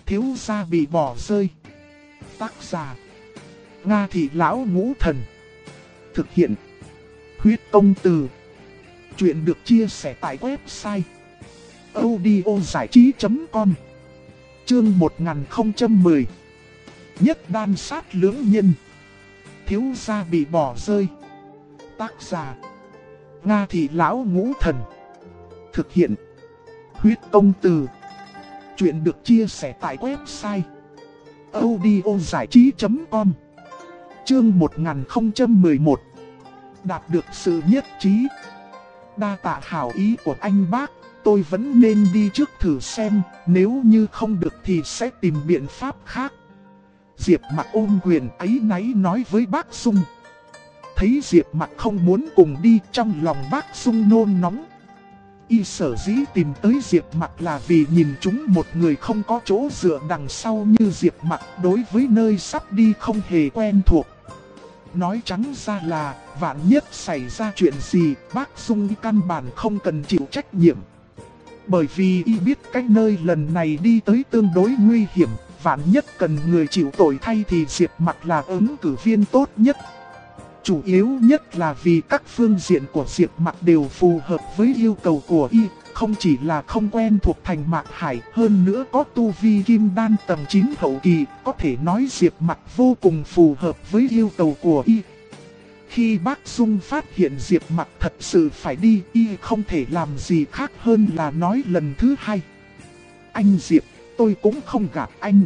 Thiếu gia bị bỏ rơi. Tác giả: Nga Thị Lão Ngũ Thần. Thực hiện: Huyết Công Từ. Chuyện được chia sẻ tại website audiozảichí.com. Chương 1010. Nhất đan sát lưỡng nhân. Thiếu gia bị bỏ rơi. Tác giả: Nga Thị Lão Ngũ Thần. Thực hiện: Huyết Công Từ. Chuyện được chia sẻ tại website audiozảichí.com. Chương 1011. Đạt được sự nhất trí. Đa tạ hảo ý của anh bác, tôi vẫn nên đi trước thử xem, nếu như không được thì sẽ tìm biện pháp khác. Diệp Mặc ôm quyền áy náy nói với bác Dung. Thấy Diệp Mặc không muốn cùng đi, trong lòng bác Dung nôn nóng. Y sở dĩ tìm tới Diệp Mặc là vì nhìn chúng một người không có chỗ dựa đằng sau như Diệp Mặc, đối với nơi sắp đi không hề quen thuộc. Nói trắng ra là, vạn nhất xảy ra chuyện gì, bác Dung căn bản không cần chịu trách nhiệm. Bởi vì y biết cái nơi lần này đi tới tương đối nguy hiểm, vạn nhất cần người chịu tội thay thì Diệp Mặc là ứng cử viên tốt nhất. Chủ yếu nhất là vì các phương diện của Diệp Mặc đều phù hợp với yêu cầu của y, không chỉ là không quen thuộc thành Mạc Hải, hơn nữa có tu vi kim đan tầng 9 hậu kỳ, có thể nói Diệp Mặc vô cùng phù hợp với yêu cầu của y. Khi bác Dung phát hiện Diệp Mặc thật sự phải đi, y không thể làm gì khác hơn là nói lần thứ hai. Anh Diệp, tôi cũng không gạt anh.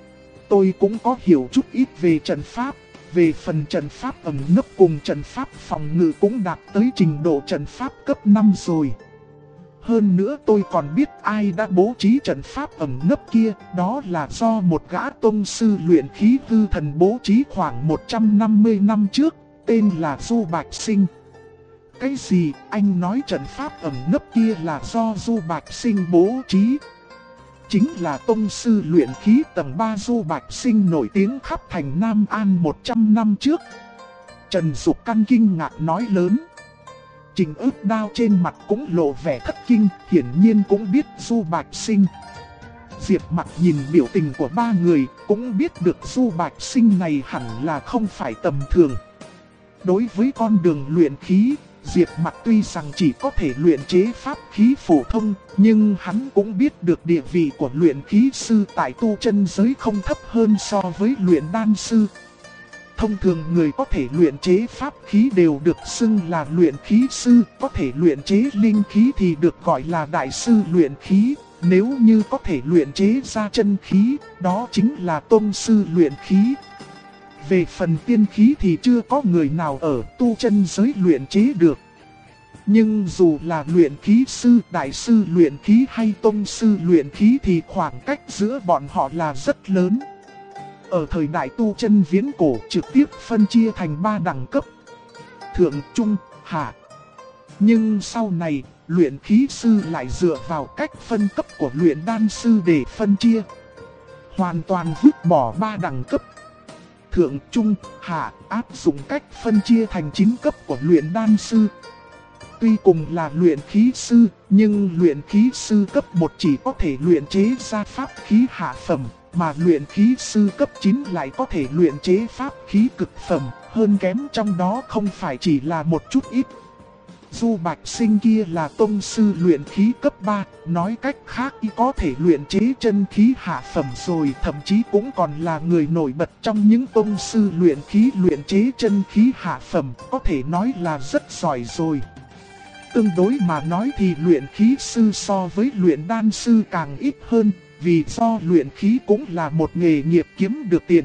Tôi cũng có hiểu chút ít về trận pháp. Về phần trận pháp ẩn nấp cùng trận pháp phòng ngự cũng đạt tới trình độ trận pháp cấp 5 rồi. Hơn nữa tôi còn biết ai đã bố trí trận pháp ẩn nấp kia, đó là do một gã tông sư luyện khí hư thần bố trí khoảng 150 năm trước, tên là Du Bạch Sinh. Cái gì, anh nói trận pháp ẩn nấp kia là do Du Bạch Sinh bố trí? Chính là tông sư luyện khí tầng 3 Du Bạch Sinh nổi tiếng khắp thành Nam An 100 năm trước. Trần Dục Căn kinh ngạc nói lớn. Trình Ước Đao trên mặt cũng lộ vẻ thất kinh, hiển nhiên cũng biết Du Bạch Sinh. Diệp Mặc nhìn biểu tình của ba người, cũng biết được Du Bạch Sinh này hẳn là không phải tầm thường. Đối với con đường luyện khí, Diệp Mặc tuy rằng chỉ có thể luyện chế pháp khí phổ thông, nhưng hắn cũng biết được địa vị của luyện khí sư tại tu chân giới không thấp hơn so với luyện đan sư. Thông thường người có thể luyện chế pháp khí đều được xưng là luyện khí sư, có thể luyện chế linh khí thì được gọi là đại sư luyện khí, nếu như có thể luyện chế ra chân khí, đó chính là tôn sư luyện khí. Về phần tiên khí thì chưa có người nào ở tu chân giới luyện chế được. Nhưng dù là luyện khí sư, đại sư luyện khí hay tông sư luyện khí thì khoảng cách giữa bọn họ là rất lớn. Ở thời đại tu chân viễn cổ trực tiếp phân chia thành 3 đẳng cấp: thượng, trung, hạ. Nhưng sau này, luyện khí sư lại dựa vào cách phân cấp của luyện đan sư để phân chia. Hoàn toàn vứt bỏ 3 đẳng cấp thượng, trung, hạ, áp dụng cách phân chia thành 9 cấp của luyện đan sư. Tuy cùng là luyện khí sư, nhưng luyện khí sư cấp 1 chỉ có thể luyện chế ra pháp khí hạ phẩm, mà luyện khí sư cấp 9 lại có thể luyện chế pháp khí cực phẩm, hơn kém trong đó không phải chỉ là một chút ít. Du Bạch Sinh kia là tông sư luyện khí cấp 3, nói cách khác y có thể luyện chế chân khí hạ phẩm rồi, thậm chí cũng còn là người nổi bật trong những tông sư luyện khí luyện chế chân khí hạ phẩm, có thể nói là rất giỏi rồi. Tương đối mà nói thì luyện khí sư so với luyện đan sư càng ít hơn, vì do luyện khí cũng là một nghề nghiệp kiếm được tiền.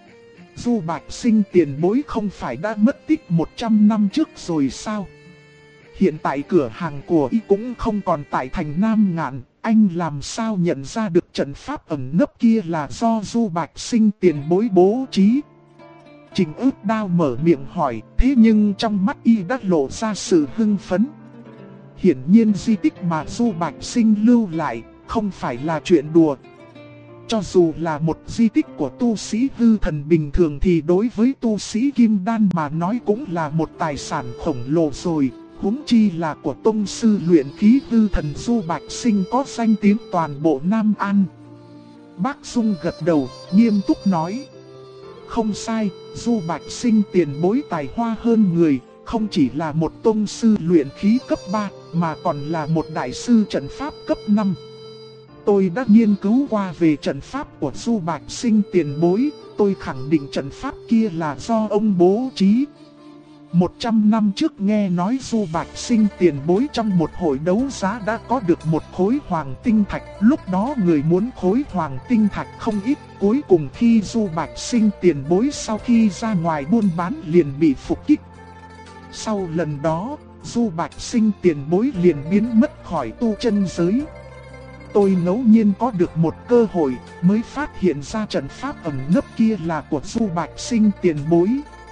Du Bạch Sinh tiền bối không phải đã mất tích 100 năm trước rồi sao? Hiện tại cửa hàng của y cũng không còn tại thành Nam Ngạn, anh làm sao nhận ra được trận pháp ẩn nấp kia là do Du Bạch Sinh tiền bối bố trí? Trình Ước Đao mở miệng hỏi, thế nhưng trong mắt y đã lộ ra sự hưng phấn. Hiển nhiên di tích mà Du Bạch Sinh lưu lại không phải là chuyện đùa. Cho dù là một di tích của tu sĩ hư thần bình thường thì đối với tu sĩ kim đan mà nói cũng là một tài sản khổng lồ rồi, huống chi là của tông sư luyện khí hư thần Du Bạch Sinh có danh tiếng toàn bộ Nam An. Bác Dung gật đầu, nghiêm túc nói. Không sai, Du Bạch Sinh tiền bối tài hoa hơn người, không chỉ là một tông sư luyện khí cấp 3, mà còn là một đại sư trận pháp cấp 5. Tôi đã nghiên cứu qua về trận pháp của Du Bạch Sinh tiền bối, tôi khẳng định trận pháp kia là do ông bố trí. 100 năm trước nghe nói Du Bạch Sinh tiền bối trong một hội đấu giá đã có được một khối hoàng tinh thạch. Lúc đó người muốn khối hoàng tinh thạch không ít. Cuối cùng khi Du Bạch Sinh tiền bối sau khi ra ngoài buôn bán liền bị phục kích. Sau lần đó, Du Bạch Sinh tiền bối liền biến mất khỏi tu chân giới. Tôi ngẫu nhiên có được một cơ hội mới phát hiện ra trận pháp ẩn nấp kia là của Du Bạch Sinh tiền bối.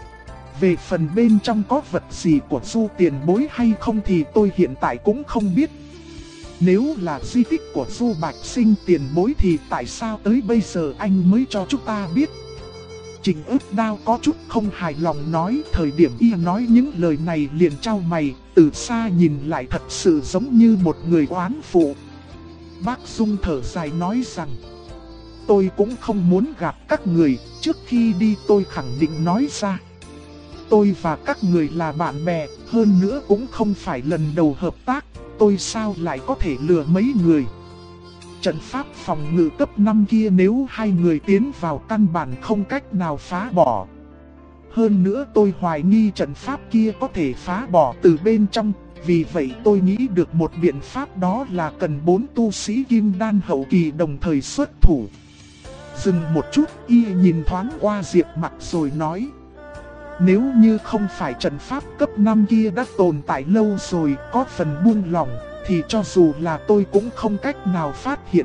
Về phần bên trong có vật gì của Du tiền bối hay không thì tôi hiện tại cũng không biết. Nếu là di tích của Du Bạch Sinh tiền bối thì tại sao tới bây giờ anh mới cho chúng ta biết? Trình Ước Đao có chút không hài lòng nói, thời điểm y nói những lời này liền chau mày, từ xa nhìn lại thật sự giống như một người oán phụ. Bác Dung thở dài nói rằng, tôi cũng không muốn gặp các người, trước khi đi tôi khẳng định nói ra. Tôi và các người là bạn bè, hơn nữa cũng không phải lần đầu hợp tác, tôi sao lại có thể lừa mấy người. Trận pháp phòng ngự cấp 5 kia nếu hai người tiến vào căn bản không cách nào phá bỏ. Hơn nữa tôi hoài nghi trận pháp kia có thể phá bỏ từ bên trong, vì vậy tôi nghĩ được một biện pháp, đó là cần 4 tu sĩ kim đan hậu kỳ đồng thời xuất thủ. Dừng một chút, y nhìn thoáng qua Diệp Mặc rồi nói. Nếu như không phải trận pháp cấp 5 kia đã tồn tại lâu rồi, có phần buông lỏng, thì cho dù là tôi cũng không cách nào phát hiện.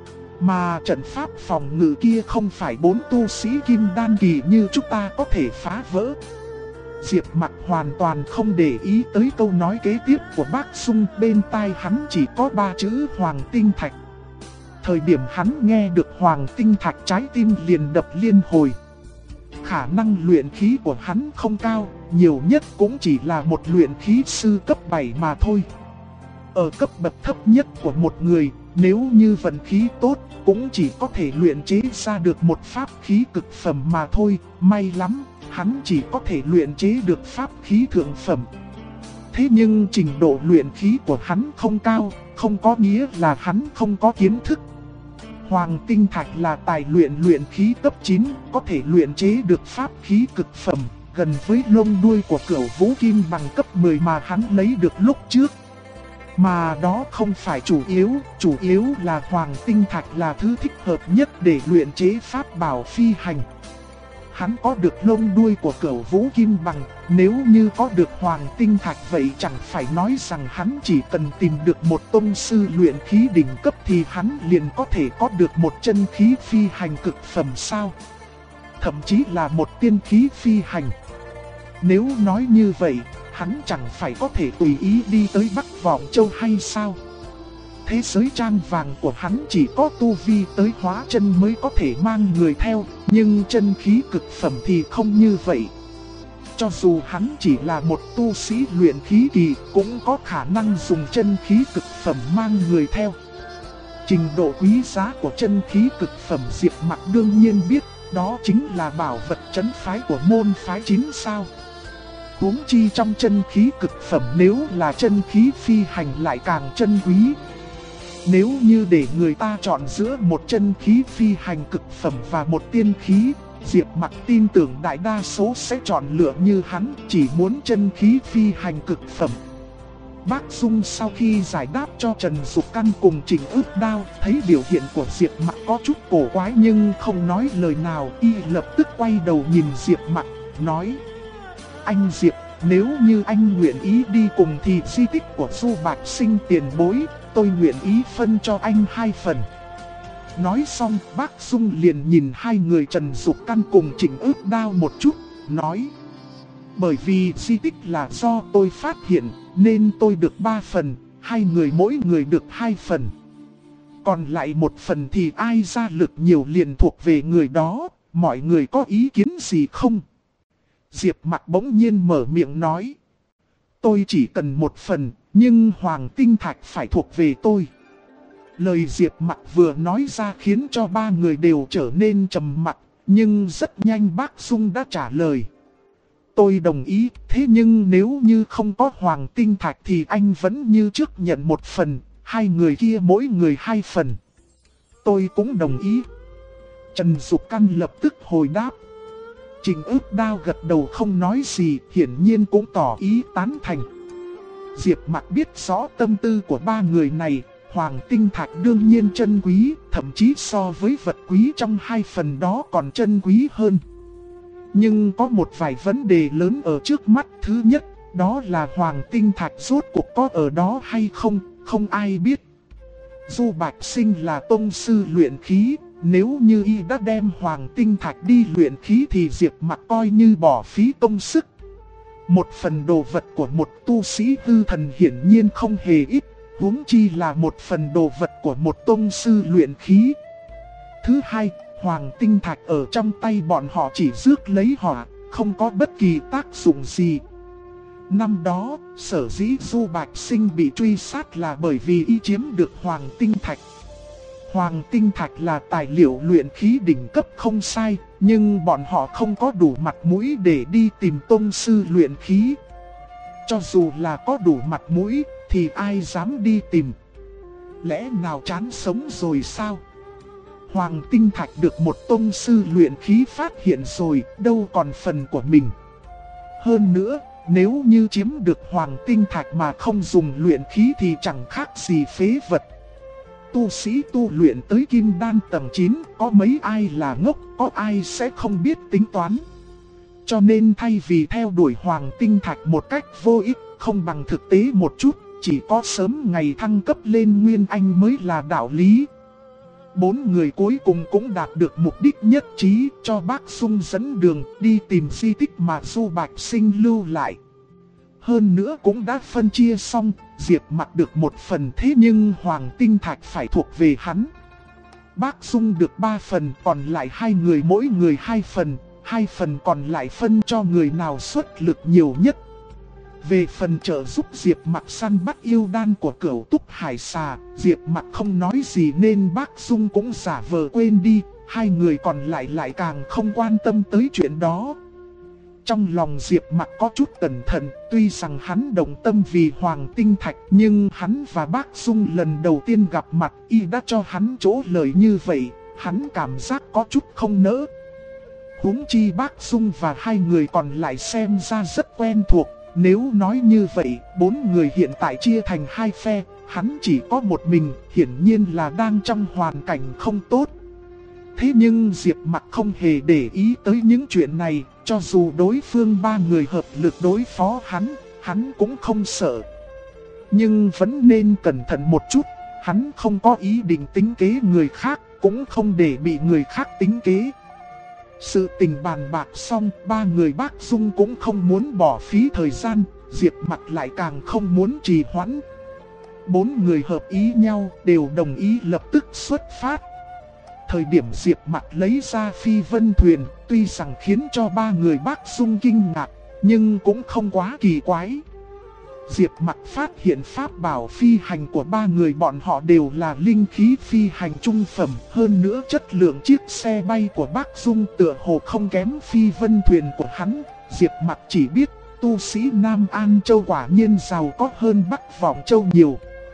Mà trận pháp phòng ngự kia không phải 4 tu sĩ kim đan kỳ như chúng ta có thể phá vỡ. Diệp Mặc hoàn toàn không để ý tới câu nói kế tiếp của bác Dung, bên tai hắn chỉ có 3 chữ Hoàng Tinh Thạch. Thời điểm hắn nghe được Hoàng Tinh Thạch, trái tim liền đập liên hồi. Khả năng luyện khí của hắn không cao, nhiều nhất cũng chỉ là một luyện khí sư cấp 7 mà thôi. Ở cấp bậc thấp nhất của một người, nếu như vận khí tốt, cũng chỉ có thể luyện chế ra được một pháp khí cực phẩm mà thôi. May lắm, hắn chỉ có thể luyện chế được pháp khí thượng phẩm. Thế nhưng trình độ luyện khí của hắn không cao, không có nghĩa là hắn không có kiến thức. Hoàng Tinh Thạch là tài luyện khí cấp 9, có thể luyện chế được pháp khí cực phẩm, gần với lông đuôi của Cửu Vũ Kim bằng cấp 10 mà hắn lấy được lúc trước. Mà đó không phải chủ yếu là Hoàng Tinh Thạch là thứ thích hợp nhất để luyện chế pháp bảo phi hành. Hắn có được lông đuôi của Cửu Vũ Kim bằng, nếu như có được Hoàng Tinh Thạch vậy chẳng phải nói rằng hắn chỉ cần tìm được một tông sư luyện khí đỉnh cấp thì hắn liền có thể có được một chân khí phi hành cực phẩm sao? Thậm chí là một tiên khí phi hành. Nếu nói như vậy, hắn chẳng phải có thể tùy ý đi tới Bắc Vọng Châu hay sao? Thế giới trang vàng của hắn chỉ có tu vi tới hóa chân mới có thể mang người theo, nhưng chân khí cực phẩm thì không như vậy. Cho dù hắn chỉ là một tu sĩ luyện khí kỳ, cũng có khả năng dùng chân khí cực phẩm mang người theo. Trình độ quý giá của chân khí cực phẩm Diệp Mặc đương nhiên biết, đó chính là bảo vật trấn phái của môn phái 9 sao. Huống chi trong chân khí cực phẩm nếu là chân khí phi hành lại càng chân quý. Nếu như để người ta chọn giữa một chân khí phi hành cực phẩm và một tiên khí, Diệp Mặc tin tưởng đại đa số sẽ chọn lựa như hắn, chỉ muốn chân khí phi hành cực phẩm. Bác Dung sau khi giải đáp cho Trần Dục Căn cùng Trình Ước Đao, thấy biểu hiện của Diệp Mặc có chút cổ quái nhưng không nói lời nào, y lập tức quay đầu nhìn Diệp Mặc, nói: Anh Diệp, nếu như anh nguyện ý đi cùng thì di tích của Du Bạch Sinh tiền bối, tôi nguyện ý phân cho anh 2 phần. Nói xong, bác Dung liền nhìn hai người Trần Dục Căn cùng Trình Ước Đao một chút, nói: Bởi vì di tích là do tôi phát hiện, nên tôi được 3 phần, hai người mỗi người được 2 phần. Còn lại 1 phần thì ai ra lực nhiều liền thuộc về người đó, mọi người có ý kiến gì không? Diệp Mặc bỗng nhiên mở miệng nói: Tôi chỉ cần 1 phần, nhưng Hoàng Tinh Thạch phải thuộc về tôi. Lời Diệp Mặc vừa nói ra khiến cho ba người đều trở nên trầm mặc, nhưng rất nhanh bác Dung đã trả lời. Tôi đồng ý, thế nhưng nếu như không có Hoàng Tinh Thạch thì anh vẫn như trước nhận 1 phần, 2 người kia mỗi người 2 phần. Tôi cũng đồng ý. Trần Dục Căn lập tức hồi đáp. Trình Ước Đao gật đầu không nói gì, hiển nhiên cũng tỏ ý tán thành. Diệp Mặc biết rõ tâm tư của ba người này, Hoàng Tinh Thạch đương nhiên chân quý, thậm chí so với vật quý trong 2 phần đó còn chân quý hơn. Nhưng có một vài vấn đề lớn ở trước mắt. Thứ nhất, đó là Hoàng Tinh Thạch rốt cuộc có ở đó hay không, không ai biết. Du Bạch Sinh là tông sư luyện khí, nếu như y đã đem Hoàng Tinh Thạch đi luyện khí thì Diệp Mặc coi như bỏ phí công sức. 1 phần đồ vật của một tu sĩ hư thần hiển nhiên không hề ít, huống chi là 1 phần đồ vật của một tông sư luyện khí. Thứ hai, Hoàng Tinh Thạch ở trong tay bọn họ chỉ rước lấy họa, không có bất kỳ tác dụng gì. Năm đó, sở dĩ Du Bạch Sinh bị truy sát là bởi vì y chiếm được Hoàng Tinh Thạch. Hoàng Tinh Thạch là tài liệu luyện khí đỉnh cấp không sai, nhưng bọn họ không có đủ mặt mũi để đi tìm tông sư luyện khí. Cho dù là có đủ mặt mũi, thì ai dám đi tìm? Lẽ nào chán sống rồi sao? Hoàng Tinh Thạch được một tông sư luyện khí phát hiện rồi, đâu còn phần của mình. Hơn nữa, nếu như chiếm được Hoàng Tinh Thạch mà không dùng luyện khí thì chẳng khác gì phế vật. Tu sĩ tu luyện tới Kim Đan tầng 9, có mấy ai là ngốc, có ai sẽ không biết tính toán. Cho nên thay vì theo đuổi Hoàng Tinh Thạch một cách vô ích, không bằng thực tế một chút, chỉ có sớm ngày thăng cấp lên Nguyên Anh mới là đạo lý. 4 người cuối cùng cũng đạt được mục đích nhất trí, cho bác Dung dẫn đường đi tìm di tích mà Du Bạch Sinh lưu lại. Hơn nữa cũng đã phân chia xong, Diệp Mặc được 1 phần, thế nhưng Hoàng Tinh Thạch phải thuộc về hắn. Bác Dung được 3 phần, còn lại 2 người mỗi người 2 phần, 2 phần còn lại phân cho người nào xuất lực nhiều nhất. Về phần trợ giúp Diệp Mặc săn bắt yêu đan của Cửu Túc Hải Xà, Diệp Mặc không nói gì nên bác Dung cũng giả vờ quên đi, 2 người còn lại càng không quan tâm tới chuyện đó. Trong lòng Diệp Mặc có chút cẩn thận, tuy rằng hắn đồng tâm vì Hoàng Tinh Thạch, nhưng hắn và bác Dung lần đầu tiên gặp mặt, y đã cho hắn chỗ lời như vậy, hắn cảm giác có chút không nỡ. Huống chi bác Dung và 2 người còn lại xem ra rất quen thuộc. Nếu nói như vậy, 4 người hiện tại chia thành 2 phe, hắn chỉ có một mình, hiển nhiên là đang trong hoàn cảnh không tốt. Thế nhưng Diệp Mặc không hề để ý tới những chuyện này, cho dù đối phương 3 người hợp lực đối phó hắn cũng không sợ. Nhưng vẫn nên cẩn thận một chút, hắn không có ý định tính kế người khác, cũng không để bị người khác tính kế. Sự tình bàn bạc xong, 3 người bác Dung cũng không muốn bỏ phí thời gian, Diệp Mặc lại càng không muốn trì hoãn. 4 người hợp ý nhau, đều đồng ý lập tức xuất phát. Thời điểm Diệp Mặc lấy ra phi vân thuyền, tuy rằng khiến cho 3 người bác Dung kinh ngạc, nhưng cũng không quá kỳ quái. Diệp Mặc phát hiện pháp bảo phi hành của 3 người bọn họ đều là linh khí phi hành trung phẩm. Hơn nữa chất lượng chiếc xe bay của bác Dung tựa hồ không kém phi vân thuyền của hắn. Diệp Mặc chỉ biết tu sĩ Nam An Châu quả nhiên giàu có hơn Bắc Vọng Châu nhiều.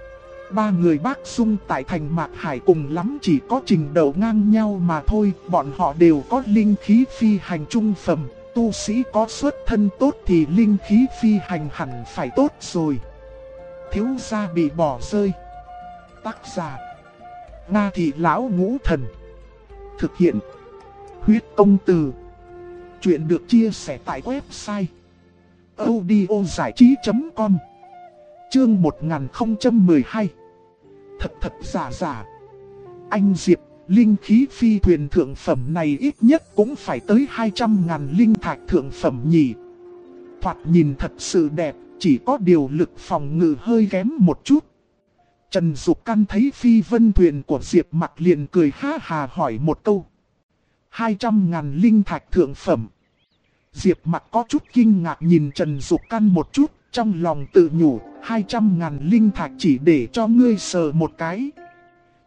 3 người bác Dung tại thành Mạc Hải cùng lắm chỉ có trình độ ngang nhau mà thôi. Bọn họ đều có linh khí phi hành trung phẩm. Tu sĩ có xuất thân tốt thì linh khí phi hành hẳn phải tốt rồi. Thiếu gia bị bỏ rơi. Tác giả: Nga Thị Lão Ngũ Thần. Thực hiện: Huyết Công Từ. Chuyện được chia sẻ tại website audiozảichí.com. Chương 1012. Thật giả. Anh Diệp, linh khí phi thuyền thượng phẩm này ít nhất cũng phải tới 200.000 linh thạch thượng phẩm nhỉ. Thoạt nhìn thật sự đẹp, chỉ có điều lực phòng ngự hơi kém một chút. Trần Dục Căn thấy phi vân thuyền của Diệp Mặc liền cười ha hà hỏi một câu. 200.000 linh thạch thượng phẩm. Diệp Mặc có chút kinh ngạc nhìn Trần Dục Căn một chút, trong lòng tự nhủ, 200.000 linh thạch chỉ để cho ngươi sờ một cái.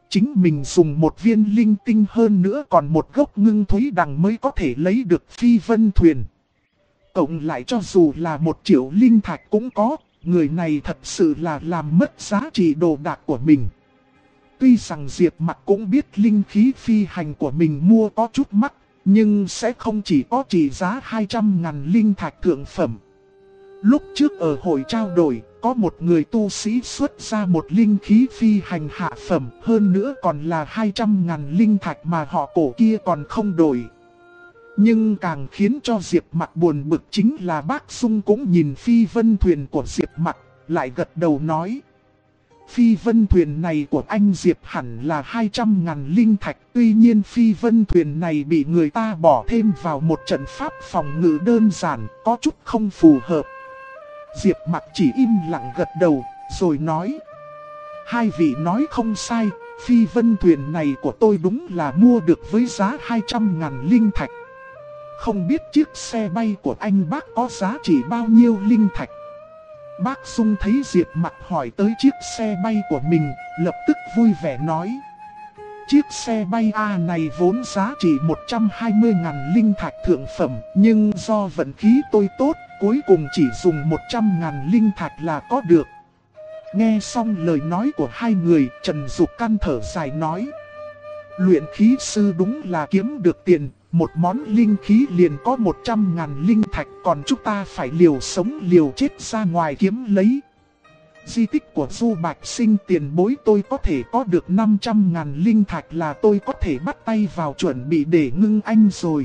chính mình dùng một viên linh tinh hơn nữa còn một gốc ngưng thúy đằng mới có thể lấy được phi vân thuyền. Cộng lại cho dù là 1 triệu linh thạch cũng có, người này thật sự là làm mất giá trị đồ đạc của mình. Tuy rằng Diệp Mặc cũng biết linh khí phi hành của mình mua có chút mắc, nhưng sẽ không chỉ có trị giá 200.000 linh thạch thượng phẩm. Lúc trước ở hội trao đổi, có một người tu sĩ xuất ra một linh khí phi hành hạ phẩm, hơn nữa còn là 200.000 linh thạch mà họ cổ kia còn không đổi. Nhưng càng khiến cho Diệp Mặc buồn bực chính là bác Dung cũng nhìn phi vân thuyền của Diệp Mặc, lại gật đầu nói. Phi vân thuyền này của anh Diệp hẳn là 200.000 linh thạch, tuy nhiên phi vân thuyền này bị người ta bỏ thêm vào một trận pháp phòng ngự đơn giản, có chút không phù hợp. Diệp Mặc chỉ im lặng gật đầu, rồi nói. Hai vị nói không sai, phi vân thuyền này của tôi đúng là mua được với giá 200.000 linh thạch. Không biết chiếc xe bay của anh bác có giá trị bao nhiêu linh thạch? Bác Dung thấy Diệp Mặc hỏi tới chiếc xe bay của mình, lập tức vui vẻ nói. Chiếc xe bay A này vốn giá trị 120.000 linh thạch thượng phẩm, nhưng do vận khí tôi tốt, cuối cùng chỉ dùng 100.000 linh thạch là có được. Nghe xong lời nói của hai người, Trần Dục Căn thở dài nói. Luyện khí sư đúng là kiếm được tiền, một món linh khí liền có 100.000 linh thạch, còn chúng ta phải liều sống liều chết ra ngoài kiếm lấy. Di tích của Du Bạch Sinh tiền bối tôi có thể có được 500.000 linh thạch là tôi có thể bắt tay vào chuẩn bị để ngưng anh rồi.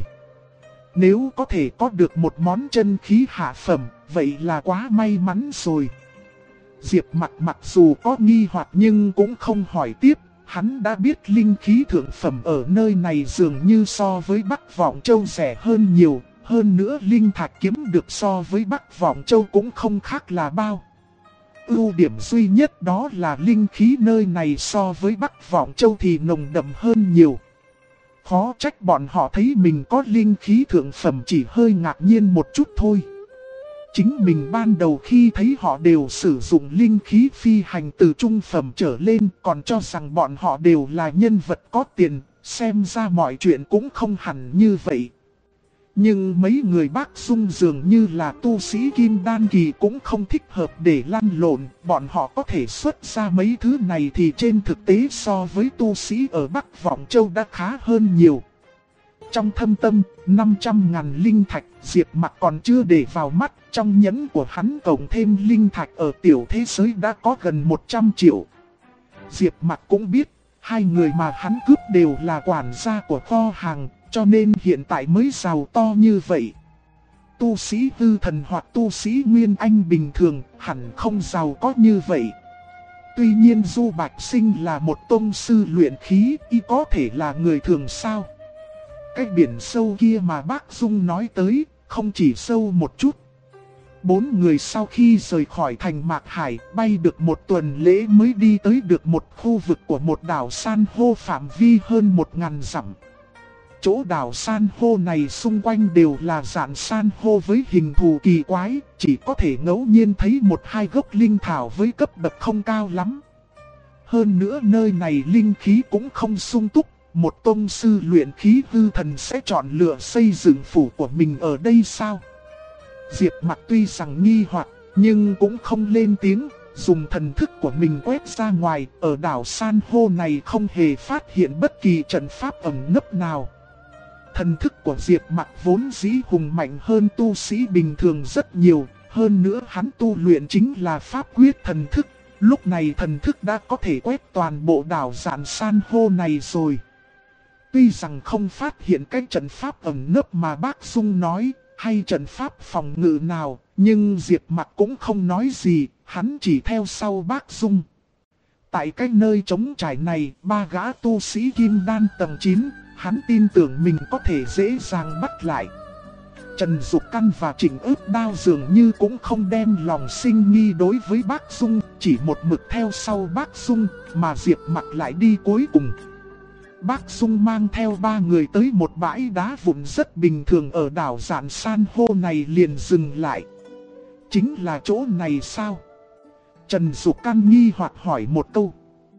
Nếu có thể có được một món chân khí hạ phẩm, vậy là quá may mắn rồi. Diệp mặc dù có nghi hoặc nhưng cũng không hỏi tiếp. Hắn đã biết linh khí thượng phẩm ở nơi này dường như so với Bắc Vọng Châu rẻ hơn nhiều, hơn nữa linh thạch kiếm được so với Bắc Vọng Châu cũng không khác là bao. Ưu điểm duy nhất đó là linh khí nơi này so với Bắc Vọng Châu thì nồng đậm hơn nhiều. Khó trách bọn họ thấy mình có linh khí thượng phẩm chỉ hơi ngạc nhiên một chút thôi. Chính mình ban đầu khi thấy họ đều sử dụng linh khí phi hành từ trung phẩm trở lên, còn cho rằng bọn họ đều là nhân vật có tiền, xem ra mọi chuyện cũng không hẳn như vậy. Nhưng mấy người bác Dung dường như là tu sĩ kim đan kỳ cũng không thích hợp để lăn lộn, bọn họ có thể xuất ra mấy thứ này thì trên thực tế so với tu sĩ ở Bắc Vọng Châu đã khá hơn nhiều. Trong thâm tâm, 500.000 linh thạch, Diệp Mặc còn chưa để vào mắt, trong nhẫn của hắn cộng thêm linh thạch ở tiểu thế giới đã có gần 100 triệu. Diệp Mặc cũng biết, hai người mà hắn cướp đều là quản gia của kho hàng, cho nên hiện tại mới giàu to như vậy. Tu sĩ hư thần hoặc tu sĩ nguyên anh bình thường hẳn không giàu có như vậy. Tuy nhiên Du Bạch Sinh là một tông sư luyện khí, y có thể là người thường sao? Cái biển sâu kia mà bác Dung nói tới, không chỉ sâu một chút. 4 người sau khi rời khỏi thành Mạc Hải, bay được một tuần lễ mới đi tới được một khu vực của một đảo san hô phạm vi hơn 1000 dặm. Chỗ đảo san hô này xung quanh đều là rạn san hô với hình thù kỳ quái, chỉ có thể ngẫu nhiên thấy 1-2 gốc linh thảo với cấp bậc không cao lắm. Hơn nữa nơi này linh khí cũng không sung túc. Một tông sư luyện khí hư thần sẽ chọn lựa xây dựng phủ của mình ở đây sao? Diệp Mặc tuy rằng nghi hoặc, nhưng cũng không lên tiếng, dùng thần thức của mình quét ra ngoài, ở đảo san hô này không hề phát hiện bất kỳ trận pháp ẩn nấp nào. Thần thức của Diệp Mặc vốn dĩ hùng mạnh hơn tu sĩ bình thường rất nhiều, hơn nữa hắn tu luyện chính là pháp quyết thần thức, lúc này thần thức đã có thể quét toàn bộ đảo rạn san hô này rồi. Tuy rằng không phát hiện cái trận pháp ẩn nấp mà bác Dung nói, hay trận pháp phòng ngự nào, nhưng Diệp Mặc cũng không nói gì, hắn chỉ theo sau bác Dung. Tại cái nơi trống trải này, 3 gã tu sĩ kim đan tầng 9, hắn tin tưởng mình có thể dễ dàng bắt lại. Trần Dục Căn và Trịnh Ước Đao dường như cũng không đem lòng sinh nghi đối với bác Dung, chỉ một mực theo sau bác Dung, mà Diệp Mặc lại đi cuối cùng. Bác Dung mang theo 3 người tới một bãi đá vụn rất bình thường ở đảo rạn san hô này liền dừng lại. Chính là chỗ này sao? Trần Dục Căn nghi hoặc hỏi một câu.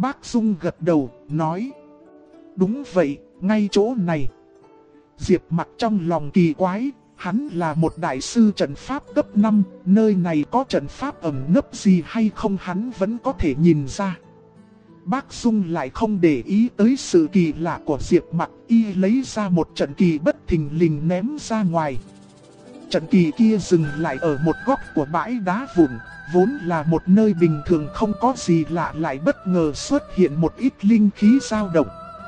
Bác Dung gật đầu, nói. Đúng vậy, ngay chỗ này. Diệp Mặc trong lòng kỳ quái, hắn là một đại sư trận pháp cấp 5, nơi này có trận pháp ẩn nấp gì hay không hắn vẫn có thể nhìn ra. Bác Dung lại không để ý tới sự kỳ lạ của Diệp Mặc, y lấy ra một trận kỳ bất thình lình ném ra ngoài. Trận kỳ kia dừng lại ở một góc của bãi đá vụn, vốn là một nơi bình thường không có gì lạ lại bất ngờ xuất hiện một ít linh khí dao động.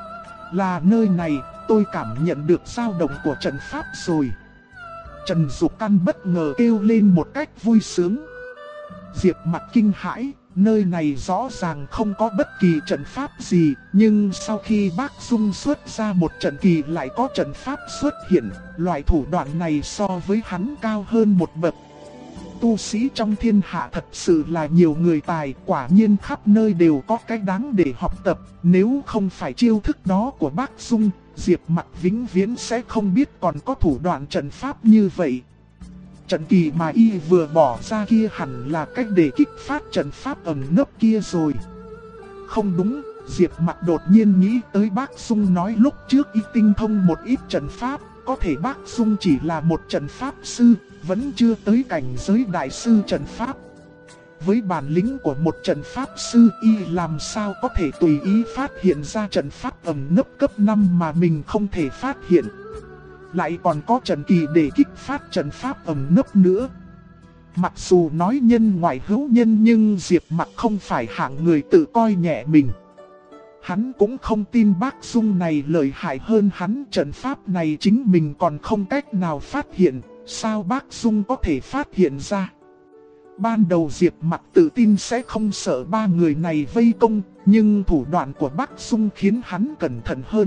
Là nơi này, tôi cảm nhận được dao động của trận pháp rồi. Trần Dục Căn bất ngờ kêu lên một cách vui sướng. Diệp Mặc kinh hãi, nơi này rõ ràng không có bất kỳ trận pháp gì, nhưng sau khi bác Dung xuất ra một trận kỳ lại có trận pháp xuất hiện, loại thủ đoạn này so với hắn cao hơn một bậc. Tu sĩ trong thiên hạ thật sự là nhiều người tài, quả nhiên khắp nơi đều có cái đáng để học tập, nếu không phải chiêu thức đó của bác Dung, Diệp Mặc vĩnh viễn sẽ không biết còn có thủ đoạn trận pháp như vậy. Trận kỳ mà y vừa bỏ ra kia hẳn là cách để kích phát trận pháp ẩn nấp kia rồi. Không đúng, Diệp Mặc đột nhiên nghĩ tới bác Dung nói lúc trước y tinh thông một ít trận pháp, có thể bác Dung chỉ là một trận pháp sư, vẫn chưa tới cảnh giới đại sư trận pháp. Với bản lĩnh của một trận pháp sư, y làm sao có thể tùy ý phát hiện ra trận pháp ẩn nấp cấp 5 mà mình không thể phát hiện. Lại còn có trận kỳ để kích phát trận pháp ẩn nấp nữa. Mặc dù nói nhân ngoại hữu nhân nhưng Diệp Mặc không phải hạng người tự coi nhẹ mình. Hắn cũng không tin bác Dung này lợi hại hơn hắn, trận pháp này chính mình còn không cách nào phát hiện, sao bác Dung có thể phát hiện ra. Ban đầu Diệp Mặc tự tin sẽ không sợ ba người này vây công, nhưng thủ đoạn của bác Dung khiến hắn cẩn thận hơn.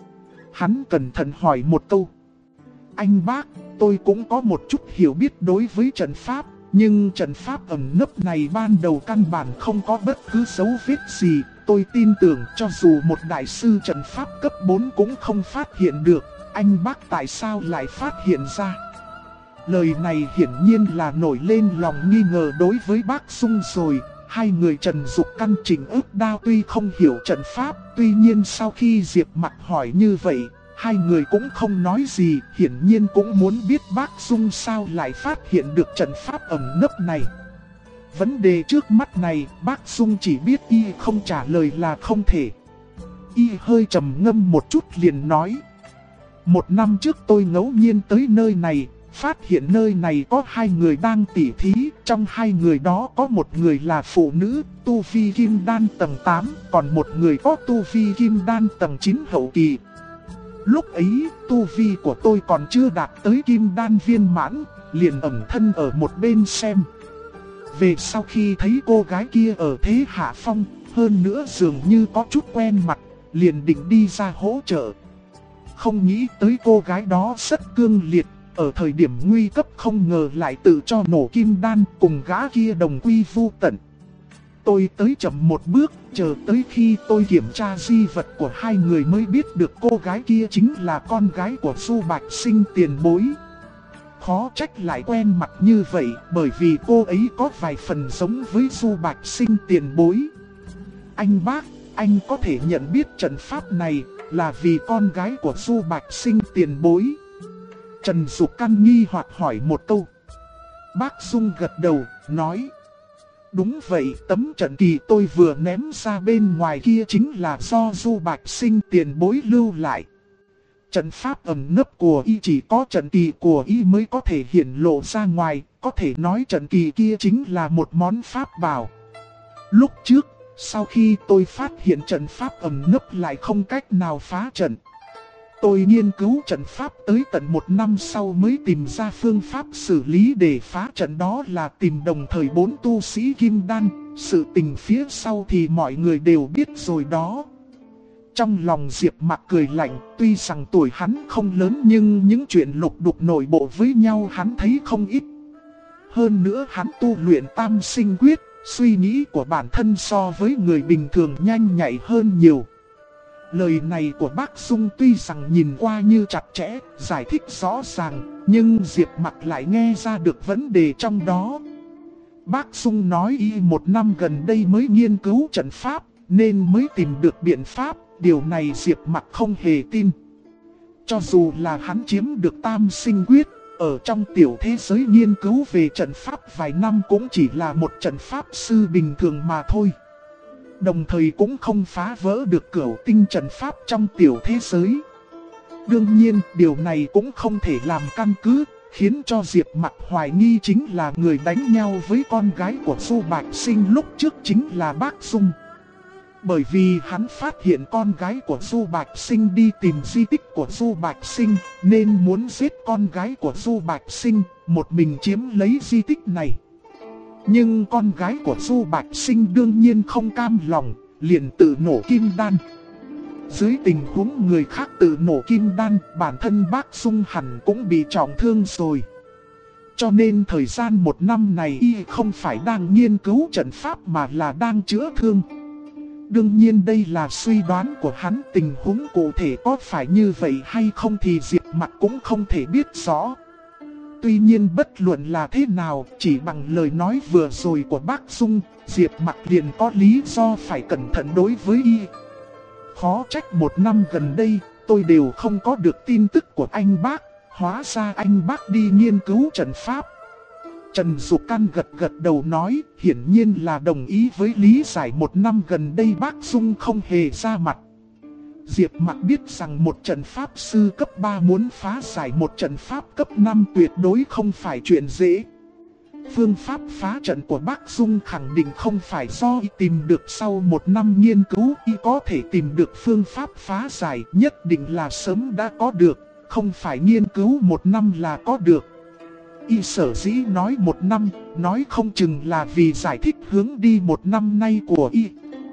Hắn cẩn thận hỏi một câu. Anh bác, tôi cũng có một chút hiểu biết đối với trận pháp, nhưng trận pháp ẩn nấp này ban đầu căn bản không có bất cứ dấu vết gì. Tôi tin tưởng cho dù một đại sư trận pháp cấp 4 cũng không phát hiện được, anh bác tại sao lại phát hiện ra. Lời này hiển nhiên là nổi lên lòng nghi ngờ đối với bác Dung rồi. Hai người Trần Dục Căn Trịnh Ước Đao tuy không hiểu trận pháp, tuy nhiên sau khi Diệp Mặc hỏi như vậy, hai người cũng không nói gì, hiển nhiên cũng muốn biết bác Dung sao lại phát hiện được trận pháp ẩn nấp này. Vấn đề trước mắt này, bác Dung chỉ biết y không trả lời là không thể. Y hơi trầm ngâm một chút liền nói. Một năm trước tôi ngẫu nhiên tới nơi này, phát hiện nơi này có hai người đang tỉ thí, trong hai người đó có một người là phụ nữ, tu vi kim đan tầng 8, còn một người có tu vi kim đan tầng 9 hậu kỳ. Lúc ấy, tu vi của tôi còn chưa đạt tới kim đan viên mãn, liền ẩn thân ở một bên xem. Về sau khi thấy cô gái kia ở thế hạ phong, hơn nữa dường như có chút quen mặt, liền định đi ra hỗ trợ. Không nghĩ tới cô gái đó rất cương liệt, ở thời điểm nguy cấp không ngờ lại tự cho nổ kim đan, cùng gã kia đồng quy vu tận. Tôi tới chậm một bước, chờ tới khi tôi kiểm tra di vật của hai người mới biết được cô gái kia chính là con gái của Du Bạch Sinh tiền bối. Khó trách lại quen mặt như vậy, bởi vì cô ấy có vài phần giống với Du Bạch Sinh tiền bối. Anh bác, anh có thể nhận biết trận pháp này là vì con gái của Du Bạch Sinh tiền bối. Trần Dục Căn nghi hoặc hỏi một câu. Bác Dung gật đầu, nói. Đúng vậy, tấm trận kỳ tôi vừa ném ra bên ngoài kia chính là do Du Bạch Sinh tiền bối lưu lại. Trận pháp ẩn nấp của y chỉ có trận kỳ của y mới có thể hiển lộ ra ngoài, có thể nói trận kỳ kia chính là một món pháp bảo. Lúc trước, sau khi tôi phát hiện trận pháp ẩn nấp lại không cách nào phá trận, tôi nghiên cứu trận pháp tới tận một năm sau mới tìm ra phương pháp xử lý để phá trận, đó là tìm đồng thời 4 tu sĩ kim đan. Sự tình phía sau thì mọi người đều biết rồi đó. Trong lòng Diệp Mặc cười lạnh, tuy rằng tuổi hắn không lớn nhưng những chuyện lục đục nội bộ với nhau hắn thấy không ít. Hơn nữa hắn tu luyện tam sinh quyết, suy nghĩ của bản thân so với người bình thường nhanh nhạy hơn nhiều. Lời này của bác Dung tuy rằng nhìn qua như chặt chẽ, giải thích rõ ràng, nhưng Diệp Mặc lại nghe ra được vấn đề trong đó. Bác Dung nói y một năm gần đây mới nghiên cứu trận pháp, nên mới tìm được biện pháp. Điều này Diệp Mặc không hề tin. Cho dù là hắn chiếm được Tam Sinh Quyết, ở trong tiểu thế giới nghiên cứu về trận pháp vài năm cũng chỉ là một trận pháp sư bình thường mà thôi. Đồng thời cũng không phá vỡ được cửu tinh trận pháp trong tiểu thế giới. Đương nhiên, điều này cũng không thể làm căn cứ, khiến cho Diệp Mặc hoài nghi chính là người đánh nhau với con gái của Du Bạch Sinh lúc trước chính là Bác Dung. Bởi vì hắn phát hiện con gái của Du Bạch Sinh đi tìm di tích của Du Bạch Sinh, nên muốn giết con gái của Du Bạch Sinh, một mình chiếm lấy di tích này. Nhưng con gái của Du Bạch Sinh đương nhiên không cam lòng, liền tự nổ kim đan. Dưới tình huống người khác tự nổ kim đan, bản thân Bác Dung hẳn cũng bị trọng thương rồi. Cho nên thời gian 1 năm này y không phải đang nghiên cứu trận pháp mà là đang chữa thương. Đương nhiên đây là suy đoán của hắn, tình huống cụ thể có phải như vậy hay không thì Diệp Mặc cũng không thể biết rõ. Tuy nhiên bất luận là thế nào, chỉ bằng lời nói vừa rồi của Bác Dung, Diệp Mặc liền có lý do phải cẩn thận đối với y. Khó trách 1 năm gần đây, tôi đều không có được tin tức của anh Bác, hóa ra anh Bác đi nghiên cứu trận pháp. Trần Dục Căn gật gật đầu nói, hiển nhiên là đồng ý với lý giải 1 năm gần đây Bác Dung không hề ra mặt. Diệp Mặc biết rằng một trận pháp sư cấp 3 muốn phá giải một trận pháp cấp 5 tuyệt đối không phải chuyện dễ. Phương pháp phá trận của Bác Dung khẳng định không phải do y tìm được sau 1 năm nghiên cứu, y có thể tìm được phương pháp phá giải nhất định là sớm đã có được, không phải nghiên cứu 1 năm là có được. Y sở dĩ nói 1 năm, nói không chừng là vì giải thích hướng đi 1 năm nay của y.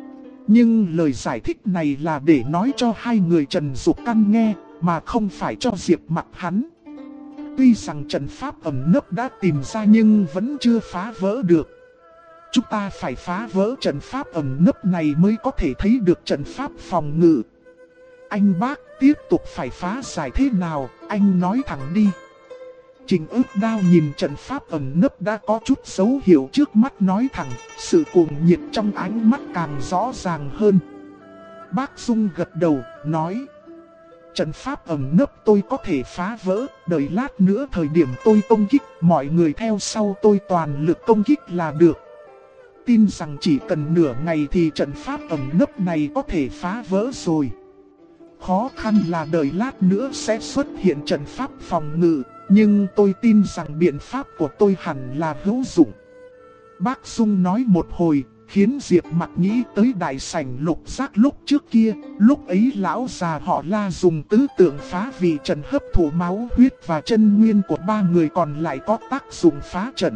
Nhưng lời giải thích này là để nói cho hai người Trần Dục Căn nghe, mà không phải cho Diệp Mặc hắn. Tuy rằng trận pháp ẩn nấp đã tìm ra nhưng vẫn chưa phá vỡ được. Chúng ta phải phá vỡ trận pháp ẩn nấp này mới có thể thấy được trận pháp phòng ngự. Anh Bác tiếp tục phải phá giải thế nào, anh nói thẳng đi. Trình Ước Đao nhìn trận pháp ẩn nấp đã có chút dấu hiệu trước mắt nói thẳng, sự cuồng nhiệt trong ánh mắt càng rõ ràng hơn. Bác Dung gật đầu, nói: trận pháp ẩn nấp tôi có thể phá vỡ, đợi lát nữa thời điểm tôi công kích, mọi người theo sau tôi toàn lực công kích là được. Tin rằng chỉ cần nửa ngày thì trận pháp ẩn nấp này có thể phá vỡ rồi. Khó khăn là đợi lát nữa sẽ xuất hiện trận pháp phòng ngự, nhưng tôi tin rằng biện pháp của tôi hẳn là hữu dụng. Bác Dung nói một hồi, khiến Diệp Mặc nghĩ tới đại sảnh Lục Giác lúc trước kia. Lúc ấy lão già họ La dùng tứ tượng phá vị trận hấp thụ máu huyết và chân nguyên của 3 người còn lại có tác dụng phá trận.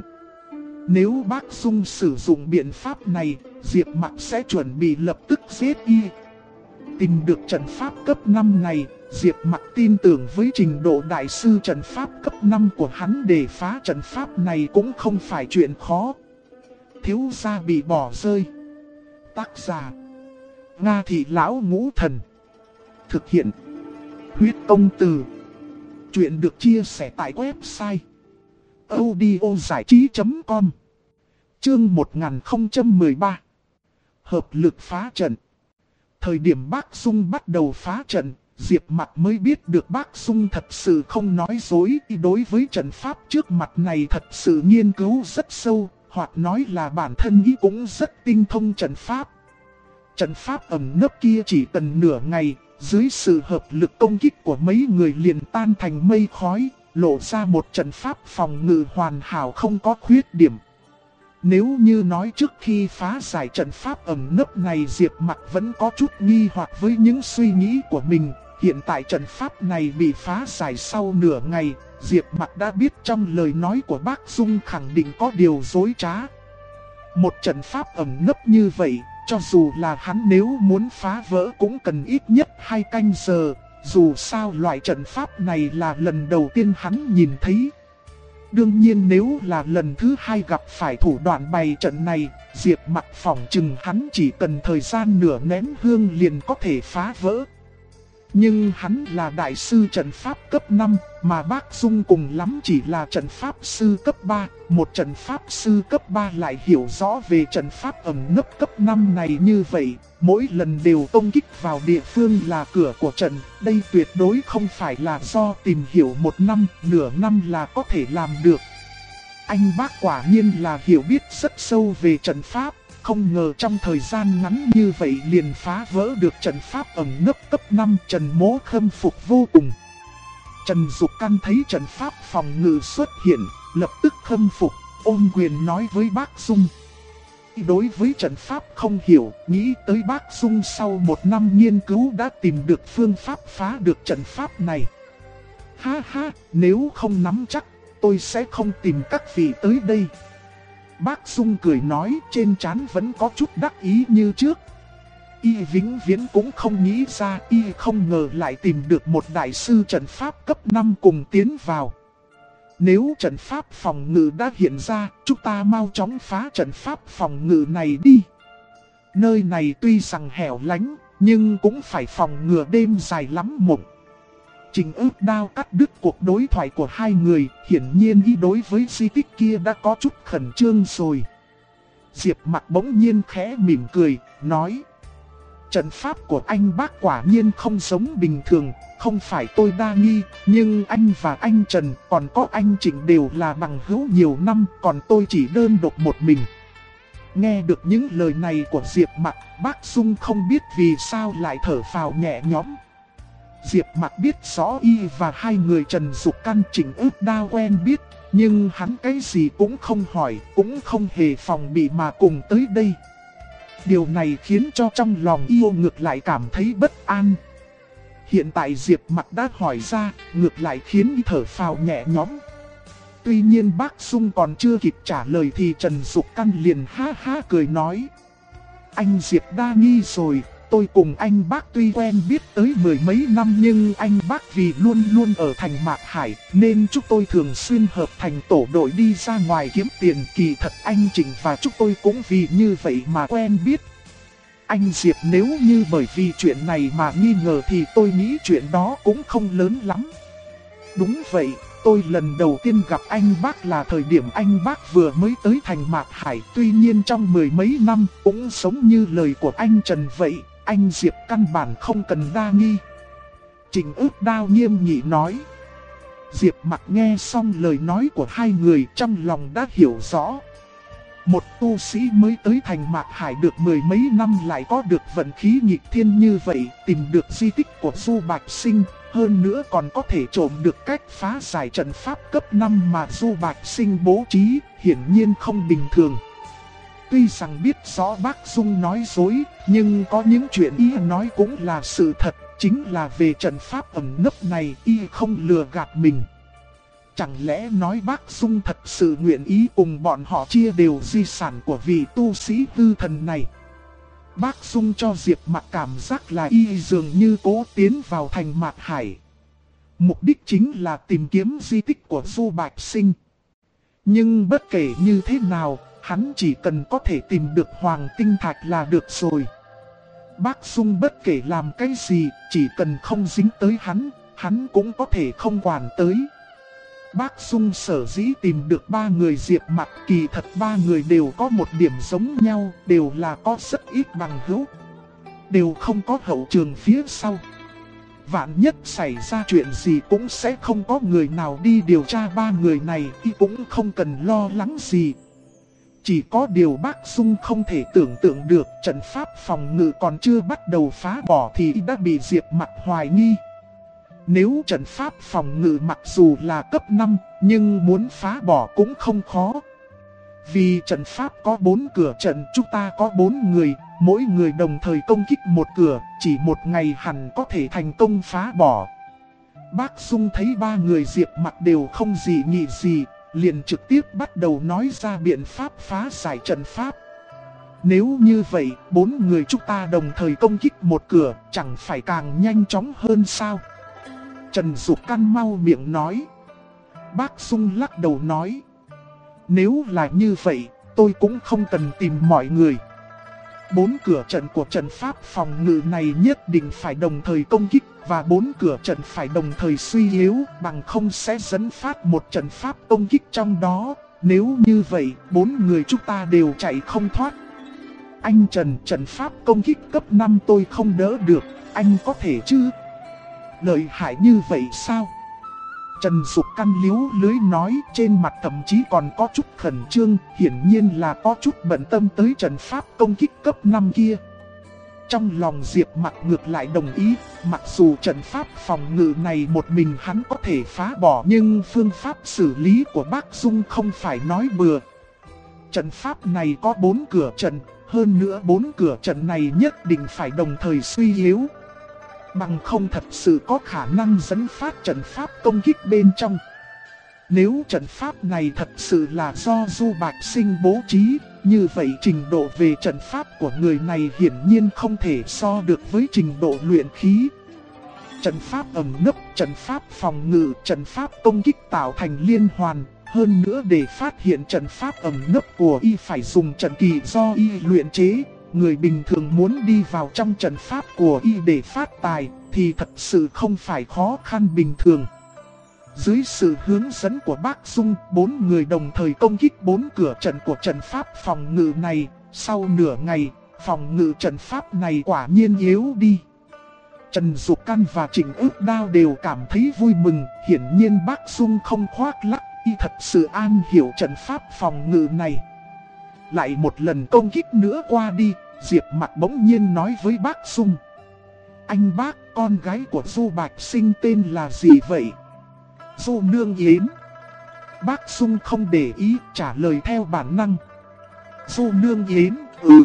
Nếu bác Dung sử dụng biện pháp này, Diệp Mặc sẽ chuẩn bị lập tức giết y. Tìm được trận pháp cấp 5 này, Diệp Mặc tin tưởng với trình độ đại sư trận pháp cấp 5 của hắn để phá trận pháp này cũng không phải chuyện khó. Thiếu gia bị bỏ rơi. Tác giả: Nga Thị Lão Ngũ Thần. Thực hiện: Huyết Công Từ. Chuyện được chia sẻ tại website audiozảichí.com. Chương 1013. Hợp lực phá trận. Thời điểm Bác Dung bắt đầu phá trận, Diệp Mặc mới biết được Bác Dung thật sự không nói dối. Đối với trận pháp trước mặt này thật sự nghiên cứu rất sâu, hoặc nói là bản thân ý cũng rất tinh thông trận pháp. Trận pháp ẩn nấp kia chỉ cần nửa ngày, dưới sự hợp lực công kích của mấy người liền tan thành mây khói, lộ ra một trận pháp phòng ngự hoàn hảo không có khuyết điểm. Nếu như nói trước khi phá giải trận pháp ẩn nấp này Diệp Mặc vẫn có chút nghi hoặc với những suy nghĩ của mình, hiện tại trận pháp này bị phá giải sau nửa ngày, Diệp Mặc đã biết trong lời nói của Bác Dung khẳng định có điều dối trá. Một trận pháp ẩn nấp như vậy, cho dù là hắn nếu muốn phá vỡ cũng cần ít nhất 2 canh giờ, dù sao loại trận pháp này là lần đầu tiên hắn nhìn thấy. Đương nhiên nếu là lần thứ 2 gặp phải thủ đoạn bày trận này, Diệp Mặc phỏng chừng hắn chỉ cần thời gian nửa nén hương liền có thể phá vỡ. Nhưng hắn là đại sư trận pháp cấp 5, mà bác Dung cùng lắm chỉ là trận pháp sư cấp 3. Một trận pháp sư cấp 3 lại hiểu rõ về trận pháp ẩn nấp cấp 5 này như vậy, mỗi lần đều công kích vào địa phương là cửa của trận. Đây tuyệt đối không phải là do tìm hiểu một năm, nửa năm là có thể làm được. Anh bác quả nhiên là hiểu biết rất sâu về trận pháp. Không ngờ trong thời gian ngắn như vậy liền phá vỡ được trận pháp ẩn nấp cấp 5. Trần Mỗ khâm phục vô cùng. Trần Dục Căn thấy trận pháp phòng ngự xuất hiện, lập tức khâm phục, ôm quyền nói với bác Dung. Đối với trận pháp không hiểu, nghĩ tới bác Dung sau một năm nghiên cứu đã tìm được phương pháp phá được trận pháp này. Ha ha, nếu không nắm chắc, tôi sẽ không tìm các vị tới đây. Bác Dung cười nói, trên trán vẫn có chút đắc ý như trước. Y vĩnh viễn cũng không nghĩ ra, y không ngờ lại tìm được một đại sư trận pháp cấp 5 cùng tiến vào. Nếu trận pháp phòng ngự đã hiện ra, chúng ta mau chóng phá trận pháp phòng ngự này đi. Nơi này tuy rằng hẻo lánh, nhưng cũng phải phòng ngừa đêm dài lắm mộng. Trình Ước Đao cắt đứt cuộc đối thoại của hai người, hiển nhiên y đối với di tích kia đã có chút khẩn trương rồi. Diệp Mặc bỗng nhiên khẽ mỉm cười, nói: trận pháp của anh bác quả nhiên không giống bình thường, không phải tôi đa nghi, nhưng anh và anh Trần còn có anh Trịnh đều là bằng hữu nhiều năm, còn tôi chỉ đơn độc một mình. Nghe được những lời này của Diệp Mặc, bác Dung không biết vì sao lại thở phào nhẹ nhõm. Diệp Mặc biết rõ y và hai người Trần Dục Căn Trình Ước Đao quen biết, nhưng hắn cái gì cũng không hỏi, cũng không hề phòng bị mà cùng tới đây. Điều này khiến cho trong lòng yêu ngược lại cảm thấy bất an. Hiện tại Diệp Mặc đã hỏi ra, ngược lại khiến y thở phào nhẹ nhõm. Tuy nhiên bác Dung còn chưa kịp trả lời thì Trần Dục Căn liền ha ha cười nói: anh Diệp đa nghi rồi. Tôi cùng anh bác tuy quen biết tới mười mấy năm, nhưng anh bác vì luôn luôn ở thành Mạc Hải nên chúng tôi thường xuyên hợp thành tổ đội đi ra ngoài kiếm tiền. Kỳ thật anh Trịnh và chúng tôi cũng vì như vậy mà quen biết. Anh Diệp nếu như bởi vì chuyện này mà nghi ngờ thì tôi nghĩ chuyện đó cũng không lớn lắm. Đúng vậy, tôi lần đầu tiên gặp anh bác là thời điểm anh bác vừa mới tới thành Mạc Hải. Tuy nhiên trong mười mấy năm cũng giống như lời của anh Trần vậy. Anh Diệp căn bản không cần đa nghi. Trình Ước Đao nghiêm nghị nói. Diệp Mặc nghe xong lời nói của hai người trong lòng đã hiểu rõ. Một tu sĩ mới tới thành Mạc Hải được mười mấy năm lại có được vận khí nghịch thiên như vậy, tìm được di tích của Du Bạch Sinh, hơn nữa còn có thể trộm được cách phá giải trận pháp cấp 5 mà Du Bạch Sinh bố trí, hiển nhiên không bình thường. Tuy rằng biết rõ bác Dung nói dối, nhưng có những chuyện y nói cũng là sự thật, chính là về trận pháp ẩn nấp này y không lừa gạt mình. Chẳng lẽ nói bác Dung thật sự nguyện ý cùng bọn họ chia đều di sản của vị tu sĩ hư thần này? Bác Dung cho Diệp Mặc cảm giác là y dường như cố tiến vào thành Mạc Hải. Mục đích chính là tìm kiếm di tích của Du Bạch Sinh. Nhưng bất kể như thế nào, hắn chỉ cần có thể tìm được Hoàng Tinh Thạch là được rồi. Bác Dung bất kể làm cái gì, chỉ cần không dính tới hắn cũng có thể không quản tới. Bác Dung sở dĩ tìm được ba người Diệp Mặc, kỳ thật ba người đều có một điểm giống nhau, đều là có rất ít bằng hữu, đều không có hậu trường phía sau. Vạn nhất xảy ra chuyện gì cũng sẽ không có người nào đi điều tra ba người này, y cũng không cần lo lắng gì. Chỉ có điều bác Dung không thể tưởng tượng được, trận pháp phòng ngự còn chưa bắt đầu phá bỏ thì đã bị Diệp Mặc hoài nghi. Nếu trận pháp phòng ngự mặc dù là cấp 5, nhưng muốn phá bỏ cũng không khó. Vì trận pháp có 4 cửa trận, chúng ta có 4 người, mỗi người đồng thời công kích một cửa, chỉ một ngày hẳn có thể thành công phá bỏ. Bác Dung thấy ba người Diệp Mặc đều không gì nghị gì, liền trực tiếp bắt đầu nói ra biện pháp phá giải trận pháp. Nếu như vậy, 4 người chúng ta đồng thời công kích một cửa, chẳng phải càng nhanh chóng hơn sao? Trần Dục Căn mau miệng nói. Bác Dung lắc đầu nói. Nếu là như vậy, tôi cũng không cần tìm mọi người. 4 cửa trận của trận pháp phòng ngự này nhất định phải đồng thời công kích và 4 cửa trận phải đồng thời suy yếu, bằng không sẽ dẫn phát một trận pháp công kích trong đó. Nếu như vậy, 4 người chúng ta đều chạy không thoát. Anh Trần, trận pháp công kích cấp 5 tôi không đỡ được, anh có thể chứ? Lợi hại như vậy sao? Trần Dục Căn liếu lưới nói, trên mặt thậm chí còn có chút khẩn trương, hiển nhiên là có chút bận tâm tới trận pháp công kích cấp 5 kia. Trong lòng Diệp Mặc ngược lại đồng ý, mặc dù trận pháp phòng ngự này một mình hắn có thể phá bỏ, nhưng phương pháp xử lý của bác Dung không phải nói bừa. Trận pháp này có 4 cửa trận, hơn nữa 4 cửa trận này nhất định phải đồng thời suy yếu. Bằng không thật sự có khả năng dẫn phát trận pháp công kích bên trong. Nếu trận pháp này thật sự là do Du Bạch Sinh bố trí, như vậy trình độ về trận pháp của người này hiển nhiên không thể so được với trình độ luyện khí. Trận pháp ẩn nấp, trận pháp phòng ngự, trận pháp công kích tạo thành liên hoàn. Hơn nữa để phát hiện trận pháp ẩn nấp của y phải dùng trận kỳ do y luyện chế. Người bình thường muốn đi vào trong trận pháp của y để phát tài thì thật sự không phải khó khăn bình thường. Dưới sự hướng dẫn của bác Dung, 4 người đồng thời công kích 4 cửa trận của trận pháp phòng ngự này. Sau nửa ngày, phòng ngự trận pháp này quả nhiên yếu đi. Trần Dục Căn và Trịnh Ước Đao đều cảm thấy vui mừng, hiển nhiên bác Dung không khoác lác, y thật sự an hiểu trận pháp phòng ngự này. Lại một lần công kích nữa qua đi, Diệp Mặc bỗng nhiên nói với bác Dung: anh bác, con gái của Du Bạch Sinh tên là gì vậy? Du Nương Yến. Bác Dung không để ý, trả lời theo bản năng: Du Nương Yến.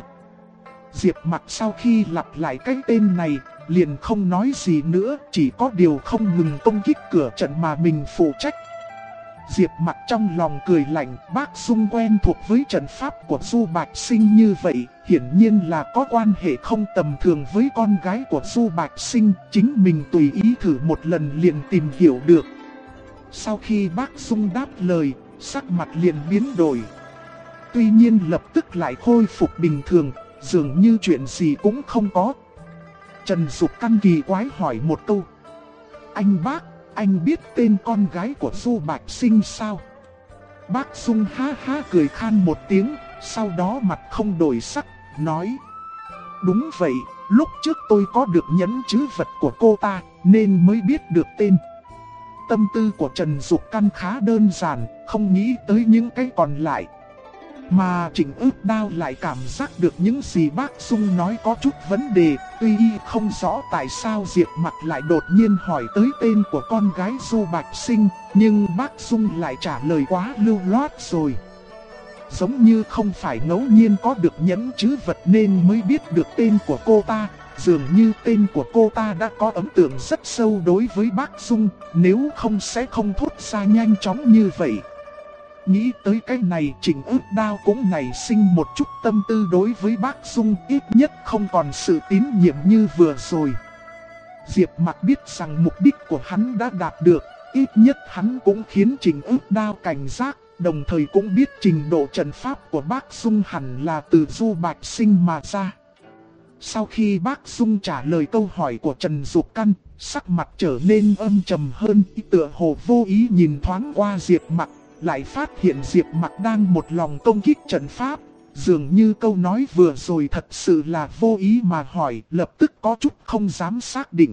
Diệp Mặc sau khi lặp lại cái tên này, liền không nói gì nữa, chỉ có điều không ngừng công kích cửa trận mà mình phụ trách. Diệp Mặc trong lòng cười lạnh, bác Dung quen thuộc với trận pháp của Du Bạch Sinh như vậy, hiển nhiên là có quan hệ không tầm thường với con gái của Du Bạch Sinh, chính mình tùy ý thử một lần liền tìm hiểu được. Sau khi bác Dung đáp lời, sắc mặt liền biến đổi. Tuy nhiên lập tức lại khôi phục bình thường, dường như chuyện gì cũng không có. Trần Dục Căn kỳ quái hỏi một câu: anh bác, anh biết tên con gái của Du Bạch Sinh sao? Bác Dung ha ha cười khan một tiếng, sau đó mặt không đổi sắc, nói: đúng vậy, lúc trước tôi có được nhẫn trữ vật của cô ta, nên mới biết được tên. Tâm tư của Trần Dục Căn khá đơn giản, không nghĩ tới những cái còn lại. Mà Trịnh Ước Đao lại cảm giác được những gì bác Dung nói có chút vấn đề, tuy không rõ tại sao Diệp Mặc lại đột nhiên hỏi tới tên của con gái Du Bạch Sinh, nhưng bác Dung lại trả lời quá lưu loát rồi. Giống như không phải ngẫu nhiên có được nhẫn trữ vật nên mới biết được tên của cô ta, dường như tên của cô ta đã có ấn tượng rất sâu đối với bác Dung, nếu không sẽ không thốt ra nhanh chóng như vậy. Nghĩ tới cái này, Trịnh Ước Đao cũng nảy sinh một chút tâm tư đối với bác Dung, ít nhất không còn sự tín nhiệm như vừa rồi. Diệp Mặc biết rằng mục đích của hắn đã đạt được, ít nhất hắn cũng khiến Trịnh Ước Đao cảnh giác, đồng thời cũng biết trình độ trận pháp của bác Dung hẳn là từ Du Bạch Sinh mà ra. Sau khi bác Dung trả lời câu hỏi của Trần Dục Căn, sắc mặt trở nên âm trầm hơn, tựa hồ vô ý nhìn thoáng qua Diệp Mặc. Lại phát hiện Diệp Mặc đang một lòng công kích trận pháp, dường như câu nói vừa rồi thật sự là vô ý mà hỏi, lập tức có chút không dám xác định.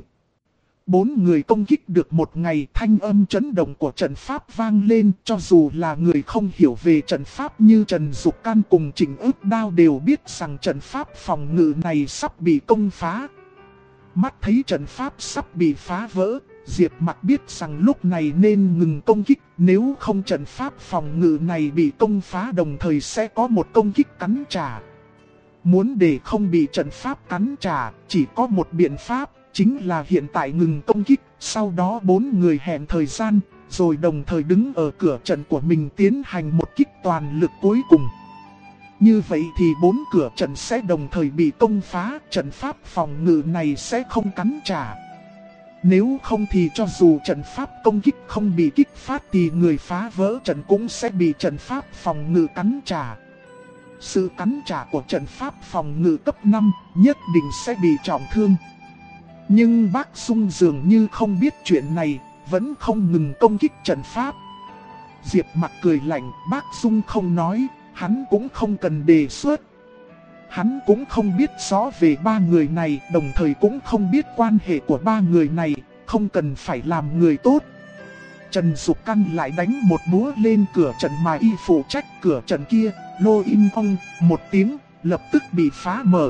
4 người công kích được một ngày, thanh âm chấn động của trận pháp vang lên, cho dù là người không hiểu về trận pháp như Trần Dục Căn cùng Trịnh Ước Đao đều biết rằng trận pháp phòng ngự này sắp bị công phá. Mắt thấy trận pháp sắp bị phá vỡ, Diệp Mặc biết rằng lúc này nên ngừng công kích, nếu không trận pháp phòng ngự này bị công phá đồng thời sẽ có một công kích cắn trả. Muốn để không bị trận pháp cắn trả, chỉ có một biện pháp, chính là hiện tại ngừng công kích, sau đó 4 người hẹn thời gian, rồi đồng thời đứng ở cửa trận của mình tiến hành một kích toàn lực cuối cùng. Như vậy thì 4 cửa trận sẽ đồng thời bị công phá, trận pháp phòng ngự này sẽ không cắn trả. Nếu không thì cho dù trận pháp công kích không bị kích phát thì người phá vỡ trận cũng sẽ bị trận pháp phòng ngự cắn trả. sự cắn trả của trận pháp phòng ngự cấp 5 nhất định sẽ bị trọng thương. Nhưng bác Dung dường như không biết chuyện này, vẫn không ngừng công kích trận pháp. Diệp Mặc cười lạnh, bác Dung không nói, hắn cũng không cần đề xuất. Hắn cũng không biết rõ về ba người này, đồng thời cũng không biết quan hệ của ba người này, không cần phải làm người tốt. Trần Dục Căn lại đánh một búa lên cửa trận mà y phụ trách cửa trận kia, lô im ong, một tiếng, lập tức bị phá mở.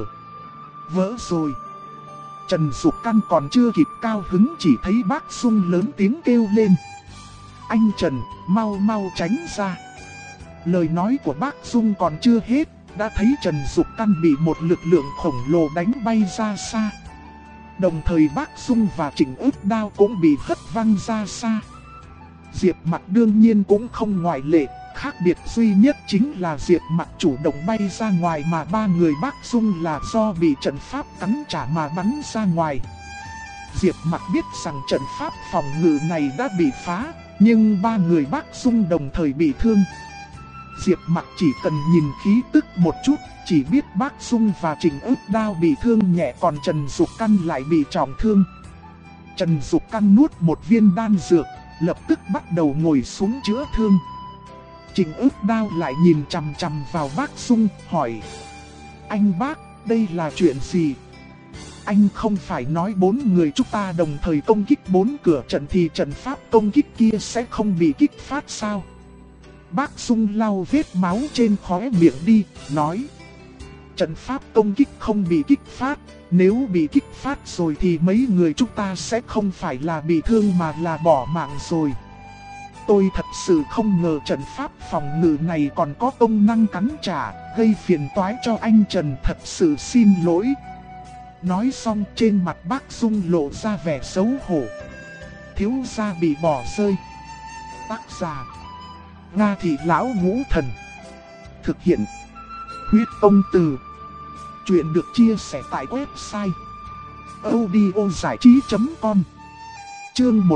Vỡ rồi. Trần Dục Căn còn chưa kịp cao hứng chỉ thấy bác Dung lớn tiếng kêu lên. Anh Trần, mau mau tránh ra. Lời nói của bác Dung còn chưa hết, đã thấy Trần Dục Căn bị một lực lượng khổng lồ đánh bay ra xa. Đồng thời bác Dung và Trịnh Ức Đao cũng bị hất văng ra xa. Diệp Mặc đương nhiên cũng không ngoại lệ, khác biệt duy nhất chính là Diệp Mặc chủ động bay ra ngoài mà ba người bác Dung là do bị trận pháp cắn trả mà bắn ra ngoài. Diệp Mặc biết rằng trận pháp phòng ngự này đã bị phá, nhưng ba người bác Dung đồng thời bị thương. Diệp Mặc chỉ cần nhìn khí tức một chút, chỉ biết bác Dung và Trịnh Ức Đao bị thương nhẹ, còn Trần Dục Căn lại bị trọng thương. Trần Dục Căn nuốt một viên đan dược, lập tức bắt đầu ngồi xuống chữa thương. Trịnh Ức Đao lại nhìn chằm chằm vào bác Dung, hỏi: Anh bác, đây là chuyện gì? Anh không phải nói 4 người chúng ta đồng thời công kích 4 cửa trận thì trận pháp công kích kia sẽ không bị kích phát sao? Bác Dung lau vết máu trên khóe miệng đi, nói: Trận pháp công kích không bị kích phát, nếu bị kích phát rồi thì mấy người chúng ta sẽ không phải là bị thương mà là bỏ mạng rồi. Tôi thật sự không ngờ trận pháp phòng ngự này còn có công năng cắn trả, gây phiền toái cho anh Trần, thật sự xin lỗi. Nói xong trên mặt bác Dung lộ ra vẻ xấu hổ. Thiếu gia bị bỏ rơi. Tác giả: Nga Thị Lão Ngũ Thần. Thực hiện: Huyết Công Từ. Chuyện được chia sẻ tại website audiozảichí.com. Chương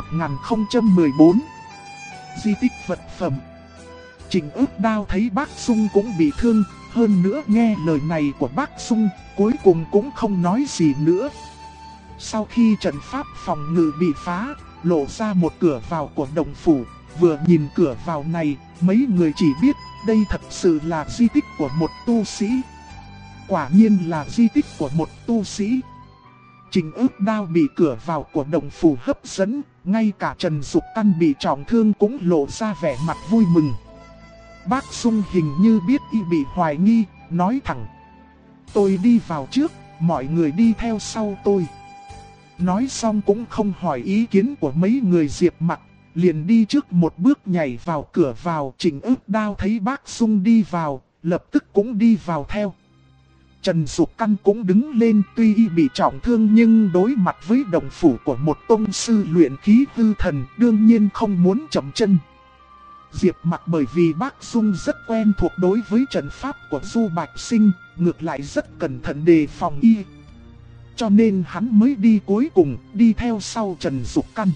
1014. Di tích vật phẩm. Trịnh Ức Đao thấy bác Dung cũng bị thương, hơn nữa nghe lời này của bác Dung, cuối cùng cũng không nói gì nữa. Sau khi trận pháp phòng ngự bị phá, lộ ra một cửa vào của động phủ, vừa nhìn cửa vào này, mấy người chỉ biết đây thật sự là di tích của một tu sĩ. Quả nhiên là di tích của một tu sĩ. Trịnh Ức Đao bị cửa vào của động phủ hấp dẫn, ngay cả Trần Dục Căn bị trọng thương cũng lộ ra vẻ mặt vui mừng. Bác Dung hình như biết y bị hoài nghi, nói thẳng: Tôi đi vào trước, mọi người đi theo sau tôi. Nói xong cũng không hỏi ý kiến của mấy người Diệp Mặc, liền đi trước một bước nhảy vào cửa vào. Trịnh Ức Đao thấy bác Dung đi vào, lập tức cũng đi vào theo. Trần Dục Căn cũng đứng lên, tuy y bị trọng thương nhưng đối mặt với động phủ của một tông sư luyện khí hư thần, đương nhiên không muốn chậm chân. Diệp Mặc bởi vì bác Dung rất quen thuộc đối với trận pháp của Du Bạch Sinh, ngược lại rất cẩn thận đề phòng y. Cho nên hắn mới đi cuối cùng, đi theo sau Trần Dục Căn.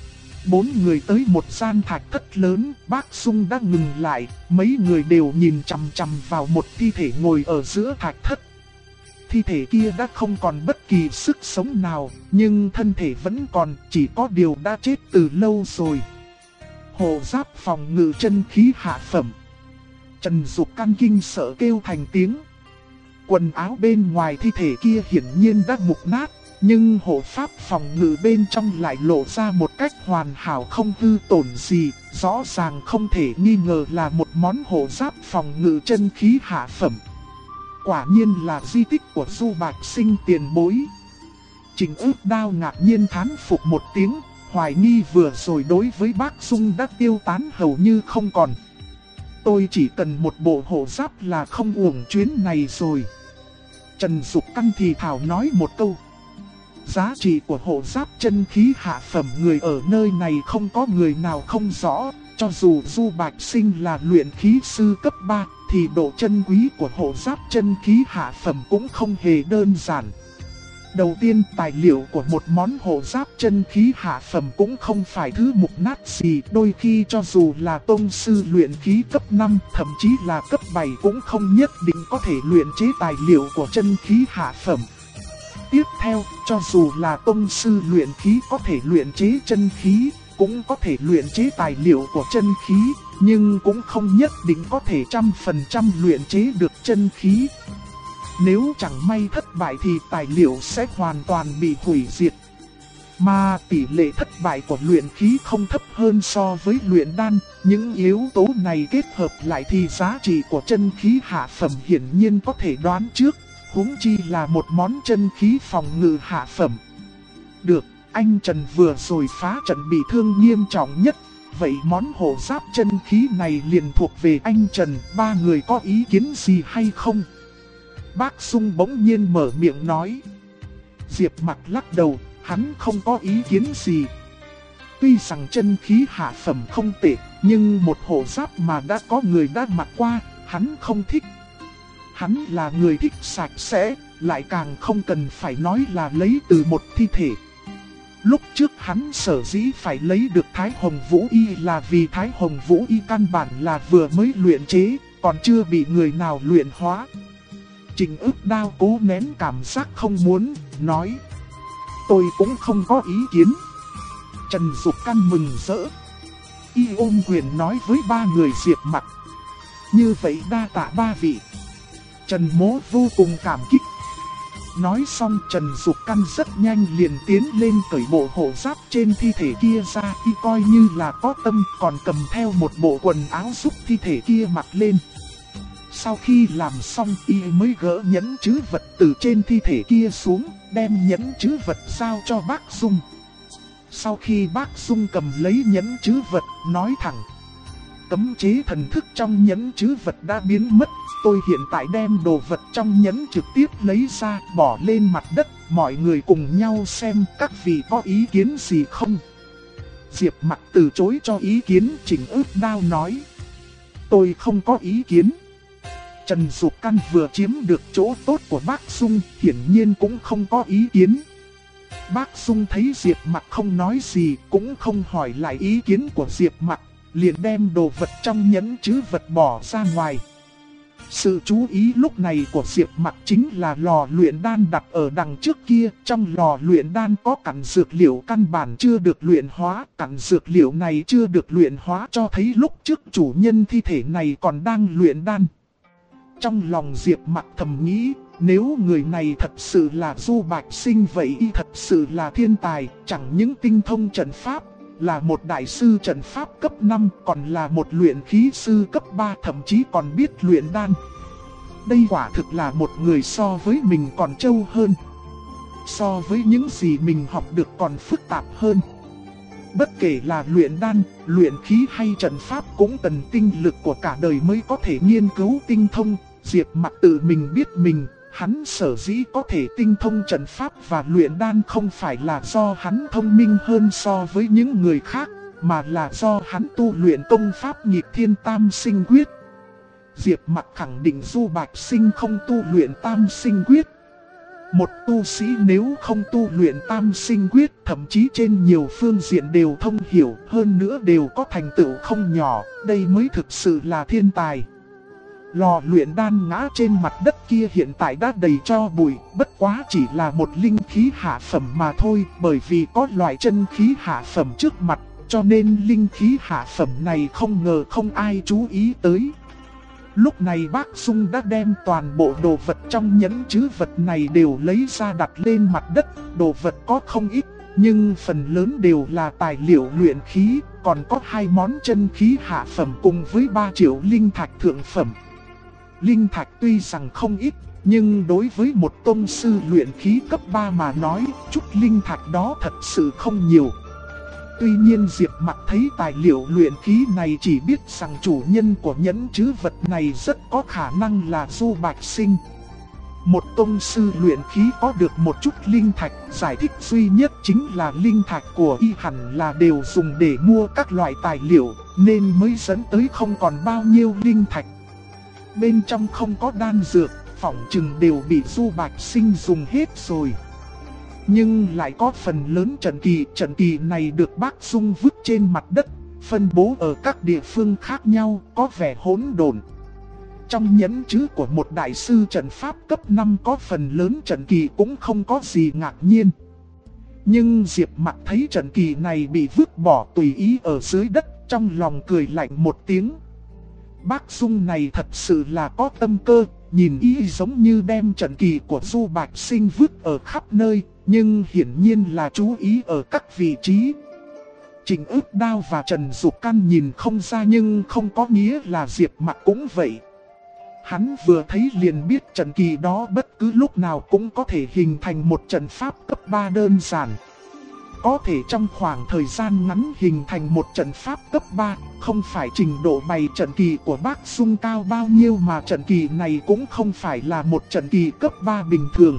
4 người tới một gian thạch thất lớn, bác Dung đã ngừng lại, mấy người đều nhìn chằm chằm vào một thi thể ngồi ở giữa thạch thất. Thi thể kia đã không còn bất kỳ sức sống nào, nhưng thân thể vẫn còn, chỉ có điều đã chết từ lâu rồi. Hộ giáp phòng ngự chân khí hạ phẩm. Trần Dục Căn kinh sợ kêu thành tiếng. Quần áo bên ngoài thi thể kia hiển nhiên đã mục nát, nhưng hộ pháp phòng ngự bên trong lại lộ ra một cách hoàn hảo không hư tổn gì, rõ ràng không thể nghi ngờ là một món hộ giáp phòng ngự chân khí hạ phẩm. Quả nhiên là di tích của Du Bạch Sinh tiền bối. Trịnh Ức Đao ngạc nhiên thán phục một tiếng, hoài nghi vừa rồi đối với bác Dung đã tiêu tán hầu như không còn. Tôi chỉ cần một bộ hộ giáp là không uổng chuyến này rồi. Trần Dục Căn thì thảo nói một câu. Giá trị của hộ giáp chân khí hạ phẩm người ở nơi này không có người nào không rõ. Cho dù Du Bạch Sinh là luyện khí sư cấp 3, thì độ chân quý của hộ giáp chân khí hạ phẩm cũng không hề đơn giản. Đầu tiên, tài liệu của một món hộ giáp chân khí hạ phẩm cũng không phải thứ mục nát gì. Đôi khi cho dù là tông sư luyện khí cấp 5, thậm chí là cấp 7 cũng không nhất định có thể luyện chế tài liệu của chân khí hạ phẩm. Tiếp theo, cho dù là tông sư luyện khí có thể luyện chế chân khí, cũng có thể luyện chế tài liệu của chân khí, nhưng cũng không nhất định có thể 100% luyện chế được chân khí. Nếu chẳng may thất bại thì tài liệu sẽ hoàn toàn bị hủy diệt. Mà tỷ lệ thất bại của luyện khí không thấp hơn so với luyện đan. Những yếu tố này kết hợp lại thì giá trị của chân khí hạ phẩm hiển nhiên có thể đoán trước. Huống chi là một món chân khí phòng ngự hạ phẩm. Được, anh Trần vừa rồi phá trận bị thương nghiêm trọng nhất. Vậy món hộ giáp chân khí này liền thuộc về anh Trần. Ba người có ý kiến gì hay không? Bác Dung bỗng nhiên mở miệng nói. Diệp Mặc lắc đầu, hắn không có ý kiến gì. Tuy rằng chân khí hạ phẩm không tệ, nhưng một hộ giáp mà đã có người đã mặc qua, hắn không thích. Hắn là người thích sạch sẽ, lại càng không cần phải nói là lấy từ một thi thể. Lúc trước hắn sở dĩ phải lấy được Thái Hồng Vũ Y là vì Thái Hồng Vũ Y căn bản là vừa mới luyện chế, còn chưa bị người nào luyện hóa. Trình Ước Đao cố nén cảm giác không muốn, nói. Tôi cũng không có ý kiến. Trần Dục Căn mừng rỡ. Y ôm quyền nói với ba người Diệp Mặc. Như vậy đa tạ ba vị. Trần Mỗ vô cùng cảm kích. Nói xong Trần Dục Căn rất nhanh liền tiến lên cởi bộ hộ giáp trên thi thể kia ra. Y coi như là có tâm, còn cầm theo một bộ quần áo giúp thi thể kia mặc lên. Sau khi làm xong y mới gỡ nhẫn trữ vật từ trên thi thể kia xuống, đem nhẫn trữ vật giao cho bác Dung. Sau khi bác Dung cầm lấy nhẫn trữ vật, nói thẳng. Cấm chế thần thức trong nhẫn trữ vật đã biến mất, tôi hiện tại đem đồ vật trong nhẫn trực tiếp lấy ra, bỏ lên mặt đất, mọi người cùng nhau xem các vị có ý kiến gì không. Diệp Mặc từ chối cho ý kiến, Trình Ước Đao nói. Tôi không có ý kiến. Trần Dục Căn vừa chiếm được chỗ tốt của bác Dung, hiển nhiên cũng không có ý kiến. Bác Dung thấy Diệp Mặc không nói gì, cũng không hỏi lại ý kiến của Diệp Mặc, liền đem đồ vật trong nhẫn trữ vật bỏ ra ngoài. Sự chú ý lúc này của Diệp Mặc chính là lò luyện đan đặt ở đằng trước kia. Trong lò luyện đan có cặn dược liệu căn bản chưa được luyện hóa. Cặn dược liệu này chưa được luyện hóa cho thấy lúc trước chủ nhân thi thể này còn đang luyện đan. Trong lòng Diệp Mặc thầm nghĩ, nếu người này thật sự là Du Bạch Sinh vậy y thật sự là thiên tài, chẳng những tinh thông trận pháp, là một đại sư trận pháp cấp 5, còn là một luyện khí sư cấp 3, thậm chí còn biết luyện đan. Đây quả thực là một người so với mình còn trâu hơn. So với những gì mình học được còn phức tạp hơn. Bất kể là luyện đan, luyện khí hay trận pháp cũng cần tinh lực của cả đời mới có thể nghiên cứu tinh thông. Diệp Mặc tự mình biết mình, hắn sở dĩ có thể tinh thông trận pháp và luyện đan không phải là do hắn thông minh hơn so với những người khác, mà là do hắn tu luyện công pháp Nghịch Thiên Tam Sinh Quyết. Diệp Mặc khẳng định Du Bạch Sinh không tu luyện Tam Sinh Quyết. Một tu sĩ nếu không tu luyện Tam Sinh Quyết, thậm chí trên nhiều phương diện đều thông hiểu, hơn nữa đều có thành tựu không nhỏ, đây mới thực sự là thiên tài. Lò luyện đan ngã trên mặt đất kia hiện tại đã đầy tro bụi, bất quá chỉ là một linh khí hạ phẩm mà thôi, bởi vì có loại chân khí hạ phẩm trước mặt, cho nên linh khí hạ phẩm này không ngờ không ai chú ý tới. Lúc này bác Dung đã đem toàn bộ đồ vật trong nhẫn trữ vật này đều lấy ra đặt lên mặt đất. Đồ vật có không ít, nhưng phần lớn đều là tài liệu luyện khí, còn có 2 món chân khí hạ phẩm cùng với 3 triệu linh thạch thượng phẩm. Linh thạch tuy rằng không ít, nhưng đối với một tông sư luyện khí cấp 3 mà nói, chút linh thạch đó thật sự không nhiều. Tuy nhiên Diệp Mặc thấy tài liệu luyện khí này chỉ biết rằng chủ nhân của nhẫn trữ vật này rất có khả năng là Du Bạch Sinh. Một tông sư luyện khí có được một chút linh thạch, giải thích duy nhất chính là linh thạch của y hẳn là đều dùng để mua các loại tài liệu, nên mới dẫn tới không còn bao nhiêu linh thạch. Bên trong không có đan dược, phỏng chừng đều bị Du Bạch Sinh dùng hết rồi. nhưng lại có phần lớn trận kỳ này được bác Dung vứt trên mặt đất, phân bố ở các địa phương khác nhau, có vẻ hỗn độn. Trong nhẫn chữ của một đại sư trận pháp cấp 5 có phần lớn trận kỳ cũng không có gì ngạc nhiên. Nhưng Diệp Mặc thấy trận kỳ này bị vứt bỏ tùy ý ở dưới đất, trong lòng cười lạnh một tiếng. Bác Dung này thật sự là có tâm cơ, nhìn ý giống như đem trận kỳ của Du Bạch Sinh vứt ở khắp nơi, nhưng hiển nhiên là chú ý ở các vị trí. Trịnh Ước Đao và Trần Dục Căn nhìn không ra nhưng không có nghĩa là Diệp Mặc cũng vậy. Hắn vừa thấy liền biết trận kỳ đó bất cứ lúc nào cũng có thể hình thành một trận pháp cấp 3 đơn giản. Có thể trong khoảng thời gian ngắn hình thành một trận pháp cấp 3, không phải trình độ bày trận kỳ của bác Dung cao bao nhiêu mà trận kỳ này cũng không phải là một trận kỳ cấp 3 bình thường.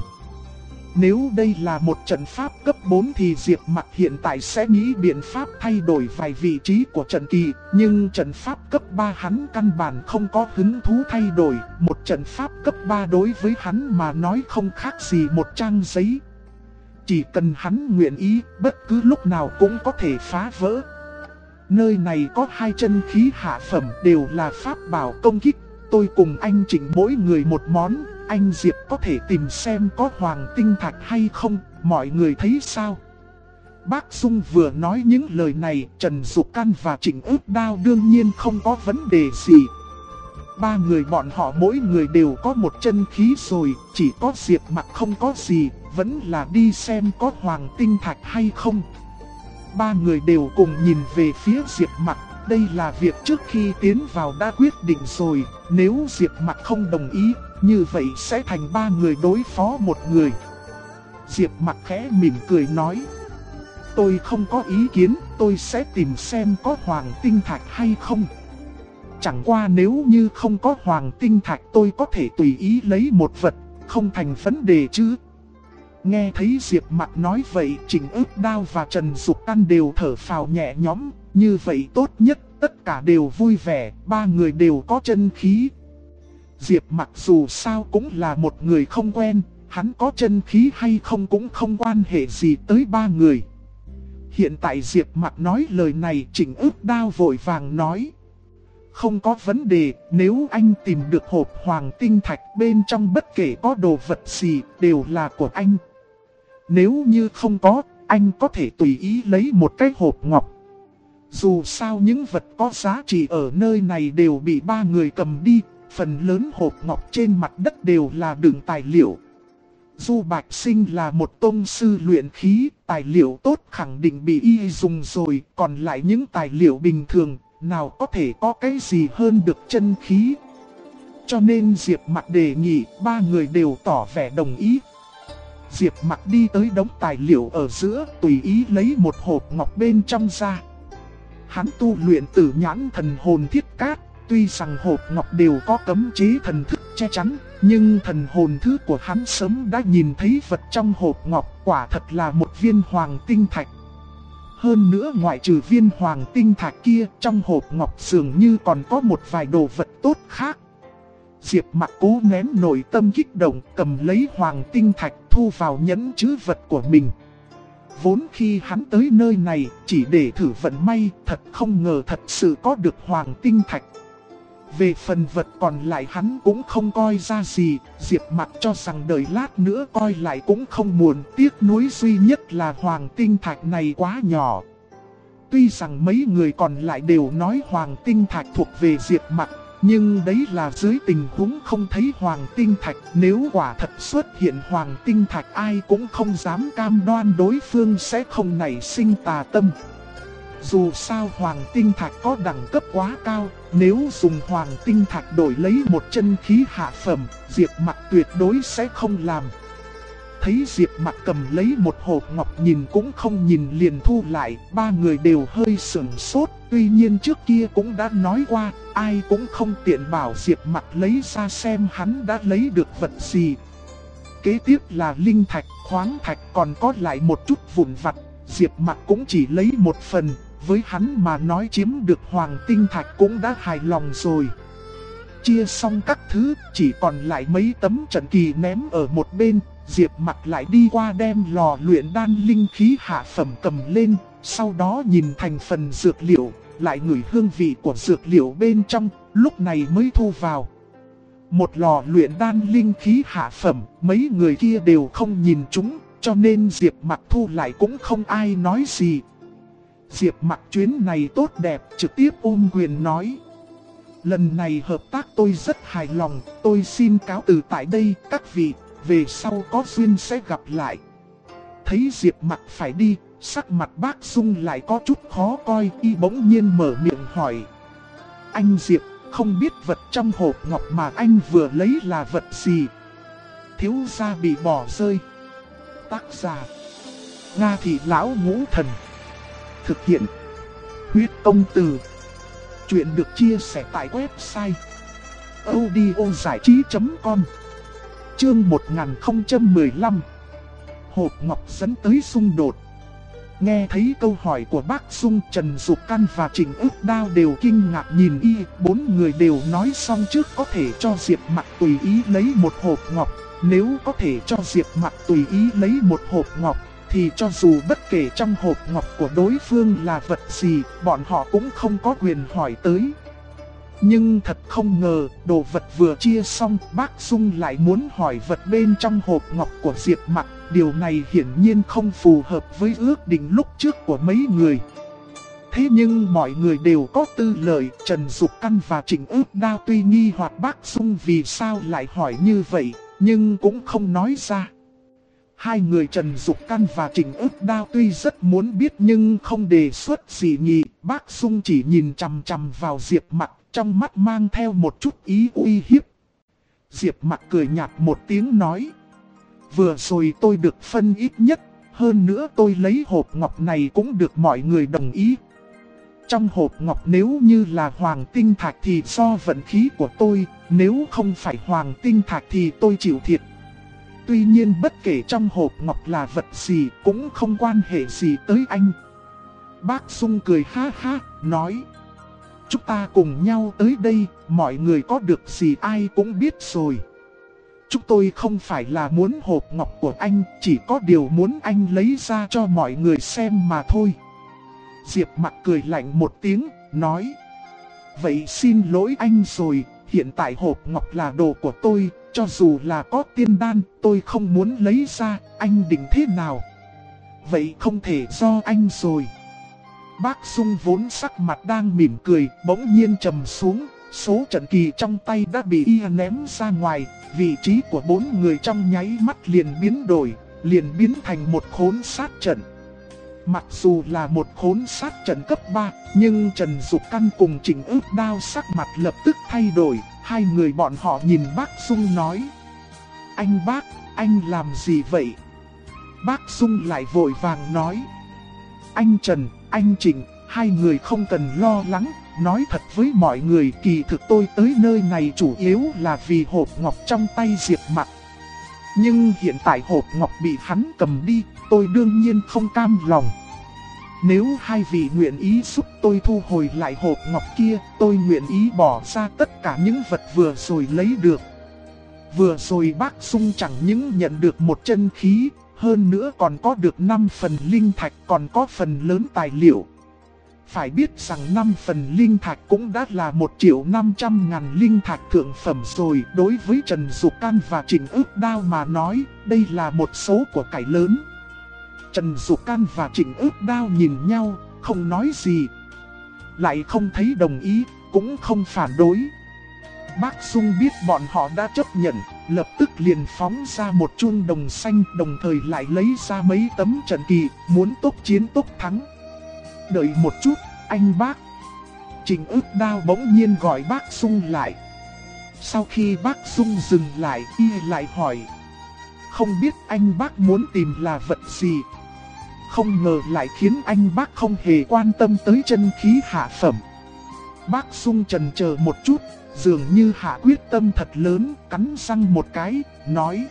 Nếu đây là một trận pháp cấp 4 thì Diệp Mặc hiện tại sẽ nghĩ biện pháp thay đổi vài vị trí của trận kỳ, nhưng trận pháp cấp 3 hắn căn bản không có hứng thú thay đổi, một trận pháp cấp 3 đối với hắn mà nói không khác gì một trang giấy. Chỉ cần hắn nguyện ý, bất cứ lúc nào cũng có thể phá vỡ. Nơi này có 2 chân khí hạ phẩm đều là pháp bảo công kích, tôi cùng anh Trịnh mỗi người một món, anh Diệp có thể tìm xem có hoàng tinh thạch hay không, mọi người thấy sao? Bác Dung vừa nói những lời này, Trần Dục Căn và Trịnh Ước Đao đương nhiên không có vấn đề gì. Ba người bọn họ mỗi người đều có một chân khí rồi, chỉ có Diệp Mặc không có gì, vẫn là đi xem có hoàng tinh thạch hay không. Ba người đều cùng nhìn về phía Diệp Mặc, đây là việc trước khi tiến vào đã quyết định rồi, nếu Diệp Mặc không đồng ý, như vậy sẽ thành 3 người đối phó một người. Diệp Mặc khẽ mỉm cười nói, tôi không có ý kiến, tôi sẽ tìm xem có hoàng tinh thạch hay không. Chẳng qua nếu như không có hoàng tinh thạch tôi có thể tùy ý lấy một vật, không thành vấn đề chứ. Nghe thấy Diệp Mặc nói vậy, Trịnh Ước Đao và Trần Dục Căn đều thở phào nhẹ nhõm, như vậy tốt nhất, tất cả đều vui vẻ, 3 người đều có chân khí. Diệp Mặc dù sao cũng là một người không quen, hắn có chân khí hay không cũng không quan hệ gì tới 3 người. Hiện tại Diệp Mặc nói lời này, Trịnh Ước Đao vội vàng nói, không có vấn đề, nếu anh tìm được hộp hoàng tinh thạch bên trong bất kể có đồ vật gì đều là của anh. Nếu như không có, anh có thể tùy ý lấy một cái hộp ngọc. Dù sao những vật có giá trị ở nơi này đều bị 3 người cầm đi, phần lớn hộp ngọc trên mặt đất đều là đựng tài liệu. Du Bạch Sinh là một tông sư luyện khí, tài liệu tốt khẳng định bị y dùng rồi, còn lại những tài liệu bình thường, nào có thể có cái gì hơn được chân khí. Cho nên Diệp Mặc đề nghị, 3 người đều tỏ vẻ đồng ý. Diệp Mặc đi tới đống tài liệu ở giữa, tùy ý lấy một hộp ngọc bên trong ra. Hắn tu luyện Tử Nhãn Thần Hồn Thiết Cát, tuy rằng hộp ngọc đều có cấm chế thần thức che chắn, nhưng thần hồn thứ của hắn sớm đã nhìn thấy vật trong hộp ngọc, quả thật là một viên hoàng tinh thạch. Hơn nữa ngoại trừ viên hoàng tinh thạch kia, trong hộp ngọc dường như còn có một vài đồ vật tốt khác. Diệp Mặc cố nén nội tâm kích động, cầm lấy hoàng tinh thạch thu vào nhẫn trữ vật của mình. Vốn khi hắn tới nơi này chỉ để thử vận may, thật không ngờ thật sự có được hoàng tinh thạch. Về phần vật còn lại hắn cũng không coi ra gì, Diệp Mặc cho rằng đợi lát nữa coi lại cũng không muộn, tiếc nuối duy nhất là hoàng tinh thạch này quá nhỏ. Tuy rằng mấy người còn lại đều nói hoàng tinh thạch thuộc về Diệp Mặc, nhưng đấy là dưới tình huống không thấy hoàng tinh thạch, nếu quả thật xuất hiện hoàng tinh thạch ai cũng không dám cam đoan đối phương sẽ không nảy sinh tà tâm. Dù sao hoàng tinh thạch có đẳng cấp quá cao, nếu dùng hoàng tinh thạch đổi lấy một chân khí hạ phẩm, Diệp Mặc tuyệt đối sẽ không làm. Thấy Diệp Mặc cầm lấy một hộp ngọc nhìn cũng không nhìn liền thu lại, 3 người đều hơi sửng sốt, tuy nhiên trước kia cũng đã nói qua, ai cũng không tiện bảo Diệp Mặc lấy ra xem hắn đã lấy được vật gì. Kế tiếp là linh thạch, khoáng thạch, còn có lại một chút vụn vặt, Diệp Mặc cũng chỉ lấy một phần, với hắn mà nói chiếm được hoàng tinh thạch cũng đã hài lòng rồi. Chia xong các thứ, chỉ còn lại mấy tấm trận kỳ ném ở một bên, Diệp Mặc lại đi qua đem lò luyện đan linh khí hạ phẩm cầm lên, sau đó nhìn thành phần dược liệu, lại ngửi hương vị của dược liệu bên trong, lúc này mới thu vào. Một lò luyện đan linh khí hạ phẩm, mấy người kia đều không nhìn chúng, cho nên Diệp Mặc thu lại cũng không ai nói gì. Diệp Mặc chuyến này tốt đẹp, trực tiếp ôm quyền nói: lần này hợp tác tôi rất hài lòng, tôi xin cáo từ tại đây các vị, về sau có duyên sẽ gặp lại. Thấy Diệp Mặc phải đi, sắc mặt bác Dung lại có chút khó coi, y bỗng nhiên mở miệng hỏi: anh Diệp, không biết vật trong hộp ngọc mà anh vừa lấy là vật gì? Thiếu gia bị bỏ rơi. Tác giả: Nga Thị Lão Ngũ Thần. Thực hiện: Huyết Công Từ. Chuyện được chia sẻ tại website audiozảichí.com. Chương 1015. Hộp ngọc dẫn tới xung đột. Nghe thấy câu hỏi của bác Dung, Trần Dục Căn và Trịnh Ức Đao đều kinh ngạc nhìn y. Bốn người đều nói xong trước có thể cho Diệp Mặc tùy ý lấy một hộp ngọc. Nếu có thể cho Diệp Mặc tùy ý lấy một hộp ngọc, thì cho dù bất kể trong hộp ngọc của đối phương là vật gì, bọn họ cũng không có quyền hỏi tới. Nhưng thật không ngờ, đồ vật vừa chia xong, bác Dung lại muốn hỏi vật bên trong hộp ngọc của Diệp Mặc. Điều này hiển nhiên không phù hợp với ước định lúc trước của mấy người. Thế nhưng mọi người đều có tư lợi, Trần Dục Căn và Trịnh Ức Đao tuy nghi hoặc bác Dung vì sao lại hỏi như vậy, nhưng cũng không nói ra. Hai người Trần Dục Căn và Trịnh Ức Đao tuy rất muốn biết nhưng không đề xuất gì nhỉ. Bác Dung chỉ nhìn chằm chằm vào Diệp Mặc, trong mắt mang theo một chút ý uy hiếp. Diệp Mặc cười nhạt một tiếng nói: vừa rồi tôi được phân ít nhất, hơn nữa tôi lấy hộp ngọc này cũng được mọi người đồng ý. Trong hộp ngọc nếu như là hoàng tinh thạch thì do vận khí của tôi, nếu không phải hoàng tinh thạch thì tôi chịu thiệt. Tuy nhiên bất kể trong hộp ngọc là vật gì cũng không quan hệ gì tới anh. Bác Dung cười ha ha, nói: chúng ta cùng nhau tới đây, mọi người có được gì ai cũng biết rồi. Chúng tôi không phải là muốn hộp ngọc của anh, chỉ có điều muốn anh lấy ra cho mọi người xem mà thôi. Diệp Mặc cười lạnh một tiếng, nói: vậy xin lỗi anh rồi, hiện tại hộp ngọc là đồ của tôi, cho dù là có tiên đan, tôi không muốn lấy ra, anh định thế nào? Vậy không thể do anh rồi. Bác Dung vốn sắc mặt đang mỉm cười, bỗng nhiên trầm xuống, số trận kỳ trong tay đã bị y ném ra ngoài, vị trí của bốn người trong nháy mắt liền biến đổi, liền biến thành một khốn sát trận. Mặc dù là một khốn sát trận cấp 3, nhưng Trần Dục Căn cùng Trịnh Ức Đao sắc mặt lập tức thay đổi, hai người bọn họ nhìn bác Dung nói: anh bác, anh làm gì vậy? Bác Dung lại vội vàng nói: anh Trần, anh Trịnh, hai người không cần lo lắng, nói thật với mọi người kỳ thực tôi tới nơi này chủ yếu là vì hộp ngọc trong tay Diệp Mặc. Nhưng hiện tại hộp ngọc bị hắn cầm đi, tôi đương nhiên không cam lòng. Nếu hai vị nguyện ý giúp tôi thu hồi lại hộp ngọc kia, tôi nguyện ý bỏ ra tất cả những vật vừa rồi lấy được. Vừa rồi bác Dung chẳng những nhận được một chân khí, hơn nữa còn có được 5 phần linh thạch, còn có phần lớn tài liệu. Phải biết rằng 5 phần linh thạch cũng đã là 1.500.000 linh thạch thượng phẩm rồi. Đối với Trần Dục Căn và Trịnh Ức Đao mà nói, đây là một số của cải lớn. Trần Dục Căn và Trịnh Ức Đao nhìn nhau, không nói gì. Lại không thấy đồng ý, cũng không phản đối. Bác Dung biết bọn họ đã chấp nhận, lập tức liền phóng ra một chuông đồng xanh, đồng thời lại lấy ra mấy tấm trận kỳ, muốn tốc chiến tốc thắng. Đợi một chút, anh bác. Trịnh Ức Đao bỗng nhiên gọi bác Dung lại. Sau khi bác Dung dừng lại, y lại hỏi: không biết anh bác muốn tìm là vật gì? Không ngờ lại khiến anh bác không hề quan tâm tới chân khí hạ phẩm. Bác Dung chần chờ một chút, dường như hạ quyết tâm thật lớn, cắn răng một cái, nói: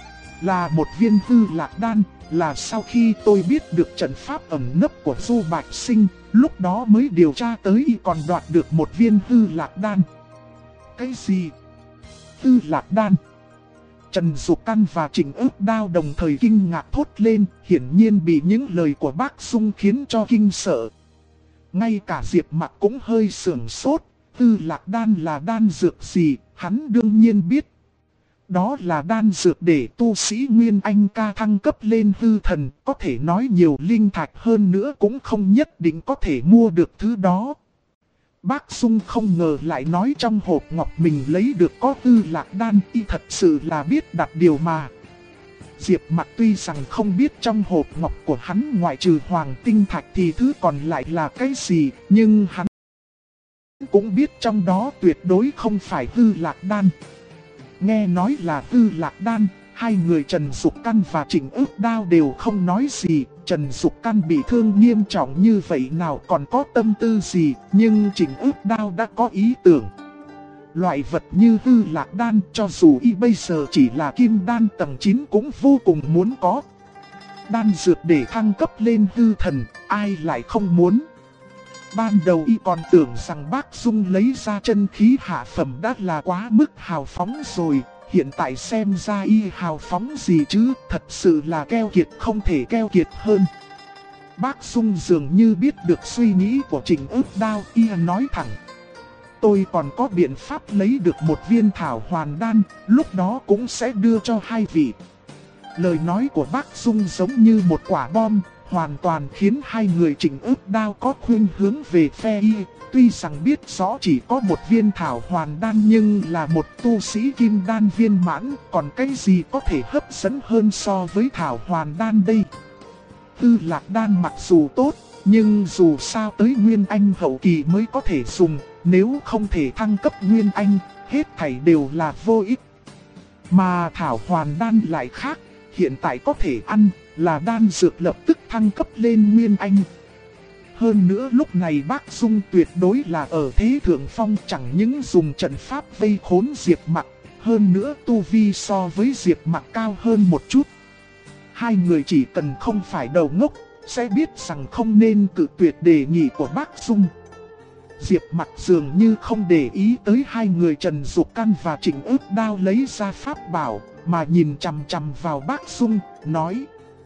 là một viên hư lạc đan, là sau khi tôi biết được trận pháp ẩn nấp của Du Bạch Sinh, lúc đó mới điều tra tới y còn đoạt được một viên hư lạc đan. Cái gì? Hư lạc đan? Trần Dục Căn và Trịnh Ước Đao đồng thời kinh ngạc thốt lên, hiển nhiên bị những lời của bác Dung khiến cho kinh sợ. Ngay cả Diệp Mặc cũng hơi sửng sốt, Tư Lạc Đan là đan dược gì, hắn đương nhiên biết. Đó là đan dược để tu sĩ Nguyên Anh ca thăng cấp lên hư thần, có thể nói nhiều linh thạch hơn nữa cũng không nhất định có thể mua được thứ đó. Bác Dung không ngờ lại nói trong hộp ngọc mình lấy được có Tư Lạc Đan, y thật sự là biết đặt điều mà. Diệp Mặc tuy rằng không biết trong hộp ngọc của hắn ngoại trừ hoàng tinh thạch thì thứ còn lại là cái gì, nhưng hắn cũng biết trong đó tuyệt đối không phải Tư Lạc Đan. Nghe nói là Tư Lạc Đan, hai người Trần Dục Căn và Trịnh Ước Đao đều không nói gì. Trần Dục Căn bị thương nghiêm trọng như vậy nào còn có tâm tư gì, nhưng Trịnh Ước Đao đã có ý tưởng. Loại vật như Tư Lạc Đan cho dù y bây giờ chỉ là kim đan tầng 9 cũng vô cùng muốn có. Đan dược để thăng cấp lên hư thần, ai lại không muốn. Ban đầu y còn tưởng rằng bác Dung lấy ra chân khí hạ phẩm đã là quá mức hào phóng rồi. Hiện tại xem ra y hào phóng gì chứ, thật sự là keo kiệt không thể keo kiệt hơn. Bác Dung dường như biết được suy nghĩ của Trịnh Ước Đao, y nói thẳng. Tôi còn có biện pháp lấy được một viên thảo hoàn đan, lúc đó cũng sẽ đưa cho hai vị. Lời nói của bác Dung giống như một quả bom, hoàn toàn khiến hai người Trịnh Ước Đao có khuynh hướng về phe y. Tuy rằng biết rõ chỉ có một viên thảo hoàn đan nhưng là một tu sĩ kim đan viên mãn, còn cái gì có thể hấp dẫn hơn so với thảo hoàn đan đây. Tư Lạc Đan mặc dù tốt, nhưng dù sao tới Nguyên Anh hậu kỳ mới có thể dùng, nếu không thể thăng cấp Nguyên Anh, hết thảy đều là vô ích. Mà thảo hoàn đan lại khác, hiện tại có thể ăn, là đan dược lập tức thăng cấp lên Nguyên Anh. Hơn nữa lúc này bác Dung tuyệt đối là ở thế thượng phong, chẳng những dùng trận pháp vây khốn Diệp Mặc, hơn nữa tu vi so với Diệp Mặc cao hơn một chút. Hai người chỉ cần không phải đầu ngốc, sẽ biết rằng không nên cự tuyệt đề nghị của bác Dung. Diệp Mặc dường như không để ý tới hai người Trần Dục Căn và Trịnh Ước Đao lấy ra pháp bảo, mà nhìn chằm chằm vào bác Dung, nói.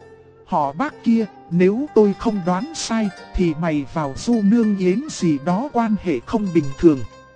Họ bác kia, nếu tôi không đoán sai, thì mày vào Du Nương Yến gì đó quan hệ không bình thường.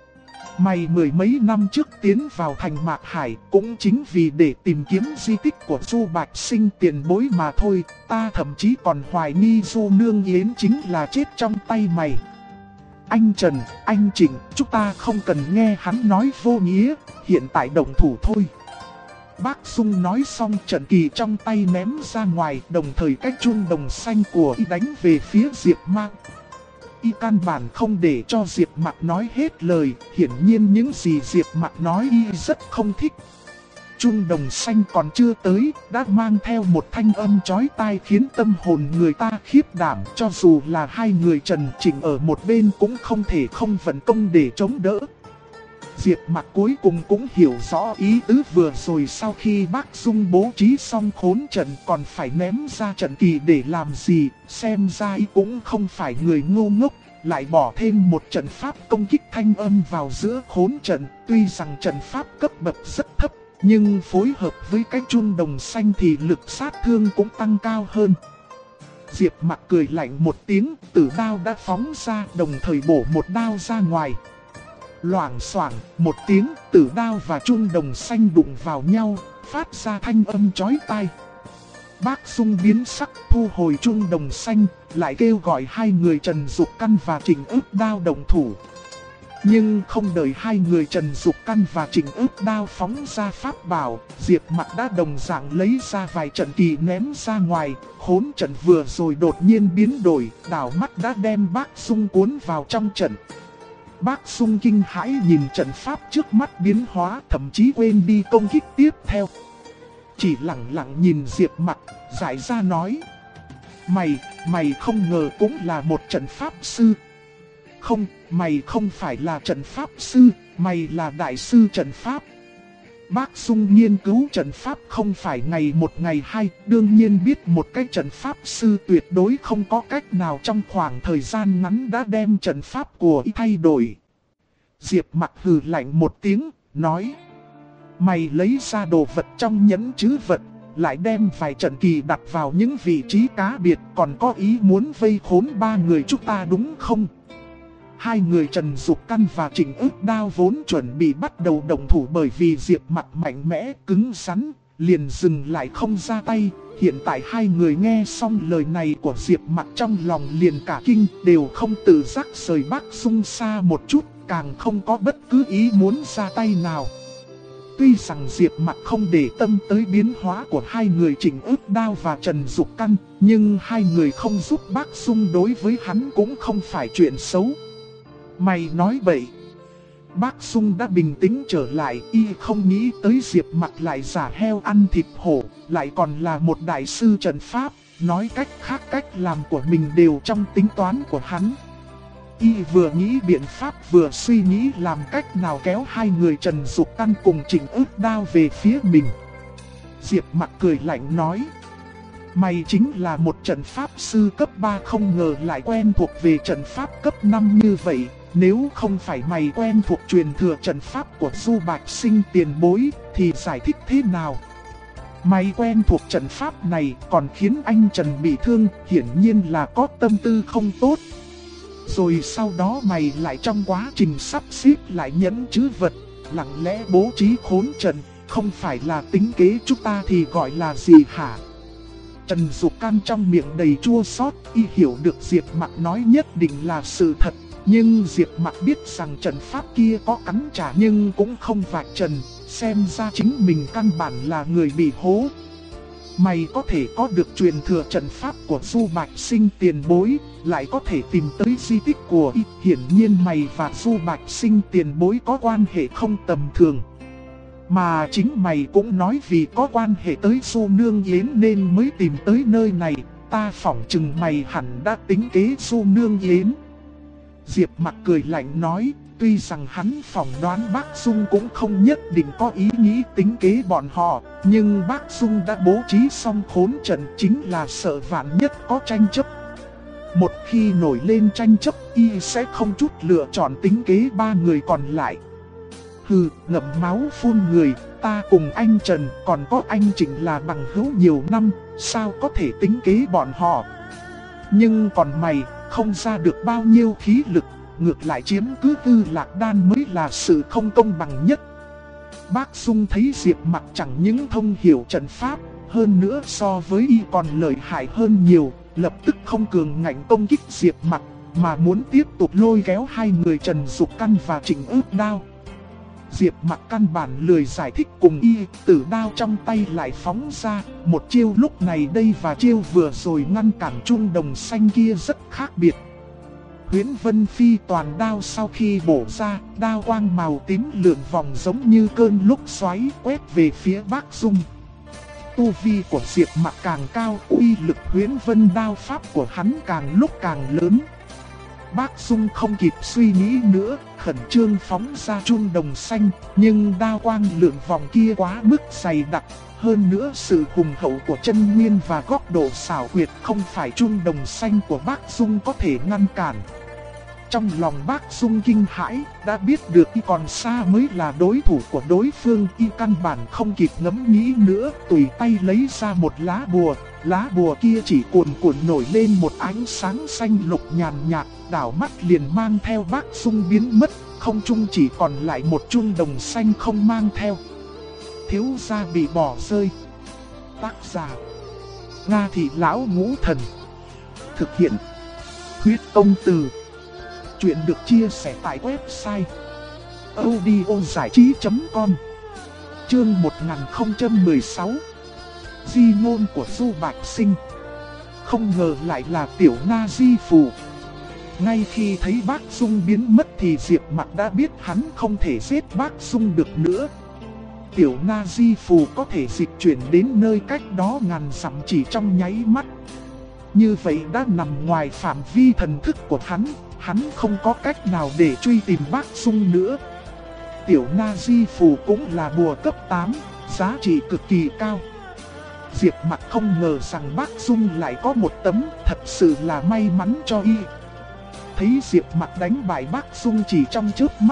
Mày mười mấy năm trước tiến vào thành Mạc Hải cũng chính vì để tìm kiếm di tích của Du Bạch Sinh tiền bối mà thôi. Ta thậm chí còn hoài nghi Du Nương Yến chính là chết trong tay mày. Anh Trần, anh Trịnh, chúng ta không cần nghe hắn nói vô nghĩa, hiện tại động thủ thôi. Bác Dung nói xong trận kỳ trong tay ném ra ngoài, đồng thời cái chuông đồng xanh của y đánh về phía Diệp Mặc. Y căn bản không để cho Diệp Mặc nói hết lời, hiển nhiên những gì Diệp Mặc nói y rất không thích. Chuông đồng xanh còn chưa tới, đã mang theo một thanh âm chói tai khiến tâm hồn người ta khiếp đảm, cho dù là hai người Trần Trịnh ở một bên cũng không thể không vận công để chống đỡ. Diệp Mặc cuối cùng cũng hiểu rõ ý tứ vừa rồi, sau khi bác Dung bố trí xong khốn trận còn phải ném ra trận kỳ để làm gì, xem ra ý cũng không phải người ngu ngốc, lại bỏ thêm một trận pháp công kích thanh âm vào giữa khốn trận. Tuy rằng trận pháp cấp bậc rất thấp, nhưng phối hợp với cái chuông đồng xanh thì lực sát thương cũng tăng cao hơn. Diệp Mặc cười lạnh một tiếng, tử đao đã phóng ra, đồng thời bổ một đao ra ngoài. Loảng xoảng một tiếng, tử đao và chuông đồng xanh đụng vào nhau, phát ra thanh âm chói tai. Bác Dung biến sắc thu hồi chuông đồng xanh, lại kêu gọi hai người Trần Dục Căn và Trịnh Ước Đao động thủ. Nhưng không đợi hai người Trần Dục Căn và Trịnh Ước Đao phóng ra pháp bảo, Diệp Mặc đã đồng dạng lấy ra vài trận kỳ ném ra ngoài. Khốn trận vừa rồi đột nhiên biến đổi, đảo mắt đã đem bác Dung cuốn vào trong trận. Bác Dung kinh hãi nhìn trận pháp trước mắt biến hóa, thậm chí quên đi công kích tiếp theo. Chỉ lặng lặng nhìn Diệp Mặc, giải ra nói. Mày không ngờ cũng là một trận pháp sư. Không, mày không phải là trận pháp sư, mày là đại sư trận pháp. Bác Dung nghiên cứu trận pháp không phải ngày một ngày hai, đương nhiên biết một cái trận pháp sư tuyệt đối không có cách nào trong khoảng thời gian ngắn đã đem trận pháp của y thay đổi. Diệp Mặc hừ lạnh một tiếng, nói. Mày lấy ra đồ vật trong nhẫn trữ vật, lại đem vài trận kỳ đặt vào những vị trí cá biệt, còn có ý muốn vây khốn ba người chúng ta đúng không? Hai người Trần Dục Căn và Trịnh Ức Đao vốn chuẩn bị bắt đầu động thủ, bởi vì Diệp Mặc mạnh mẽ, cứng rắn, liền dừng lại không ra tay. Hiện tại hai người nghe xong lời này của Diệp Mặc trong lòng liền cả kinh, đều không tự giác rời Bắc Dung xa một chút, càng không có bất cứ ý muốn ra tay nào. Tuy rằng Diệp Mặc không để tâm tới biến hóa của hai người Trịnh Ức Đao và Trần Dục Căn, nhưng hai người không giúp Bắc Dung đối với hắn cũng không phải chuyện xấu. Mày nói bậy. Bác Dung đã bình tĩnh trở lại, y không nghĩ tới Diệp Mặc lại giả heo ăn thịt hổ, lại còn là một đại sư trận pháp, nói cách khác cách làm của mình đều trong tính toán của hắn. Y vừa nghĩ biện pháp vừa suy nghĩ làm cách nào kéo hai người Trần Dục Căn cùng Trịnh Ức Đao về phía mình. Diệp Mặc cười lạnh nói: mày chính là một trận pháp sư cấp 3, không ngờ lại quen thuộc về trận pháp cấp 5 như vậy. Nếu không phải mày quen thuộc truyền thừa trận pháp của Du Bạch Sinh tiền bối, thì giải thích thế nào? Mày quen thuộc trận pháp này còn khiến anh Trần bị thương, hiển nhiên là có tâm tư không tốt. Rồi sau đó mày lại trong quá trình sắp xếp lại nhẫn trữ vật, lặng lẽ bố trí khốn trận, không phải là tính kế chúng ta thì gọi là gì hả? Trần Dục Căn trong miệng đầy chua xót, y hiểu được Diệp Mặc nói nhất định là sự thật. Nhưng Diệp Mặc biết rằng trận pháp kia có cắn trả nhưng cũng không vạch trần, xem ra chính mình căn bản là người bị hố. Mày có thể có được truyền thừa trận pháp của Du Bạch Sinh tiền bối, lại có thể tìm tới di tích của y. Hiển nhiên mày và Du Bạch Sinh tiền bối có quan hệ không tầm thường. Mà chính mày cũng nói vì có quan hệ tới Du Nương Yến nên mới tìm tới nơi này. Ta phỏng chừng mày hẳn đã tính kế Du Nương Yến. Diệp Mặc cười lạnh nói, tuy rằng hắn phỏng đoán Bác Dung cũng không nhất định có ý nghĩ tính kế bọn họ, nhưng Bác Dung đã bố trí xong khốn trận, chính là sợ vạn nhất có tranh chấp. Một khi nổi lên tranh chấp, y sẽ không chút lựa chọn tính kế ba người còn lại. Hừ, ngậm máu phun người, ta cùng anh Trần còn có anh Trịnh là bằng hữu nhiều năm, sao có thể tính kế bọn họ. Nhưng còn mày, không ra được bao nhiêu khí lực, ngược lại chiếm cứ Tư Lạc Đan mới là sự không công bằng nhất. Bác Dung thấy Diệp Mặc chẳng những thông hiểu trận pháp, hơn nữa so với y còn lợi hại hơn nhiều, lập tức không cường ngạnh công kích Diệp Mặc, mà muốn tiếp tục lôi kéo hai người Trần Dục Căn và Trịnh Ức Đao. Diệp Mặc căn bản lười giải thích cùng y, tử đao trong tay lại phóng ra, một chiêu lúc này đây và chiêu vừa rồi ngăn cản chuông đồng xanh kia rất khác biệt. Huyễn Vân Phi toàn đao sau khi bổ ra, đao quang màu tím lượn vòng giống như cơn lốc xoáy quét về phía Bác Dung. Tu vi của Diệp Mặc càng cao, uy lực Huyễn Vân đao pháp của hắn càng lúc càng lớn. Bác Dung không kịp suy nghĩ nữa, khẩn trương phóng ra chuông đồng xanh, nhưng đao quang lượn vòng kia quá mức dày đặc. Hơn nữa sự hùng hậu của chân nguyên và góc độ xảo quyệt không phải chuông đồng xanh của Bác Dung có thể ngăn cản. Trong lòng Bác Dung kinh hãi, đã biết được y còn xa mới là đối thủ của đối phương, y căn bản không kịp ngẫm nghĩ nữa, tùy tay lấy ra một lá bùa kia chỉ cuồn cuộn nổi lên một ánh sáng xanh lục nhàn nhạt, đảo mắt liền mang theo Bác Dung biến mất, không trung chỉ còn lại một chuông đồng xanh không mang theo. Thiếu gia bị bỏ rơi. Tác giả: Nga Thị Lão Ngũ Thần. Thực hiện: Huyết Công Từ. Chuyện được chia sẻ tại website audiozảichí.com. Chương 1016. Di ngôn của Du Bạch Sinh. Không ngờ lại là Tiểu Na Di Phù. Ngay khi thấy Bác Dung biến mất thì Diệp Mặc đã biết hắn không thể giết Bác Dung được nữa. Tiểu Na Di Phù có thể dịch chuyển đến nơi cách đó ngàn dặm chỉ trong nháy mắt. Như vậy đã nằm ngoài phạm vi thần thức của hắn không có cách nào để truy tìm Bác Dung nữa. Tiểu Na Di Phù cũng là bùa cấp 8, giá trị cực kỳ cao. Diệp Mặc không ngờ rằng Bác Dung lại có một tấm, thật sự là may mắn cho y. Thấy Diệp Mặc đánh bại Bác Dung chỉ trong chớp mắt,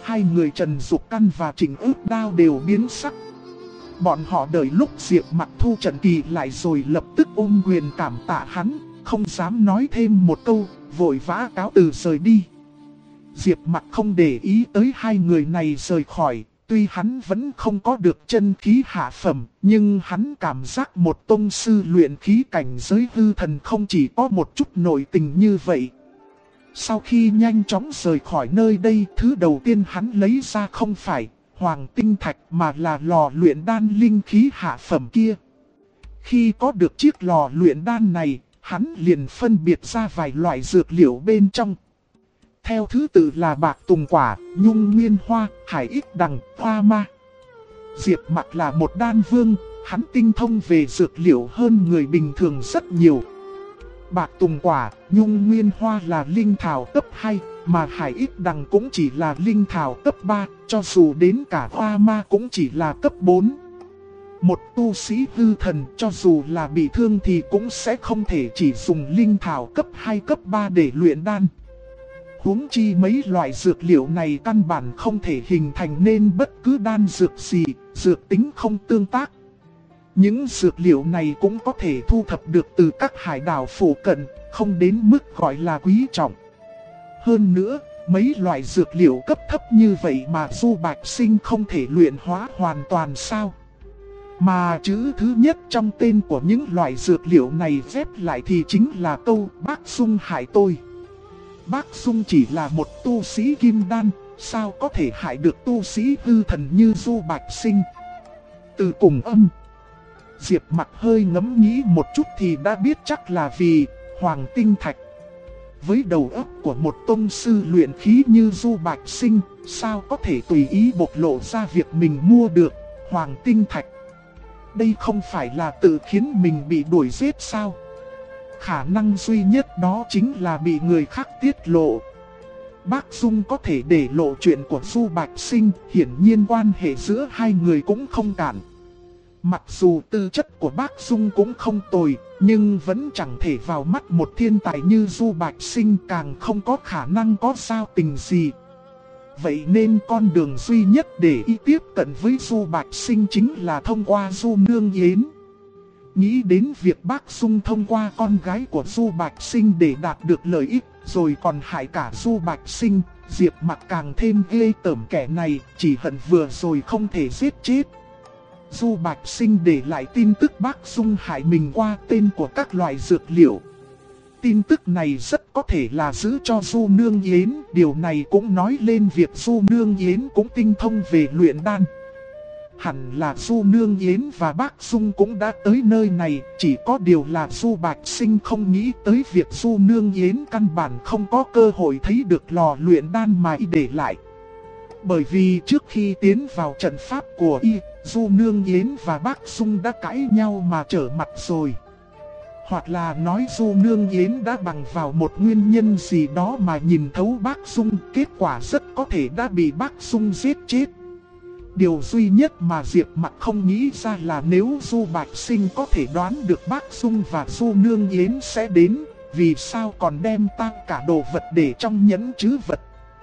Hai người Trần Dục Căn và Trịnh Ước Đao đều biến sắc. Bọn họ đợi lúc Diệp Mặc thu Trần Kỳ lại rồi lập tức ôm quyền cảm tạ hắn, không dám nói thêm một câu, vội vã cáo từ rời đi. Diệp Mặc không để ý tới hai người này rời khỏi, tuy hắn vẫn không có được chân khí hạ phẩm, nhưng hắn cảm giác một tông sư luyện khí cảnh giới hư thần không chỉ có một chút nội tình như vậy. Sau khi nhanh chóng rời khỏi nơi đây, thứ đầu tiên hắn lấy ra không phải hoàng tinh thạch mà là lò luyện đan linh khí hạ phẩm kia. Khi có được chiếc lò luyện đan này, hắn liền phân biệt ra vài loại dược liệu bên trong. Theo thứ tự là bạc tùng quả, nhung nguyên hoa, hải ích đằng, hoa ma. Diệp Mặc là một đan vương, hắn tinh thông về dược liệu hơn người bình thường rất nhiều. Bạc tùng quả, nhung nguyên hoa là linh thảo cấp 2, mà hải ích đằng cũng chỉ là linh thảo cấp 3, cho dù đến cả hoa ma cũng chỉ là cấp 4. Một tu sĩ hư thần cho dù là bị thương thì cũng sẽ không thể chỉ dùng linh thảo cấp 2 cấp 3 để luyện đan. Huống chi mấy loại dược liệu này căn bản không thể hình thành nên bất cứ đan dược gì, dược tính không tương tác. Những dược liệu này cũng có thể thu thập được từ các hải đảo phụ cận, không đến mức gọi là quý trọng. Hơn nữa, mấy loại dược liệu cấp thấp như vậy mà Du Bạch Sinh không thể luyện hóa hoàn toàn sao? Mà chữ thứ nhất trong tên của những loại dược liệu này ghép lại thì chính là câu Bác Dung hại tôi. Bác Dung chỉ là một tu sĩ kim đan, sao có thể hại được tu sĩ hư thần như Du Bạch Sinh? Từ cùng âm, Diệp Mặc hơi ngẫm nghĩ một chút thì đã biết chắc là vì hoàng tinh thạch. Với đầu óc của một tông sư luyện khí như Du Bạch Sinh, sao có thể tùy ý bộc lộ ra việc mình mua được hoàng tinh thạch? Đây không phải là tự khiến mình bị đuổi giết sao? Khả năng duy nhất đó chính là bị người khác tiết lộ. Bác Dung có thể để lộ chuyện của Du Bạch Sinh, hiển nhiên quan hệ giữa hai người cũng không cản. Mặc dù tư chất của bác Dung cũng không tồi, nhưng vẫn chẳng thể vào mắt một thiên tài như Du Bạch Sinh, càng không có khả năng có giao tình gì. Vậy nên con đường duy nhất để y tiếp cận với Du Bạch Sinh chính là thông qua Du Nương Yến. Nghĩ đến việc bác Dung thông qua con gái của Du Bạch Sinh để đạt được lợi ích, rồi còn hại cả Du Bạch Sinh, Diệp Mặc càng thêm ghê tởm kẻ này, chỉ hận vừa rồi không thể giết chết. Du Bạch Sinh để lại tin tức bác Dung hại mình qua tên của các loại dược liệu. Tin tức này rất có thể là giữ cho Du Nương Yến, điều này cũng nói lên việc Du Nương Yến cũng tinh thông về luyện đan. Hẳn là Du Nương Yến và bác Dung cũng đã tới nơi này, chỉ có điều là Du Bạch Sinh không nghĩ tới việc Du Nương Yến căn bản không có cơ hội thấy được lò luyện đan mà y để lại. Bởi vì trước khi tiến vào trận pháp của y, Du Nương Yến và bác Dung đã cãi nhau mà trở mặt rồi. Hoặc là nói Du Nương Yến đã bằng vào một nguyên nhân gì đó mà nhìn thấu bác Dung, kết quả rất có thể đã bị bác Dung giết chết. Điều duy nhất mà Diệp Mặc không nghĩ ra là nếu Du Bạch Sinh có thể đoán được bác Dung và Du Nương Yến sẽ đến, vì sao còn đem tang cả đồ vật để trong nhẫn trữ vật.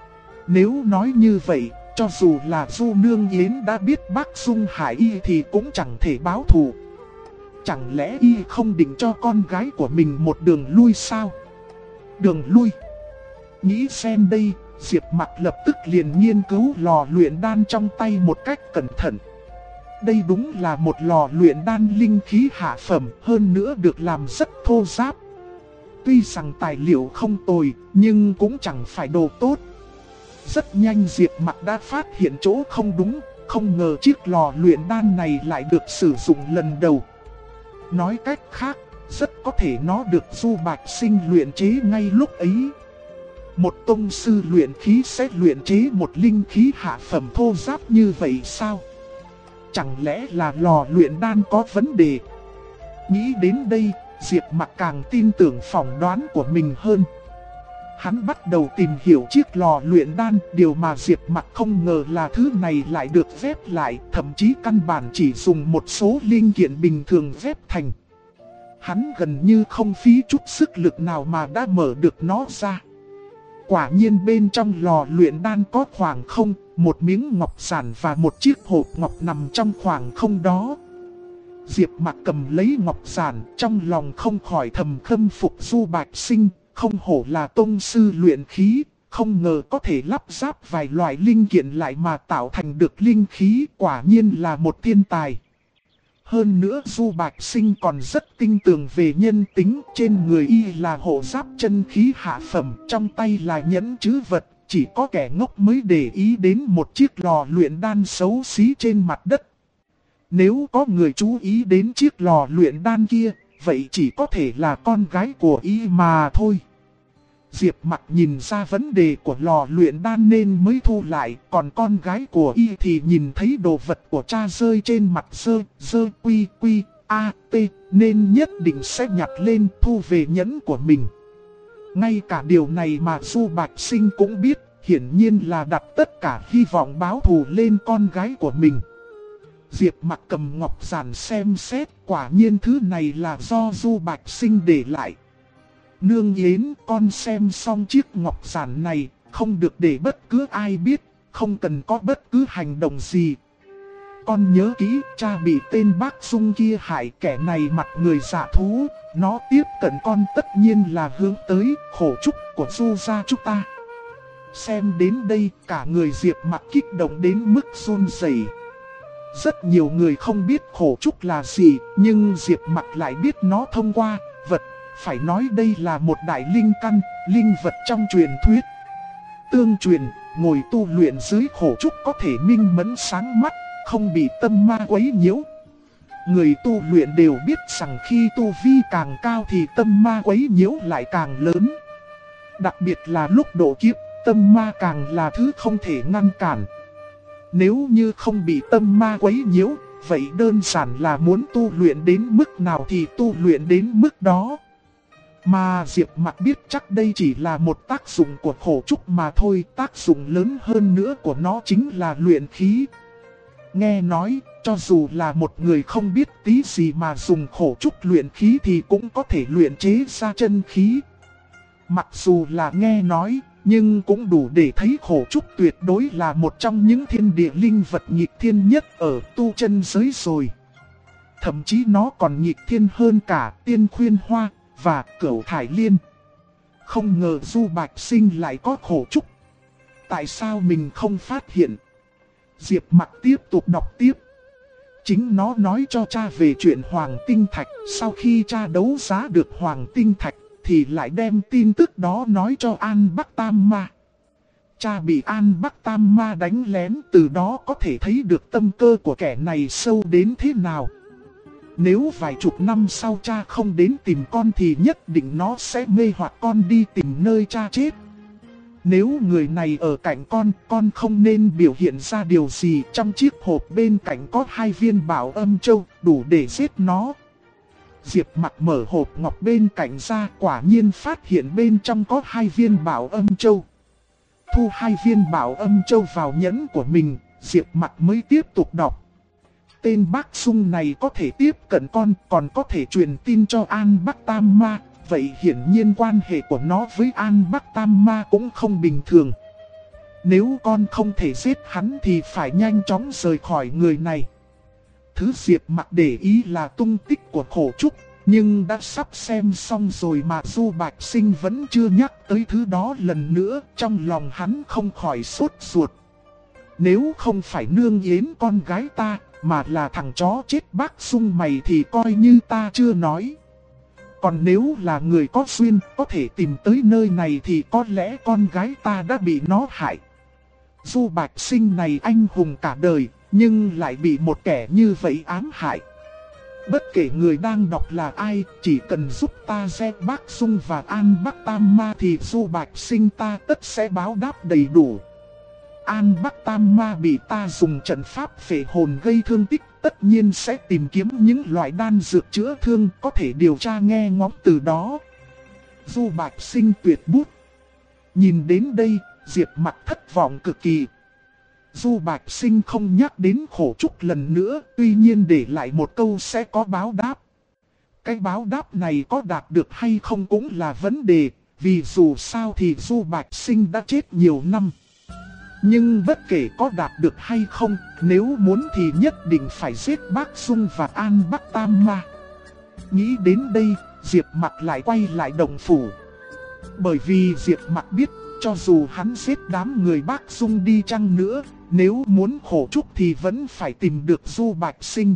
Nếu nói như vậy, cho dù là Du Nương Yến đã biết bác Dung hại y thì cũng chẳng thể báo thù. Chẳng lẽ y không định cho con gái của mình một đường lui sao? Đường lui? Nghĩ xem đây, Diệp Mặc lập tức liền nghiên cứu lò luyện đan trong tay một cách cẩn thận. Đây đúng là một lò luyện đan linh khí hạ phẩm, hơn nữa được làm rất thô ráp. Tuy rằng tài liệu không tồi, nhưng cũng chẳng phải đồ tốt. Rất nhanh Diệp Mặc đã phát hiện chỗ không đúng, không ngờ chiếc lò luyện đan này lại được sử dụng lần đầu. Nói cách khác, rất có thể nó được Du Bạch Sinh luyện chế ngay lúc ấy. Một tông sư luyện khí sẽ luyện chế một linh khí hạ phẩm thô ráp như vậy sao? Chẳng lẽ là lò luyện đan có vấn đề? Nghĩ đến đây, Diệp Mặc càng tin tưởng phỏng đoán của mình hơn. Hắn bắt đầu tìm hiểu chiếc lò luyện đan, điều mà Diệp Mặc không ngờ là thứ này lại được ghép lại, thậm chí căn bản chỉ dùng một số linh kiện bình thường ghép thành. Hắn gần như không phí chút sức lực nào mà đã mở được nó ra. Quả nhiên bên trong lò luyện đan có khoảng Một miếng ngọc giản và một chiếc hộp ngọc nằm trong khoảng không đó. Diệp Mặc cầm lấy ngọc giản, trong lòng không khỏi thầm khâm phục Du Bạch Sinh, không hổ là tông sư luyện khí, không ngờ có thể lắp ráp vài loại linh kiện lại mà tạo thành được linh khí, quả nhiên là một thiên tài. Hơn nữa Du Bạch Sinh còn rất tinh tường về nhân tính, trên người y là hộ giáp chân khí hạ phẩm, trong tay là nhẫn trữ vật, chỉ có kẻ ngốc mới để ý đến một chiếc lò luyện đan xấu xí trên mặt đất. Nếu có người chú ý đến chiếc lò luyện đan kia, vậy chỉ có thể là con gái của y mà thôi. Diệp Mặc nhìn ra vấn đề của lò luyện đan nên mới thu lại, còn con gái của y thì nhìn thấy đồ vật của cha rơi trên mặt quy quy a t nên nhất định sẽ nhặt lên thu về nhẫn của mình. Ngay cả điều này mà Du Bạch Sinh cũng biết, hiển nhiên là đặt tất cả hy vọng báo thù lên con gái của mình. Diệp Mặc cầm ngọc giản xem xét, quả nhiên thứ này là do Du Bạch Sinh để lại. Nương Yến, con xem xong chiếc ngọc giản này, không được để bất cứ ai biết, không cần có bất cứ hành động gì. Con nhớ kỹ, cha bị tên bác Dung kia hại, kẻ này mặt người dạ thú, nó tiếp cận con tất nhiên là hướng tới khổ trúc của Du gia chúng ta. Xem đến đây, cả người Diệp Mặc kích động đến mức run rẩy. Rất nhiều người không biết khổ trúc là gì, nhưng Diệp Mặc lại biết nó thông qua vật. Phải nói đây là một đại linh căn, linh vật trong truyền thuyết. Tương truyền, ngồi tu luyện dưới khổ trúc có thể minh mẫn sáng mắt, không bị tâm ma quấy nhiễu. Người tu luyện đều biết rằng khi tu vi càng cao thì tâm ma quấy nhiễu lại càng lớn. Đặc biệt là lúc độ kiếp, tâm ma càng là thứ không thể ngăn cản. Nếu như không bị tâm ma quấy nhiễu, vậy đơn giản là muốn tu luyện đến mức nào thì tu luyện đến mức đó. Mà Diệp Mặc biết chắc đây chỉ là một tác dụng của khổ trúc mà thôi, tác dụng lớn hơn nữa của nó chính là luyện khí. Nghe nói, cho dù là một người không biết tí gì mà dùng khổ trúc luyện khí thì cũng có thể luyện chế ra chân khí. Mặc dù là nghe nói, nhưng cũng đủ để thấy khổ trúc tuyệt đối là một trong những thiên địa linh vật nghịch thiên nhất ở tu chân giới rồi. Thậm chí nó còn nghịch thiên hơn cả tiên khuyên hoa và cửu thải liên. Không ngờ Du Bạch Sinh lại có khổ trúc. Tại sao mình không phát hiện? Diệp Mặc tiếp tục đọc tiếp. Chính nó nói cho cha về chuyện Hoàng Tinh Thạch. Sau khi cha đấu giá được Hoàng Tinh Thạch thì lại đem tin tức đó nói cho An Bắc Tam Ma. Cha bị An Bắc Tam Ma đánh lén, từ đó có thể thấy được tâm cơ của kẻ này sâu đến thế nào. Nếu vài chục năm sau cha không đến tìm con thì nhất định nó sẽ mê hoặc con đi tìm nơi cha chết. Nếu người này ở cạnh con không nên biểu hiện ra điều gì. Trong chiếc hộp bên cạnh có 2 viên bảo âm châu, đủ để giết nó. Diệp Mặc mở hộp ngọc bên cạnh ra, quả nhiên phát hiện bên trong có 2 viên bảo âm châu. Thu 2 viên bảo âm châu vào nhẫn của mình, Diệp Mặc mới tiếp tục đọc. Tên bác Dung này có thể tiếp cận con, còn có thể truyền tin cho An Bắc Tam Ma. Vậy hiển nhiên quan hệ của nó với An Bắc Tam Ma cũng không bình thường. Nếu con không thể giết hắn thì phải nhanh chóng rời khỏi người này. Thứ Diệp Mặc để ý là tung tích của khổ trúc, nhưng đã sắp xem xong rồi mà Du Bạch Sinh vẫn chưa nhắc tới thứ đó lần nữa, trong lòng hắn không khỏi sốt ruột. Nếu không phải Nương Yến con gái ta, mà là thằng chó chết bác Dung mày thì coi như ta chưa nói. Còn nếu là người có duyên có thể tìm tới nơi này thì có lẽ con gái ta đã bị nó hại. Du Bạch Sinh này anh hùng cả đời, nhưng lại bị một kẻ như vậy ám hại. Bất kể người đang đọc là ai, chỉ cần giúp ta giết bác Dung và An Bắc Tam Ma thì Du Bạch Sinh ta tất sẽ báo đáp đầy đủ. An Bắc Tam Ma bị ta dùng trận pháp phệ hồn gây thương tích, tất nhiên sẽ tìm kiếm những loại đan dược chữa thương, có thể điều tra nghe ngóng từ đó. Du Bạch Sinh tuyệt bút. Nhìn đến đây, Diệp Mặc thất vọng cực kỳ. Du Bạch Sinh không nhắc đến khổ trúc lần nữa, tuy nhiên để lại một câu sẽ có báo đáp. Cái báo đáp này có đạt được hay không cũng là vấn đề, vì dù sao thì Du Bạch Sinh đã chết nhiều năm. Nhưng bất kể có đạt được hay không, nếu muốn thì nhất định phải giết Bác Dung và An Bắc Tam Ma. Nghĩ đến đây, Diệp Mặc lại quay lại động phủ. Bởi vì Diệp Mặc biết, cho dù hắn giết đám người Bác Dung đi chăng nữa, nếu muốn khổ trúc thì vẫn phải tìm được Du Bạch Sinh.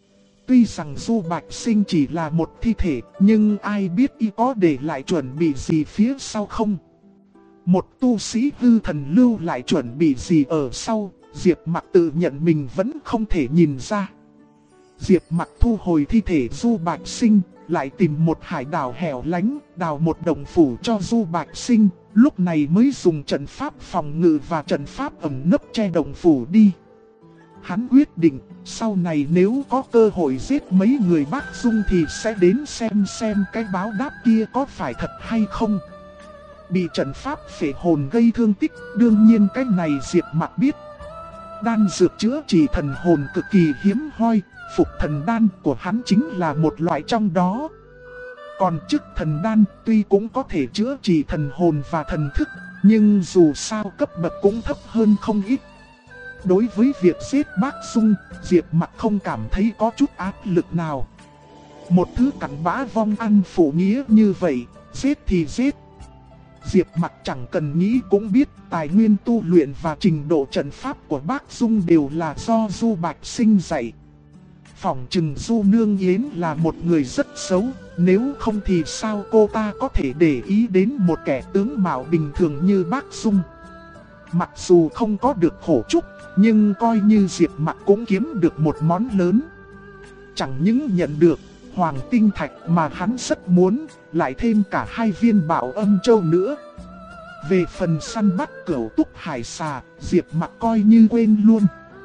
Tuy rằng Du Bạch Sinh chỉ là một thi thể, nhưng ai biết y có để lại chuẩn bị gì phía sau không? Một tu sĩ hư thần lưu lại chuẩn bị gì ở sau, Diệp Mặc tự nhận mình vẫn không thể nhìn ra. Diệp Mặc thu hồi thi thể Du Bạch Sinh, lại tìm một hải đảo hẻo lánh, đào một động phủ cho Du Bạch Sinh, lúc này mới dùng trận pháp phòng ngự và trận pháp ẩn nấp che động phủ đi. Hắn quyết định, sau này nếu có cơ hội giết mấy người Bắc Dung thì sẽ đến xem cái báo đáp kia có phải thật hay không. Bị trận pháp phệ hồn gây thương tích, đương nhiên cái này Diệp Mặc biết. Đan dược chữa trị thần hồn cực kỳ hiếm hoi, phục thần đan của hắn chính là một loại trong đó. Còn chức thần đan tuy cũng có thể chữa trị thần hồn và thần thức, nhưng dù sao cấp bậc cũng thấp hơn không ít. Đối với việc giết Bác Dung, Diệp Mặc không cảm thấy có chút áp lực nào. Một thứ cặn bã vong ăn phụ nghĩa như vậy, giết thì giết. Diệp Mặc chẳng cần nghĩ cũng biết tài nguyên tu luyện và trình độ trận pháp của Bác Dung đều là do Du Bạch Sinh dạy. Phỏng chừng Du Nương Yến là một người rất xấu, nếu không thì sao cô ta có thể để ý đến một kẻ tướng mạo bình thường như Bác Dung. Mặc dù không có được khổ trúc, nhưng coi như Diệp Mặc cũng kiếm được một món lớn. Chẳng những nhận được Hoàng Tinh Thạch mà hắn rất muốn, lại thêm cả 2 viên Bảo Âm Châu nữa. Về phần săn bắt Cửu Túc Hải Xà, Diệp Mặc coi như quên luôn.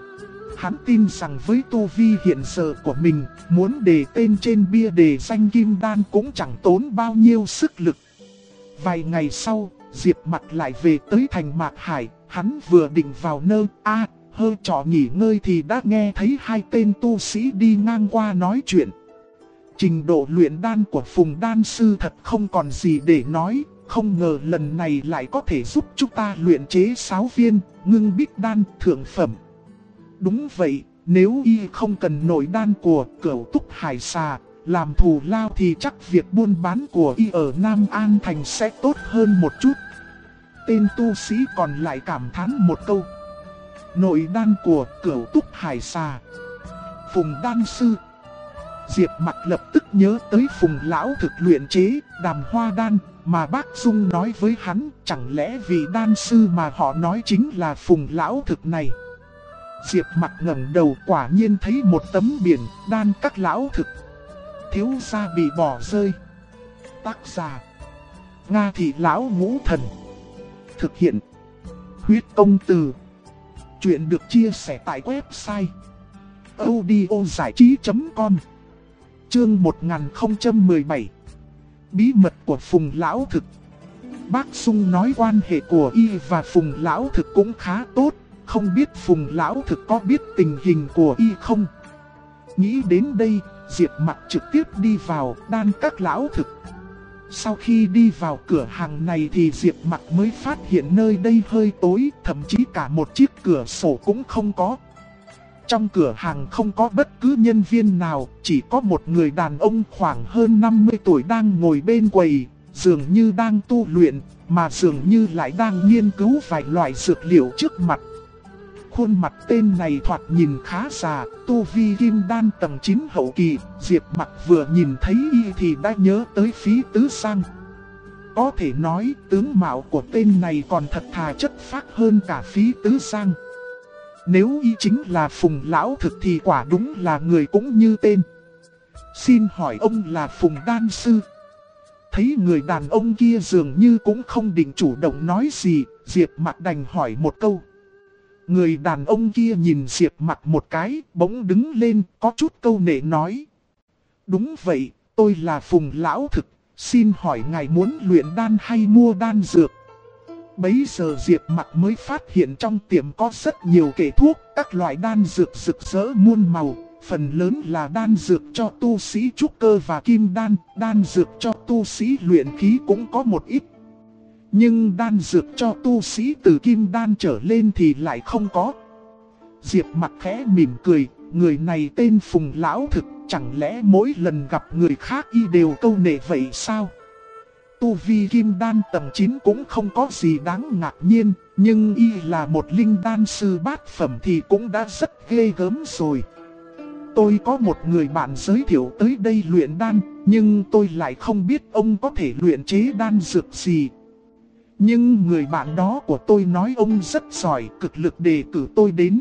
Hắn tin rằng với tu vi hiện giờ của mình, muốn đề tên trên bia đề danh Kim Đan cũng chẳng tốn bao nhiêu sức lực. Vài ngày sau, Diệp Mặc lại về tới thành Mạc Hải, hắn vừa định vào nơi hơi trọ nghỉ ngơi thì đã nghe thấy 2 tên tu sĩ đi ngang qua nói chuyện. Trình độ luyện đan của Phùng Đan Sư thật không còn gì để nói, không ngờ lần này lại có thể giúp chúng ta luyện chế 6 viên ngưng bích đan thượng phẩm. Đúng vậy, nếu y không cần nội đan của Cửu Túc Hải Xà làm thù lao thì chắc việc buôn bán của y ở Nam An Thành sẽ tốt hơn một chút. Tên tu sĩ còn lại cảm thán một câu. Nội đan của Cửu Túc Hải Xà, Phùng Đan Sư. Diệp Mặc lập tức nhớ tới Phùng Lão Thực luyện chế Đàm Hoa Đan mà Bác Dung nói với hắn, chẳng lẽ vị đan sư mà họ nói chính là Phùng Lão Thực này. Diệp Mặc ngẩng đầu quả nhiên thấy một tấm biển đan các lão thực. Thiếu gia bị bỏ rơi. Tác giả Nga Thị Lão Ngũ Thần. Thực hiện Huyết Công Từ. Chuyện được chia sẻ tại website audiozảichí.com. Chương 1017. Bí mật của Phùng Lão Thực. Bác Dung nói quan hệ của y và Phùng Lão Thực cũng khá tốt, không biết Phùng Lão Thực có biết tình hình của y không? Nghĩ đến đây, Diệp Mặc trực tiếp đi vào đan các lão thực. Sau khi đi vào cửa hàng này thì Diệp Mặc mới phát hiện nơi đây hơi tối, thậm chí cả một chiếc cửa sổ cũng không có. Trong cửa hàng không có bất cứ nhân viên nào, chỉ có một người đàn ông khoảng hơn 50 tuổi đang ngồi bên quầy, dường như đang tu luyện, mà dường như lại đang nghiên cứu vài loại dược liệu trước mặt. Khuôn mặt tên này thoạt nhìn khá già, tu vi kim đan tầng 9 hậu kỳ, Diệp Mặc vừa nhìn thấy y thì đã nhớ tới Phí Tứ Sang. Có thể nói tướng mạo của tên này còn thật thà chất phác hơn cả Phí Tứ Sang. Nếu y chính là Phùng Lão Thực thì quả đúng là người cũng như tên. Xin hỏi ông là Phùng Đan Sư? Thấy người đàn ông kia dường như cũng không định chủ động nói gì, Diệp Mặc đành hỏi một câu. Người đàn ông kia nhìn Diệp Mặc một cái, bỗng đứng lên, có chút câu nệ nói. Đúng vậy, tôi là Phùng Lão Thực, xin hỏi ngài muốn luyện đan hay mua đan dược? Bấy giờ Diệp Mặc mới phát hiện trong tiệm có rất nhiều kệ thuốc, các loại đan dược rực rỡ muôn màu, phần lớn là đan dược cho tu sĩ trúc cơ và kim đan, đan dược cho tu sĩ luyện khí cũng có một ít. Nhưng đan dược cho tu sĩ từ kim đan trở lên thì lại không có. Diệp Mặc khẽ mỉm cười, người này tên Phùng Lão Thực, chẳng lẽ mỗi lần gặp người khác y đều câu nệ vậy sao? Tu vi kim đan tầng 9 cũng không có gì đáng ngạc nhiên, nhưng y là một linh đan sư bát phẩm thì cũng đã rất ghê gớm rồi. Tôi có một người bạn giới thiệu tới đây luyện đan, nhưng tôi lại không biết ông có thể luyện chế đan dược gì. Nhưng người bạn đó của tôi nói ông rất giỏi, cực lực đề cử tôi đến.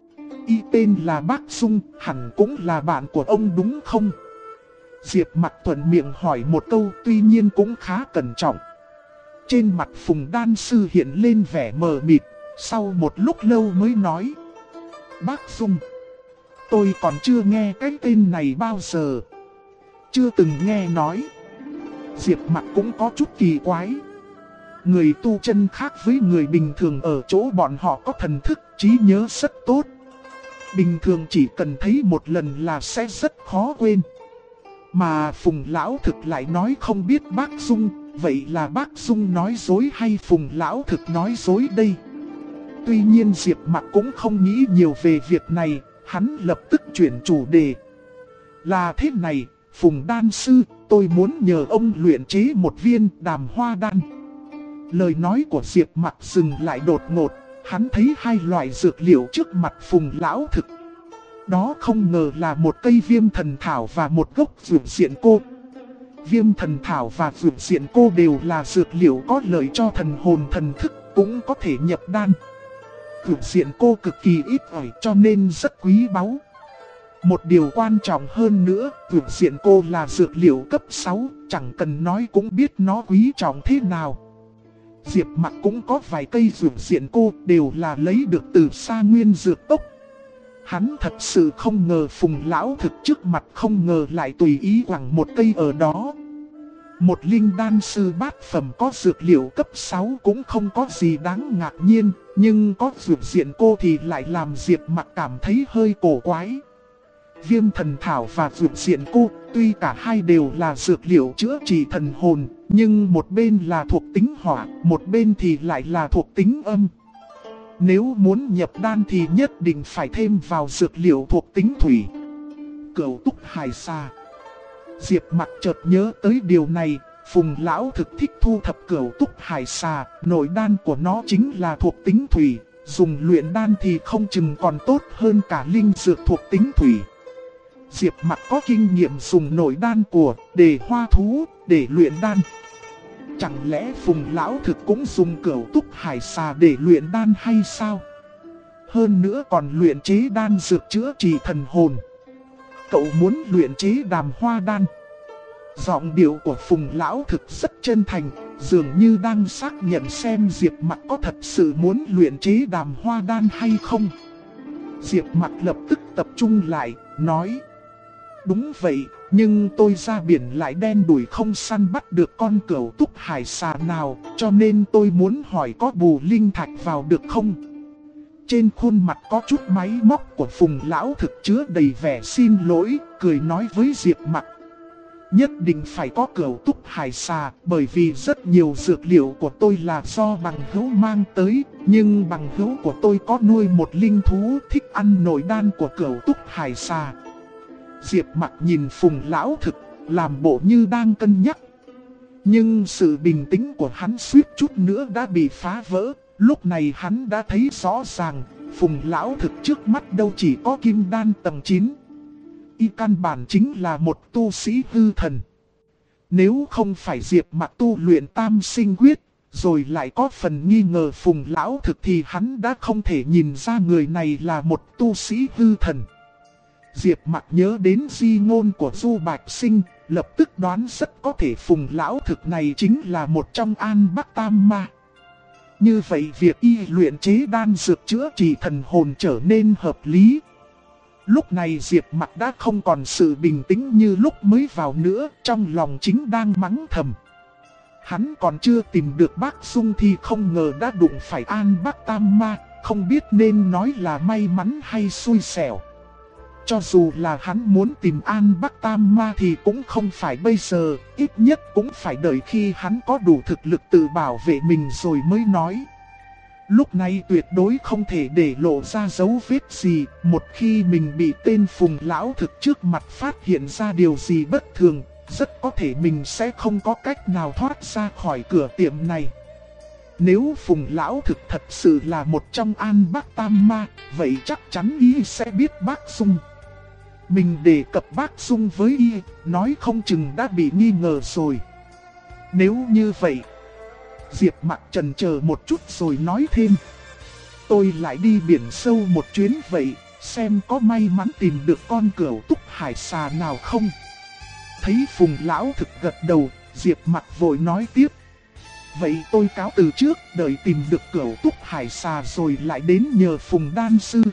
Y tên là Bác Dung, hẳn cũng là bạn của ông đúng không? Diệp Mặc thuận miệng hỏi một câu, tuy nhiên cũng khá cẩn trọng. Trên mặt Phùng đan sư hiện lên vẻ mờ mịt, sau một lúc lâu mới nói: Bác Dung, tôi còn chưa nghe cái tên này bao giờ. Chưa từng nghe nói. Diệp Mặc cũng có chút kỳ quái. Người tu chân khác với người bình thường ở chỗ bọn họ có thần thức, trí nhớ rất tốt. Bình thường chỉ cần thấy một lần là sẽ rất khó quên. Mà Phùng Lão Thực lại nói không biết bác Dung, vậy là bác Dung nói dối hay Phùng Lão Thực nói dối đây? Tuy nhiên Diệp Mặc cũng không nghĩ nhiều về việc này, hắn lập tức chuyển chủ đề. Là thế này, Phùng đan sư, tôi muốn nhờ ông luyện chế một viên đàm hoa đan. Lời nói của Diệp Mặc dừng lại đột ngột, hắn thấy hai loại dược liệu trước mặt Phùng Lão Thực. Đó không ngờ là một cây viêm thần thảo và một gốc vượn diện cô. Viêm thần thảo và vượn diện cô đều là dược liệu có lợi cho thần hồn thần thức, cũng có thể nhập đan. Vượn diện cô cực kỳ ít ỏi cho nên rất quý báu. Một điều quan trọng hơn nữa, vượn diện cô là dược liệu cấp 6, chẳng cần nói cũng biết nó quý trọng thế nào. Diệp Mặc cũng có vài cây vượn diện cô đều là lấy được từ Sa Nguyên Dược Tốc. Hắn thật sự không ngờ Phùng Lão Thực trước mặt không ngờ lại tùy ý quẳng một cây ở đó. Một linh đan sư bát phẩm có dược liệu cấp 6 cũng không có gì đáng ngạc nhiên, nhưng có vượn diện cô thì lại làm Diệp Mặc cảm thấy hơi cổ quái. Viêm thần thảo và vượn diện cô, tuy cả hai đều là dược liệu chữa trị thần hồn, nhưng một bên là thuộc tính hỏa, một bên thì lại là thuộc tính âm. Nếu muốn nhập đan thì nhất định phải thêm vào dược liệu thuộc tính thủy. Cửu túc hải xà. Diệp Mặc chợt nhớ tới điều này, Phùng Lão Thực thích thu thập cửu túc hải xà, nội đan của nó chính là thuộc tính thủy, dùng luyện đan thì không chừng còn tốt hơn cả linh dược thuộc tính thủy. Diệp Mặc có kinh nghiệm dùng nội đan của Đề Hoa Thú để luyện đan. Chẳng lẽ Phùng Lão Thực cũng dùng cửu túc hải xà để luyện đan hay sao? Hơn nữa còn luyện chế đan dược chữa trị thần hồn. Cậu muốn luyện chế đàm hoa đan. Giọng điệu của Phùng Lão Thực rất chân thành, dường như đang xác nhận xem Diệp Mặc có thật sự muốn luyện chế đàm hoa đan hay không. Diệp Mặc lập tức tập trung lại, nói: Đúng vậy, nhưng tôi ra biển lại đen đuổi không săn bắt được con cửu túc hải xà nào, cho nên tôi muốn hỏi có bù linh thạch vào được không? Trên khuôn mặt có chút máy móc của Phùng Lão Thực chứa đầy vẻ xin lỗi, cười nói với Diệp Mặc: Nhất định phải có cửu túc hải xà, bởi vì rất nhiều dược liệu của tôi là do bằng hữu mang tới, nhưng bằng hữu của tôi có nuôi một linh thú thích ăn nội đan của cửu túc hải xà. Diệp Mặc nhìn Phùng Lão Thực, làm bộ như đang cân nhắc. Nhưng sự bình tĩnh của hắn suýt chút nữa đã bị phá vỡ. Lúc này hắn đã thấy rõ ràng, Phùng Lão Thực trước mắt đâu chỉ có kim đan tầng 9. Y căn bản chính là một tu sĩ hư thần. Nếu không phải Diệp Mặc tu luyện tam sinh quyết, rồi lại có phần nghi ngờ Phùng Lão Thực thì hắn đã không thể nhìn ra người này là một tu sĩ hư thần. Diệp Mặc nhớ đến di ngôn của Du Bạch Sinh, lập tức đoán rất có thể Phùng Lão Thực này chính là một trong An Bắc Tam Ma. Như vậy việc y luyện chế đan dược chữa trị thần hồn trở nên hợp lý. Lúc này Diệp Mặc đã không còn sự bình tĩnh như lúc mới vào nữa, trong lòng chính đang mắng thầm. Hắn còn chưa tìm được Bác Dung thì không ngờ đã đụng phải An Bắc Tam Ma, không biết nên nói là may mắn hay xui xẻo. Cho dù là hắn muốn tìm An Bắc Tam Ma thì cũng không phải bây giờ, ít nhất cũng phải đợi khi hắn có đủ thực lực tự bảo vệ mình rồi mới nói. Lúc này tuyệt đối không thể để lộ ra dấu vết gì, một khi mình bị tên Phùng lão thực trước mặt phát hiện ra điều gì bất thường, rất có thể mình sẽ không có cách nào thoát ra khỏi cửa tiệm này. Nếu Phùng lão thực thật sự là một trong An Bắc Tam Ma, vậy chắc chắn y sẽ biết bác Dung. Mình đề cập bác Dung với y, nói không chừng đã bị nghi ngờ rồi. Nếu như vậy, Diệp Mặc chần chờ một chút rồi nói thêm. Tôi lại đi biển sâu một chuyến vậy, xem có may mắn tìm được con cẩu túc hải xà nào không. Thấy Phùng lão thực gật đầu, Diệp Mặc vội nói tiếp. Vậy tôi cáo từ trước, đợi tìm được cẩu túc hải xà rồi lại đến nhờ Phùng đan sư.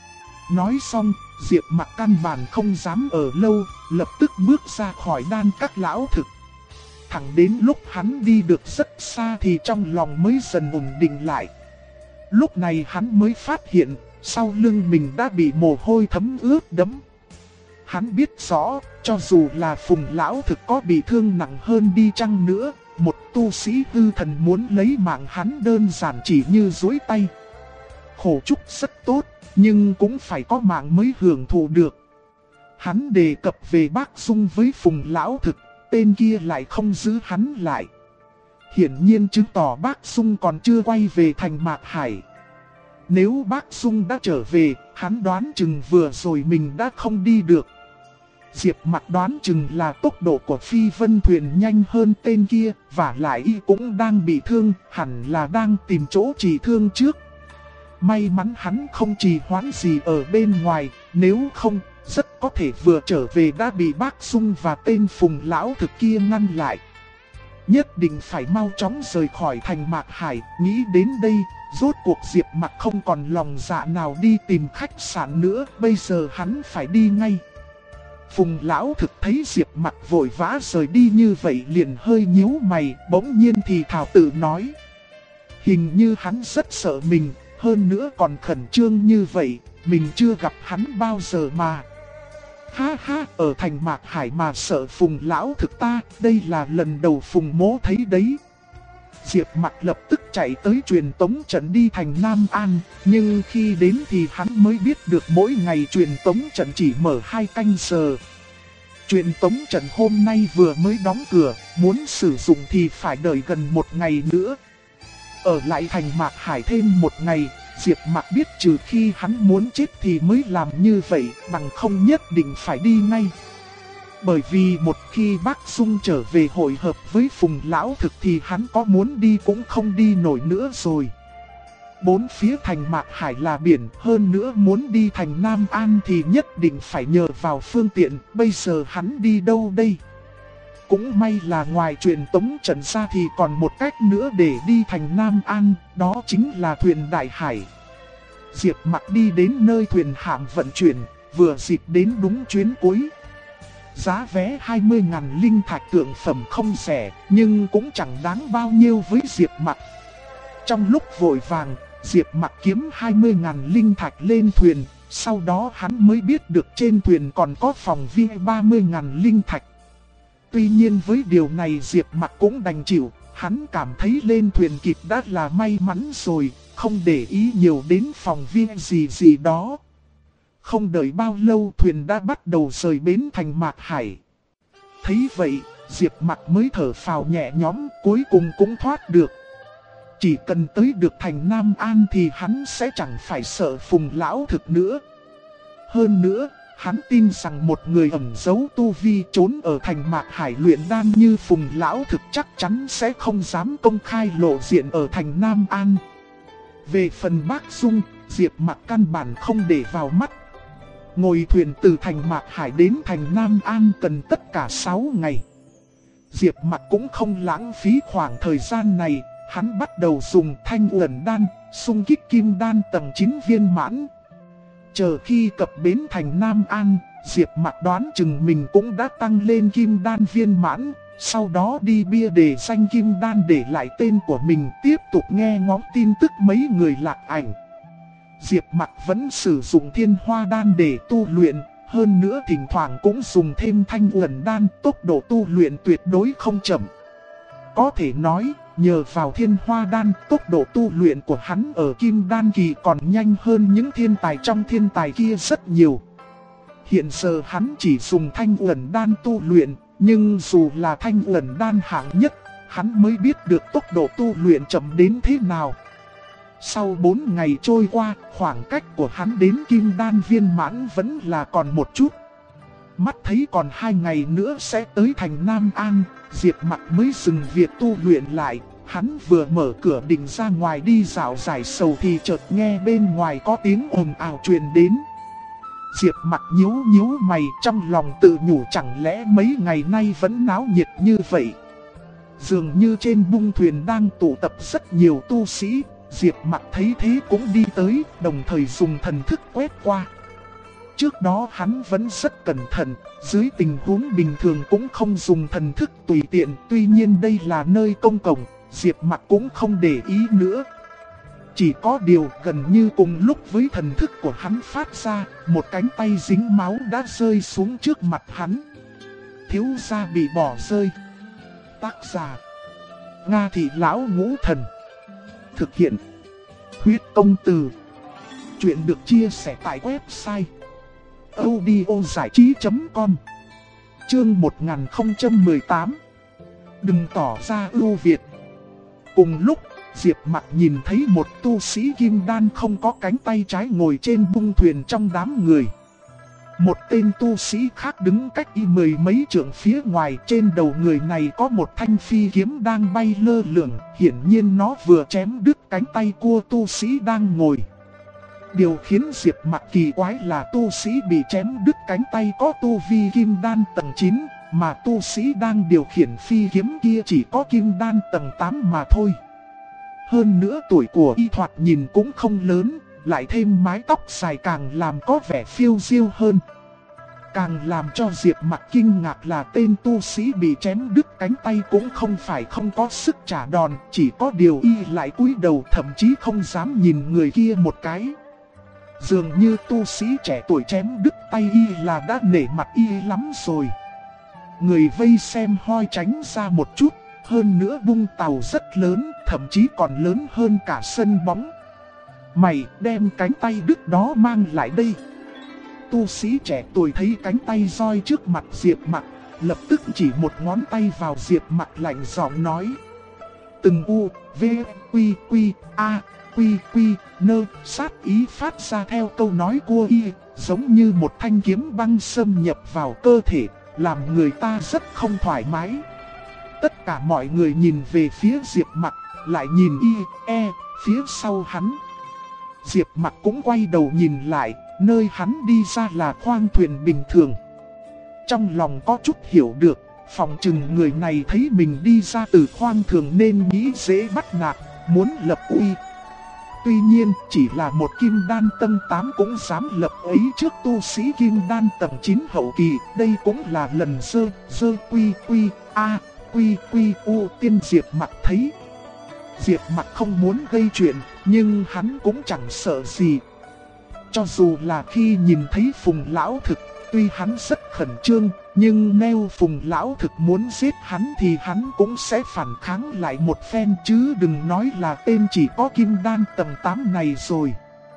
Nói xong, Diệp Mặc căn bản không dám ở lâu, lập tức bước ra khỏi đan các lão thực. Thẳng đến lúc hắn đi được rất xa thì trong lòng mới dần ổn định lại. Lúc này hắn mới phát hiện, sau lưng mình đã bị mồ hôi thấm ướt đẫm. Hắn biết rõ, cho dù là Phùng lão thực có bị thương nặng hơn đi chăng nữa, một tu sĩ hư thần muốn lấy mạng hắn đơn giản chỉ như duỗi tay. Khổ trúc rất tốt, nhưng cũng phải có mạng mới hưởng thụ được. Hắn đề cập về bác Dung với Phùng lão thực, tên kia lại không giữ hắn lại. Hiển nhiên chứng tỏ bác Dung còn chưa quay về thành Mạc Hải. Nếu bác Dung đã trở về, hắn đoán chừng vừa rồi mình đã không đi được. Diệp Mặc đoán chừng là tốc độ của phi vân thuyền nhanh hơn tên kia, và lại y cũng đang bị thương, hẳn là đang tìm chỗ trị thương trước. May mắn hắn không trì hoãn gì ở bên ngoài, nếu không, rất có thể vừa trở về đã bị bác Dung và tên Phùng lão thực kia ngăn lại. Nhất định phải mau chóng rời khỏi thành Mạc Hải, nghĩ đến đây, rốt cuộc Diệp Mặc không còn lòng dạ nào đi tìm khách sạn nữa, bây giờ hắn phải đi ngay. Phùng lão thực thấy Diệp Mặc vội vã rời đi như vậy liền hơi nhíu mày, bỗng nhiên thì thào tự nói. Hình như hắn rất sợ mình, hơn nữa còn khẩn trương như vậy, mình chưa gặp hắn bao giờ mà. Ha ha, ở thành Mạc Hải mà sợ Phùng lão thực ta, đây là lần đầu Phùng mố thấy đấy. Diệp Mặc lập tức chạy tới truyền tống trận đi thành Nam An, nhưng khi đến thì hắn mới biết được mỗi ngày truyền tống trận chỉ mở 2 canh giờ. Truyền tống trận hôm nay vừa mới đóng cửa, muốn sử dụng thì phải đợi gần 1 ngày nữa. Ở lại thành Mạc Hải thêm 1 ngày, Diệp Mặc biết trừ khi hắn muốn chết thì mới làm như vậy, bằng không nhất định phải đi ngay. Bởi vì một khi bác Dung trở về hội hợp với Phùng lão thực thì hắn có muốn đi cũng không đi nổi nữa rồi. 4 phía thành Mạc Hải là biển, hơn nữa muốn đi thành Nam An thì nhất định phải nhờ vào phương tiện, bây giờ hắn đi đâu đây? Cũng may là ngoài truyền tống trận ra thì còn một cách nữa để đi thành Nam An, đó chính là thuyền Đại Hải. Diệp Mặc đi đến nơi thuyền hạm vận chuyển, vừa dịp đến đúng chuyến cuối. Giá vé 20.000 linh thạch tượng phẩm không rẻ, nhưng cũng chẳng đáng bao nhiêu với Diệp Mặc. Trong lúc vội vàng, Diệp Mặc kiếm 20.000 linh thạch lên thuyền, sau đó hắn mới biết được trên thuyền còn có phòng VIP 30.000 linh thạch. Tuy nhiên với điều này Diệp Mặc cũng đành chịu, hắn cảm thấy lên thuyền kịp đã là may mắn rồi, không để ý nhiều đến phòng VIP gì đó. Không đợi bao lâu thuyền đã bắt đầu rời bến thành Mạc Hải. Thấy vậy, Diệp Mặc mới thở phào nhẹ nhõm, cuối cùng cũng thoát được. Chỉ cần tới được thành Nam An thì hắn sẽ chẳng phải sợ Phùng lão thực nữa. Hơn nữa, hắn tin rằng một người ẩn giấu tu vi trốn ở thành Mạc Hải luyện đan như Phùng lão thực chắc chắn sẽ không dám công khai lộ diện ở thành Nam An. Về phần bác Dung, Diệp Mặc căn bản không để vào mắt. Ngồi thuyền từ thành Mạc Hải đến thành Nam An cần tất cả 6 ngày. Diệp Mặc cũng không lãng phí khoảng thời gian này, hắn bắt đầu dùng thanh uẩn đan, xung kích kim đan tầng 9 viên mãn. Chờ khi cập bến thành Nam An, Diệp Mặc đoán chừng mình cũng đã tăng lên kim đan viên mãn, sau đó đi bia đề danh kim đan để lại tên của mình tiếp tục nghe ngóng tin tức mấy người lạc ảnh. Diệp Mặc vẫn sử dụng thiên hoa đan để tu luyện, Hơn nữa thỉnh thoảng cũng dùng thêm thanh uẩn đan, tốc độ tu luyện tuyệt đối không chậm. Có thể nói, nhờ vào thiên hoa đan, tốc độ tu luyện của hắn ở kim đan kỳ còn nhanh hơn những thiên tài trong thiên tài kia rất nhiều. Hiện giờ hắn chỉ dùng thanh uẩn đan tu luyện, nhưng dù là thanh uẩn đan hạng nhất, hắn mới biết được tốc độ tu luyện chậm đến thế nào. Sau 4 ngày trôi qua, khoảng cách của hắn đến kim đan viên mãn vẫn là còn một chút. Mắt thấy còn 2 ngày nữa sẽ tới thành Nam An, Diệp Mặc mới dừng việc tu luyện lại. Hắn vừa mở cửa định ra ngoài đi dạo giải sầu thì chợt nghe bên ngoài có tiếng ồn ào truyền đến. Diệp Mặc nhíu nhíu mày, trong lòng tự nhủ chẳng lẽ mấy ngày nay vẫn náo nhiệt như vậy. Dường như trên bung thuyền đang tụ tập rất nhiều tu sĩ. Diệp Mặc thấy thế cũng đi tới, đồng thời dùng thần thức quét qua. Trước đó hắn vẫn rất cẩn thận, dưới tình huống bình thường cũng không dùng thần thức tùy tiện. Tuy nhiên đây là nơi công cộng, Diệp Mặc cũng không để ý nữa. Chỉ có điều gần như cùng lúc với thần thức của hắn phát ra, một cánh tay dính máu đã rơi xuống trước mặt hắn. Thiếu gia bị bỏ rơi. Tác giả: Nga Thị Lão Ngũ Thần. Thực hiện: Huyết Công Từ. Chuyện được chia sẻ tại website audiozảichí.com. Chương 1018. Đừng tỏ ra ưu việt. Cùng lúc, Diệp Mặc nhìn thấy một tu sĩ kim đan không có cánh tay trái ngồi trên bung thuyền trong đám người. Một tên tu sĩ khác đứng cách y mười mấy trượng phía ngoài, trên đầu người này có một thanh phi kiếm đang bay lơ lửng, hiển nhiên nó vừa chém đứt cánh tay của tu sĩ đang ngồi. Điều khiến Diệp Mặc kỳ quái là tu sĩ bị chém đứt cánh tay có tu vi kim đan tầng 9, mà tu sĩ đang điều khiển phi kiếm kia chỉ có kim đan tầng 8 mà thôi. Hơn nữa tuổi của y thoạt nhìn cũng không lớn, lại thêm mái tóc dài càng làm có vẻ phiêu diêu hơn. Càng làm cho Diệp Mặc kinh ngạc là tên tu sĩ bị chém đứt cánh tay cũng không phải không có sức trả đòn, chỉ có điều y lại cúi đầu thậm chí không dám nhìn người kia một cái. Dường như tu sĩ trẻ tuổi chém đứt tay y là đã nể mặt y lắm rồi. Người vây xem hoi tránh ra một chút, hơn nữa bung tàu rất lớn, thậm chí còn lớn hơn cả sân bóng. Mày đem cánh tay đứt đó mang lại đây. Tu sĩ trẻ tuổi thấy cánh tay roi trước mặt Diệp Mặc, lập tức chỉ một ngón tay vào Diệp Mặc lạnh giọng nói. Từng U, V, Quy, Quy, A, Quy, Quy, Nơ, sát ý phát ra theo câu nói của y, giống như một thanh kiếm băng xâm nhập vào cơ thể, làm người ta rất không thoải mái. Tất cả mọi người nhìn về phía Diệp Mặc, lại nhìn y, phía sau hắn. Diệp Mặc cũng quay đầu nhìn lại, nơi hắn đi ra là khoang thuyền bình thường. Trong lòng có chút hiểu được, phòng chừng người này thấy mình đi ra từ khoang thường nên nghĩ dễ bắt nạt, muốn lập uy. Tuy nhiên, chỉ là một kim đan tầng 8 cũng dám lập ấy trước tu sĩ kim đan tầng 9 hậu kỳ. Đây cũng là lần quy quy a quy quy u tiên Diệp Mặc thấy. Diệp Mặc không muốn gây chuyện, nhưng hắn cũng chẳng sợ gì. Cho dù là khi nhìn thấy Phùng Lão Thực, tuy hắn rất khẩn trương, nhưng nếu Phùng Lão Thực muốn giết hắn thì hắn cũng sẽ phản kháng lại một phen, chứ đừng nói là tên chỉ có kim đan tầng 8 này rồi.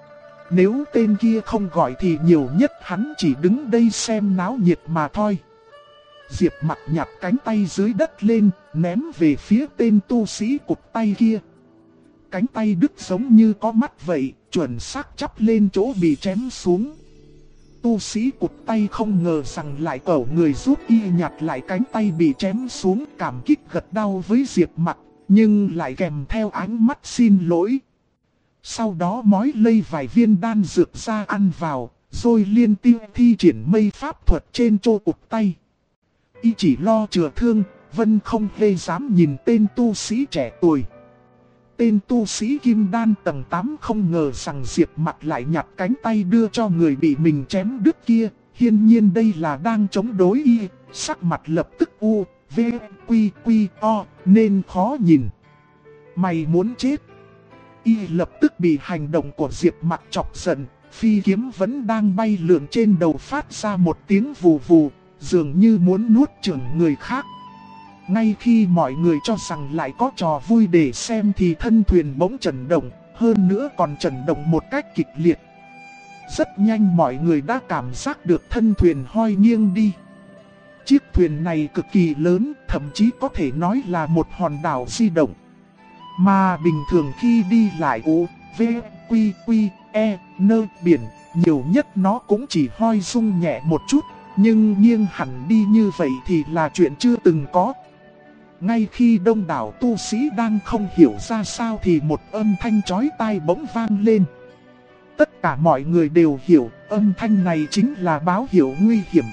Nếu tên kia không gọi thì nhiều nhất hắn chỉ đứng đây xem náo nhiệt mà thôi. Diệp Mặc nhặt cánh tay dưới đất lên, ném về phía tên tu sĩ cụt tay kia. Cánh tay đứt giống như có mắt vậy, chuẩn xác chắp lên chỗ bị chém xuống. Tu sĩ cụt tay không ngờ rằng lại cẩu người giúp y nhặt lại cánh tay bị chém xuống, cảm kích gật đầu với Diệp Mặc, nhưng lại kèm theo ánh mắt xin lỗi. Sau đó mói lây vài viên đan dược ra ăn vào, rồi liên tiếp thi triển mây pháp thuật trên chỗ cụt tay. Y chỉ lo chữa thương, Vân không hề dám nhìn tên tu sĩ trẻ tuổi. Tên tu sĩ kim đan tầng 8 không ngờ rằng Diệp Mặc lại nhặt cánh tay đưa cho người bị mình chém đứt kia. Hiển nhiên đây là đang chống đối y, sắc mặt lập tức u, v, quy, quy, o, nên khó nhìn. Mày muốn chết. Y lập tức bị hành động của Diệp Mặc chọc giận, phi kiếm vẫn đang bay lượn trên đầu phát ra một tiếng vù vù, dường như muốn nuốt chửng người khác. Ngay khi mọi người cho rằng lại có trò vui để xem thì thân thuyền bỗng chấn động, hơn nữa còn chấn động một cách kịch liệt. Rất nhanh mọi người đã cảm giác được thân thuyền hoi nghiêng đi. Chiếc thuyền này cực kỳ lớn, thậm chí có thể nói là một hòn đảo di động. Mà bình thường khi đi lại U, V, Quy, Quy, E, N, biển, nhiều nhất nó cũng chỉ hoi rung nhẹ một chút, nhưng nghiêng hẳn đi như vậy thì là chuyện chưa từng có. Ngay khi đông đảo tu sĩ đang không hiểu ra sao thì một âm thanh chói tai bỗng vang lên. Tất cả mọi người đều hiểu âm thanh này chính là báo hiệu nguy hiểm.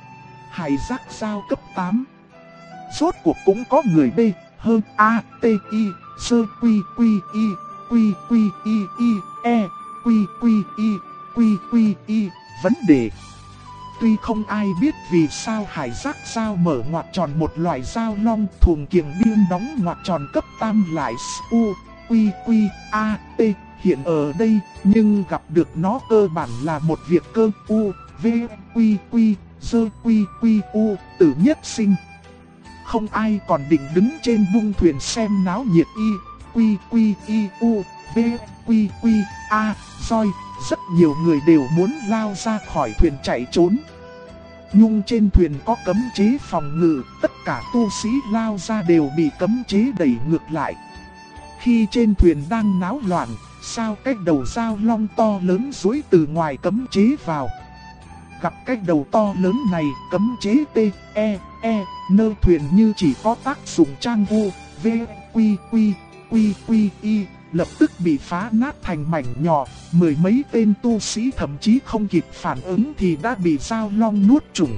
Hải giác sao cấp 8. Rốt cuộc cũng có người B, hơn A, T, I, Sơ, Quy, Quy, I, Quy, Quy, I, I, E, Quy, Quy, I, Quy, Quy, I, vấn đề. Tuy không ai biết vì sao hải giác sao mở ngoặc tròn một loại dao long thuồng kiềng biên đóng ngoặc tròn cấp tam lại U, Quy, Quy, A, T hiện ở đây, nhưng gặp được nó cơ bản là một việc cơ U, V, Quy, Quy, Sơ, Quy, Quy, U, tử nhất sinh. Không ai còn định đứng trên bung thuyền xem náo nhiệt Y, Quy, Quy, I, U, V, Quy, Quy, A, roi. Rất nhiều người đều muốn lao ra khỏi thuyền chạy trốn. Nhưng trên thuyền có cấm chế phòng ngự, tất cả tu sĩ lao ra đều bị cấm chế đẩy ngược lại. Khi trên thuyền đang náo loạn, sao cái đầu dao long to lớn duỗi từ ngoài cấm chế vào. Gặp cái đầu to lớn này, cấm chế T, E, N thuyền như chỉ có tác dụng trang U, V, Quy, Quy, Quy, Quy, I, lập tức bị phá nát thành mảnh nhỏ. Mười mấy tên tu sĩ thậm chí không kịp phản ứng thì đã bị dao long nuốt chửng.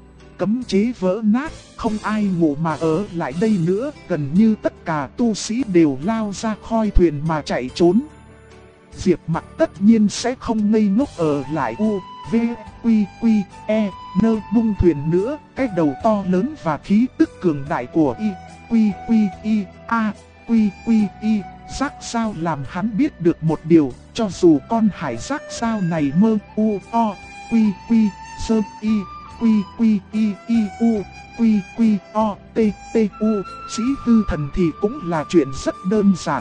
Cấm chế vỡ nát, không ai ngủ mà ở lại đây nữa. Gần như tất cả tu sĩ đều lao ra khỏi thuyền mà chạy trốn. Diệp Mặc tất nhiên sẽ không ngây ngốc ở lại U, V, Quy, Quy, E, N bung thuyền nữa. Cái đầu to lớn và khí tức cường đại của I, Quy, Quy, I, A, Quy, Quy, I, giác sao làm hắn biết được một điều. Cho dù con hải giác sao này mơ U, O, Quy, Quy, Sơ, I, Quy, Quy, I, I, U, Quy, Quy, O, T, T, U, sĩ hư thần thì cũng là chuyện rất đơn giản.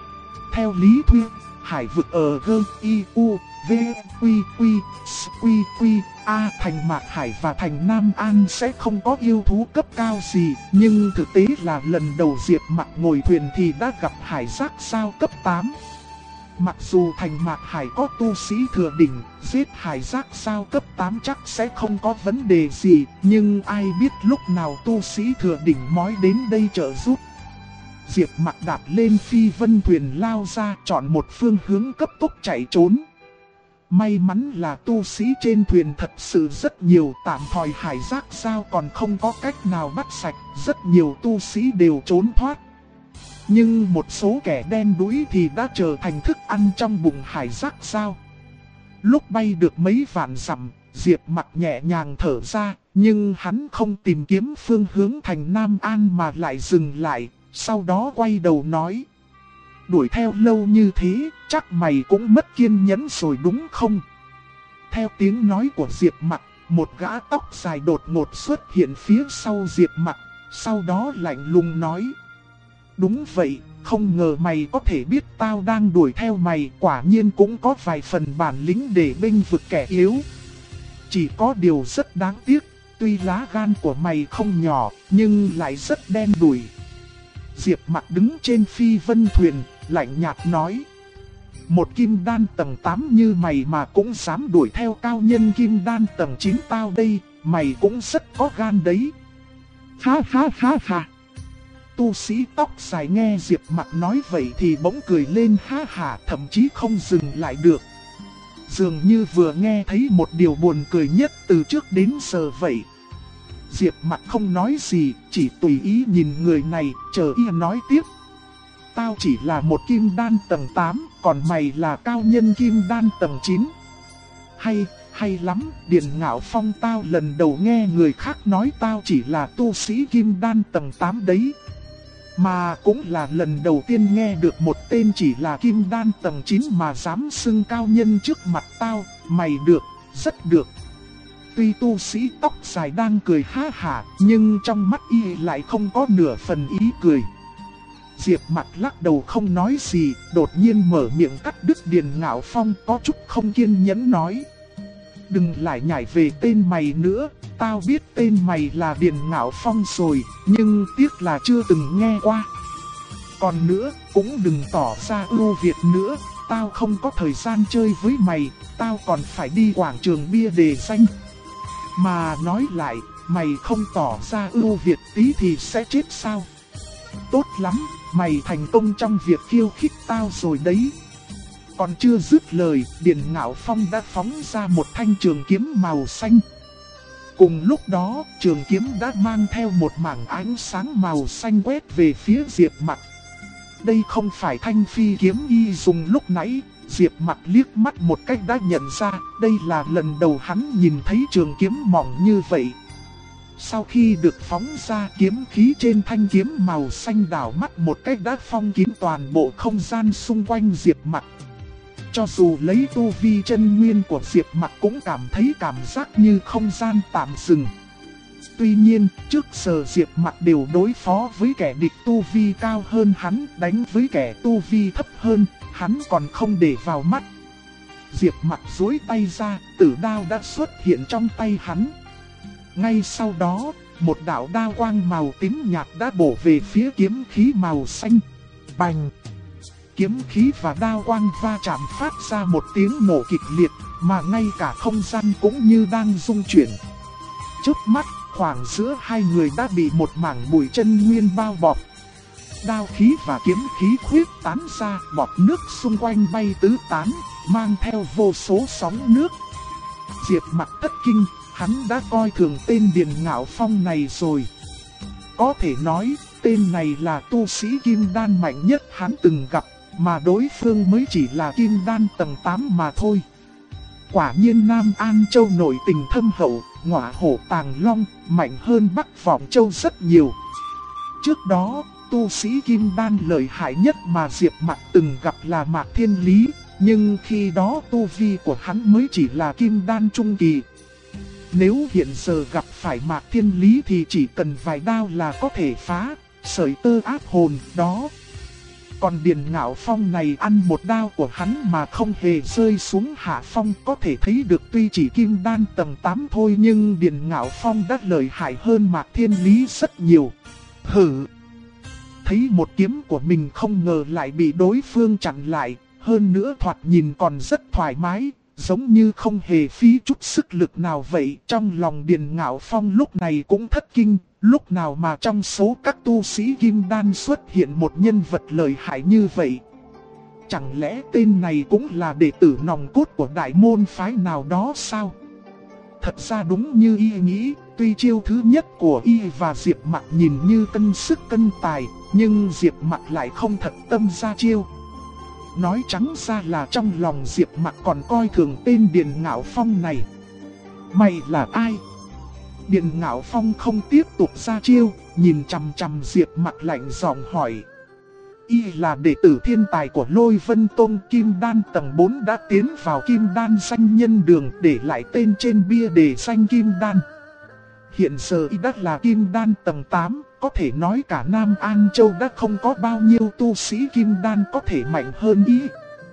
Theo lý thuyết, hải vực ở G, I, U, V, Quy, Quy, S, Quy, Quy, A thành Mạc Hải và thành Nam An sẽ không có yêu thú cấp cao gì. Nhưng thực tế là lần đầu Diệp Mặc ngồi thuyền thì đã gặp hải giác sao cấp 8. Mặc dù thành Mạc Hải có tu sĩ thừa đỉnh, giết hải giác sao cấp 8 chắc sẽ không có vấn đề gì. Nhưng ai biết lúc nào tu sĩ thừa đỉnh mói đến đây trợ giúp. Diệp Mặc đạp lên phi vân thuyền lao ra, chọn một phương hướng cấp tốc chạy trốn. May mắn là tu sĩ trên thuyền thật sự rất nhiều, tạm thời hải giác sao còn không có cách nào bắt sạch, rất nhiều tu sĩ đều trốn thoát. Nhưng một số kẻ đen đuổi thì đã trở thành thức ăn trong bụng hải giác sao. Lúc bay được mấy vạn dặm, Diệp Mặc nhẹ nhàng thở ra, nhưng hắn không tìm kiếm phương hướng thành Nam An mà lại dừng lại, sau đó quay đầu nói. Đuổi theo lâu như thế, chắc mày cũng mất kiên nhẫn rồi đúng không? Theo tiếng nói của Diệp Mặc, một gã tóc dài đột ngột xuất hiện phía sau Diệp Mặc, sau đó lạnh lùng nói. Đúng vậy, không ngờ mày có thể biết tao đang đuổi theo mày, quả nhiên cũng có vài phần bản lĩnh để bênh vực kẻ yếu. Chỉ có điều rất đáng tiếc, tuy lá gan của mày không nhỏ, nhưng lại rất đen đủi. Diệp Mặc đứng trên phi vân thuyền, lạnh nhạt nói. Một kim đan tầng 8 như mày mà cũng dám đuổi theo cao nhân kim đan tầng 9 tao đây, mày cũng rất có gan đấy. Ha ha ha ha. Tu sĩ tóc dài nghe Diệp Mặc nói vậy thì bỗng cười lên ha hả, thậm chí không dừng lại được. Dường như vừa nghe thấy một điều buồn cười nhất từ trước đến giờ vậy. Diệp Mặc không nói gì, chỉ tùy ý nhìn người này, chờ y nói tiếp. Tao chỉ là một kim đan tầng 8, còn mày là cao nhân kim đan tầng 9. Hay lắm, Điền Ngạo Phong, tao lần đầu nghe người khác nói tao chỉ là tu sĩ kim đan tầng 8 đấy. Mà cũng là lần đầu tiên nghe được một tên chỉ là kim đan tầng 9 mà dám xưng cao nhân trước mặt tao, mày được, rất được. Tuy tu sĩ tóc dài đang cười ha hả, nhưng trong mắt y lại không có nửa phần ý cười. Diệp Mặc lắc đầu không nói gì, đột nhiên mở miệng cắt đứt Điền Ngạo Phong, có chút không kiên nhẫn nói. Đừng lại nhảy về tên mày nữa, tao biết tên mày là Điền Ngạo Phong rồi, nhưng tiếc là chưa từng nghe qua. Còn nữa, cũng đừng tỏ ra ưu việt nữa, tao không có thời gian chơi với mày, tao còn phải đi quảng trường bia đề danh. Mà nói lại, mày không tỏ ra ưu việt tí thì sẽ chết sao? Tốt lắm, mày thành công trong việc khiêu khích tao rồi đấy. Còn chưa dứt lời, Điền Ngạo Phong đã phóng ra một thanh trường kiếm màu xanh. Cùng lúc đó, trường kiếm đã mang theo một mảng ánh sáng màu xanh quét về phía Diệp Mặc. Đây không phải thanh phi kiếm y dùng lúc nãy, Diệp Mặc liếc mắt một cách đã nhận ra, đây là lần đầu hắn nhìn thấy trường kiếm mỏng như vậy. Sau khi được phóng ra, kiếm khí trên thanh kiếm màu xanh đảo mắt một cách đã phong kín toàn bộ không gian xung quanh Diệp Mặc. Cho dù lấy tu vi chân nguyên của Diệp Mặc cũng cảm thấy cảm giác như không gian tạm dừng. Tuy nhiên, trước giờ Diệp Mặc đều đối phó với kẻ địch tu vi cao hơn hắn, đánh với kẻ tu vi thấp hơn, hắn còn không để vào mắt. Diệp Mặc duỗi tay ra, tử đao đã xuất hiện trong tay hắn. Ngay sau đó, một đạo đao quang màu tím nhạt đã bổ về phía kiếm khí màu xanh. Bành! Kiếm khí và đao quang va chạm phát ra một tiếng nổ kịch liệt, mà ngay cả không gian cũng như đang rung chuyển. Chớp mắt, khoảng giữa hai người đã bị một mảng bụi chân nguyên bao bọc. Đao khí và kiếm khí khuyết tán ra, bọt nước xung quanh bay tứ tán, mang theo vô số sóng nước. Diệp Mặc thất kinh, hắn đã coi thường tên Điền Ngạo Phong này rồi. Có thể nói, tên này là tu sĩ kim đan mạnh nhất hắn từng gặp, mà đối phương mới chỉ là kim đan tầng 8 mà thôi. Quả nhiên Nam An Châu nội tình thâm hậu, Ngọa Hổ Tàng Long, mạnh hơn Bắc Vọng Châu rất nhiều. Trước đó, tu sĩ kim đan lợi hại nhất mà Diệp Mặc từng gặp là Mạc Thiên Lý, nhưng khi đó tu vi của hắn mới chỉ là kim đan trung kỳ. Nếu hiện giờ gặp phải Mạc Thiên Lý thì chỉ cần vài đao là có thể phá, sợi tơ ác hồn đó. Còn Điền Ngạo Phong này ăn một đao của hắn mà không hề rơi xuống hạ phong, có thể thấy được tuy chỉ kim đan tầng 8 thôi nhưng Điền Ngạo Phong đã lợi hại hơn Mạc Thiên Lý rất nhiều. Hử! Thấy một kiếm của mình không ngờ lại bị đối phương chặn lại, hơn nữa thoạt nhìn còn rất thoải mái, giống như không hề phí chút sức lực nào vậy. Trong lòng Điền Ngạo Phong lúc này cũng thất kinh, lúc nào mà trong số các tu sĩ kim đan xuất hiện một nhân vật lợi hại như vậy. Chẳng lẽ tên này cũng là đệ tử nòng cốt của đại môn phái nào đó sao? Thật ra đúng như y nghĩ, tuy chiêu thứ nhất của y và Diệp Mặc nhìn như cân sức cân tài, nhưng Diệp Mặc lại không thật tâm ra chiêu. Nói trắng ra là trong lòng Diệp Mặc còn coi thường tên Điền Ngạo Phong này. Mày là ai? Điền Ngạo Phong không tiếp tục ra chiêu, nhìn chằm chằm Diệp Mặc lạnh giọng hỏi. Y là đệ tử thiên tài của Lôi Vân Tông, Kim Đan tầng 4 đã tiến vào Kim Đan danh nhân đường, để lại tên trên bia đề danh Kim Đan. Hiện giờ y đã là Kim Đan tầng 8, có thể nói cả Nam An Châu đã không có bao nhiêu tu sĩ Kim Đan có thể mạnh hơn y.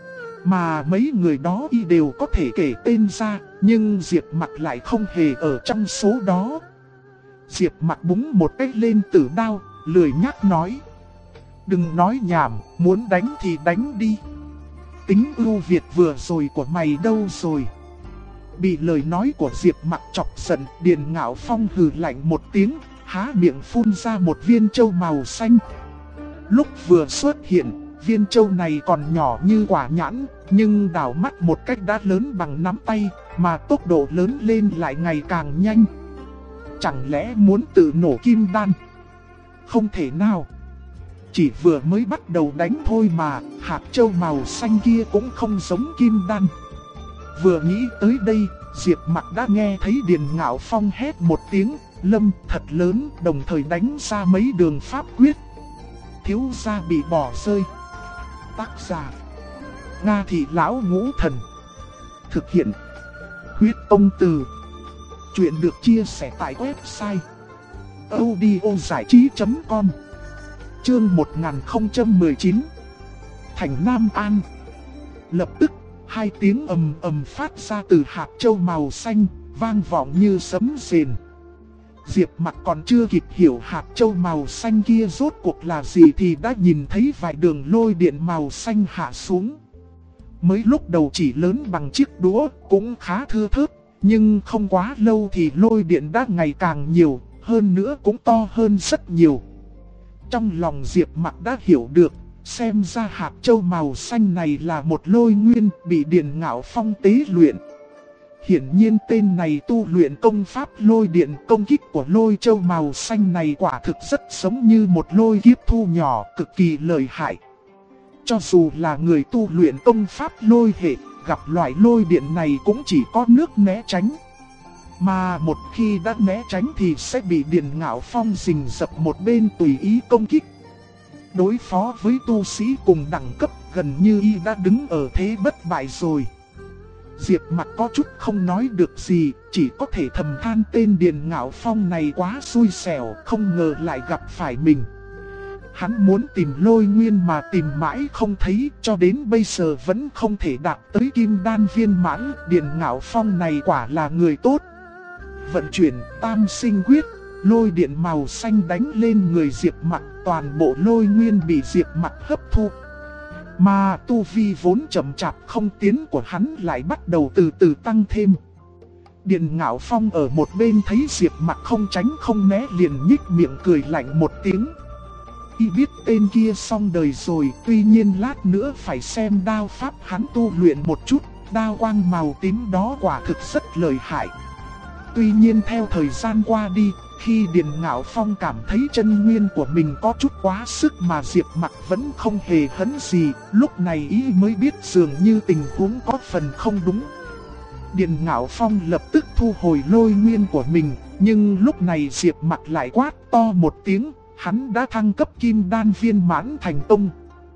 Mà mấy người đó y đều có thể kể tên ra, nhưng Diệp Mặc lại không hề ở trong số đó. Diệp Mặc búng một cái lên tử đao, lười nhắc nói. Đừng nói nhảm, muốn đánh thì đánh đi. Tính ưu việt vừa rồi của mày đâu rồi? Bị lời nói của Diệp Mặc chọc giận, Điền Ngạo Phong hừ lạnh một tiếng, há miệng phun ra một viên châu màu xanh. Lúc vừa xuất hiện, viên châu này còn nhỏ như quả nhãn, nhưng đảo mắt một cách đã lớn bằng nắm tay, mà tốc độ lớn lên lại ngày càng nhanh. Chẳng lẽ muốn tự nổ kim đan? Không thể nào. Chỉ vừa mới bắt đầu đánh thôi mà, hạt châu màu xanh kia cũng không giống kim đan. Vừa nghĩ tới đây, Diệp Mặc đã nghe thấy Điền Ngạo Phong hét một tiếng, lâm thật lớn, đồng thời đánh ra mấy đường pháp quyết. thiếu gia bị bỏ rơi. Tác giả: Nga Thị Lão Ngũ Thần. Thực hiện: Huyết Tông Từ. Chuyện được chia sẻ tại website audiozảichí.com. Chương 1019. Thành Nam An. Lập tức, hai tiếng ầm ầm phát ra từ hạt châu màu xanh, vang vọng như sấm rền. Diệp Mặc còn chưa kịp hiểu hạt châu màu xanh kia rốt cuộc là gì thì đã nhìn thấy vài đường lôi điện màu xanh hạ xuống. Mới lúc đầu chỉ lớn bằng chiếc đũa, cũng khá thưa thớt, nhưng không quá lâu thì lôi điện đã ngày càng nhiều, hơn nữa cũng to hơn rất nhiều. Trong lòng Diệp Mặc đã hiểu được, xem ra hạt châu màu xanh này là một lôi nguyên bị Điền Ngạo Phong tế luyện. Hiển nhiên tên này tu luyện công pháp lôi điện, công kích của lôi châu màu xanh này quả thực rất giống như một lôi kiếp thu nhỏ, cực kỳ lợi hại. Cho dù là người tu luyện công pháp lôi hệ, gặp loại lôi điện này cũng chỉ có nước né tránh. Mà một khi đã né tránh thì sẽ bị Điền Ngạo Phong rình rập một bên tùy ý công kích. Đối phó với tu sĩ cùng đẳng cấp, gần như y đã đứng ở thế bất bại rồi. Diệp Mặc có chút không nói được gì, chỉ có thể thầm than tên Điền Ngạo Phong này quá xui xẻo, không ngờ lại gặp phải mình. Hắn muốn tìm lôi nguyên mà tìm mãi không thấy, cho đến bây giờ vẫn không thể đạt tới kim đan viên mãn. Điền Ngạo Phong này quả là người tốt. Vận chuyển tam sinh quyết, lôi điện màu xanh đánh lên người Diệp Mặc, toàn bộ lôi nguyên bị Diệp Mặc hấp thu. Mà tu vi vốn chậm chạp không tiến của hắn lại bắt đầu từ từ tăng thêm. Điền Ngạo Phong ở một bên thấy Diệp Mặc không tránh không né liền nhích miệng cười lạnh một tiếng. Y biết tên kia xong đời rồi, tuy nhiên lát nữa phải xem đao pháp hắn tu luyện một chút, đao quang màu tím đó quả thực rất lợi hại. Tuy nhiên theo thời gian qua đi, khi Điền Ngạo Phong cảm thấy chân nguyên của mình có chút quá sức mà Diệp Mặc vẫn không hề hấn gì, lúc này ý mới biết dường như tình huống có phần không đúng. Điền Ngạo Phong lập tức thu hồi lôi nguyên của mình, nhưng lúc này Diệp Mặc lại quát to một tiếng, hắn đã thăng cấp kim đan viên mãn thành công.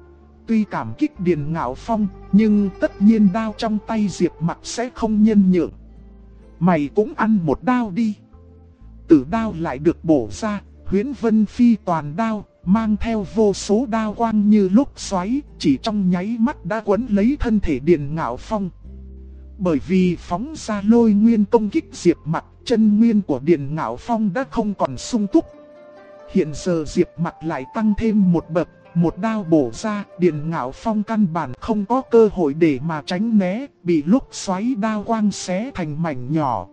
Tuy cảm kích Điền Ngạo Phong, nhưng tất nhiên đao trong tay Diệp Mặc sẽ không nhân nhượng. Mày cũng ăn một đao đi. Tử đao lại được bổ ra, Huyễn Vân Phi toàn đao, mang theo vô số đao quang như lúc xoáy, chỉ trong nháy mắt đã quấn lấy thân thể Điền Ngạo Phong. Bởi vì phóng ra lôi nguyên công kích Diệp Mặc, chân nguyên của Điền Ngạo Phong đã không còn sung túc. Hiện giờ Diệp Mặc lại tăng thêm một bậc, một đao bổ ra, Điền Ngạo Phong căn bản không có cơ hội để mà tránh né, bị lúc xoáy đao quang xé thành mảnh nhỏ.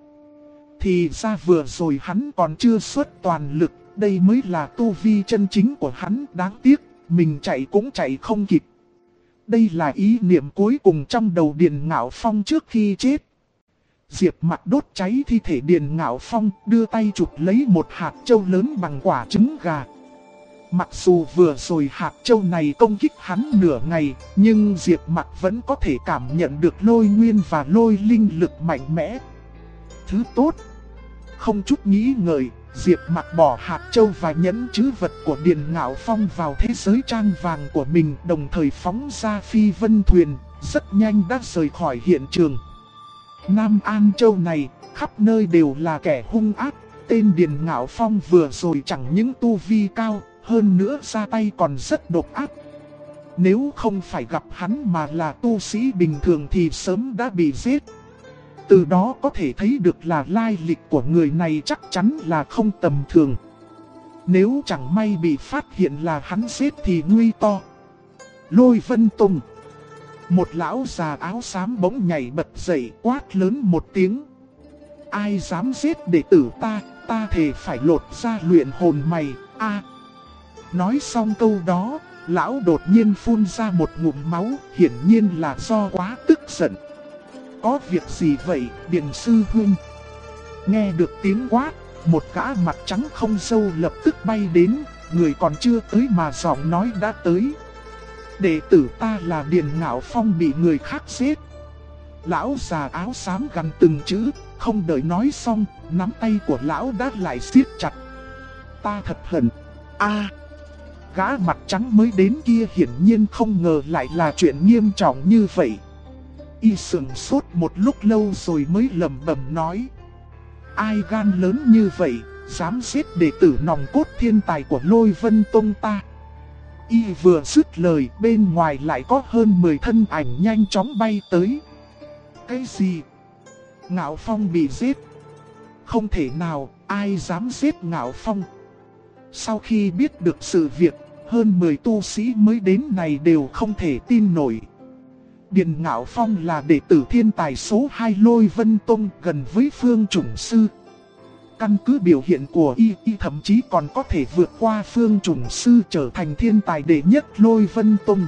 Thì ra vừa rồi hắn còn chưa xuất toàn lực, đây mới là tu vi chân chính của hắn, đáng tiếc, mình chạy cũng chạy không kịp. Đây là ý niệm cuối cùng trong đầu Điền Ngạo Phong trước khi chết. Diệp Mặc đốt cháy thi thể Điền Ngạo Phong, đưa tay chụp lấy một hạt châu lớn bằng quả trứng gà. Mặc dù vừa rồi hạt châu này công kích hắn nửa ngày, nhưng Diệp Mặc vẫn có thể cảm nhận được lôi nguyên và lôi linh lực mạnh mẽ. Thứ tốt. Không chút nghĩ ngợi, Diệp Mặc bỏ hạt châu và nhẫn trữ vật của Điền Ngạo Phong vào thế giới trang vàng của mình, đồng thời phóng ra phi vân thuyền, rất nhanh đã rời khỏi hiện trường. Nam An Châu này, khắp nơi đều là kẻ hung ác, tên Điền Ngạo Phong vừa rồi chẳng những tu vi cao, hơn nữa ra tay còn rất độc ác. Nếu không phải gặp hắn mà là tu sĩ bình thường thì sớm đã bị giết. Từ đó có thể thấy được là lai lịch của người này chắc chắn là không tầm thường. Nếu chẳng may bị phát hiện là hắn giết thì nguy to. Lôi Vân Tùng. Một lão già áo xám bỗng nhảy bật dậy quát lớn một tiếng. Ai dám giết đệ tử ta thề phải lột ra luyện hồn mày, a. Nói xong câu đó, lão đột nhiên phun ra một ngụm máu, hiển nhiên là do quá tức giận. Có việc gì vậy, Điền sư huynh? Nghe được tiếng quát, một gã mặt trắng không râu lập tức bay đến, người còn chưa tới mà giọng nói đã tới. Đệ tử ta là Điền Ngạo Phong bị người khác giết. Lão già áo xám gằn từng chữ, không đợi nói xong, nắm tay của lão đã lại siết chặt. Ta thật hận. Gã mặt trắng mới đến kia hiển nhiên không ngờ lại là chuyện nghiêm trọng như vậy. Y sững sốt một lúc lâu rồi mới lẩm bẩm nói: ai gan lớn như vậy, dám giết đệ tử nòng cốt thiên tài của Lôi Vân Tông ta. Y vừa dứt lời, bên ngoài lại có hơn 10 thân ảnh nhanh chóng bay tới. Cái gì? Ngạo Phong bị giết? Không thể nào, ai dám giết Ngạo Phong? Sau khi biết được sự việc, hơn 10 tu sĩ mới đến này đều không thể tin nổi. Điền Ngạo Phong là đệ tử thiên tài số 2 Lôi Vân Tông, gần với Phương Chủng Sư. Căn cứ biểu hiện của y thậm chí còn có thể vượt qua Phương Chủng Sư trở thành thiên tài đệ nhất Lôi Vân Tông.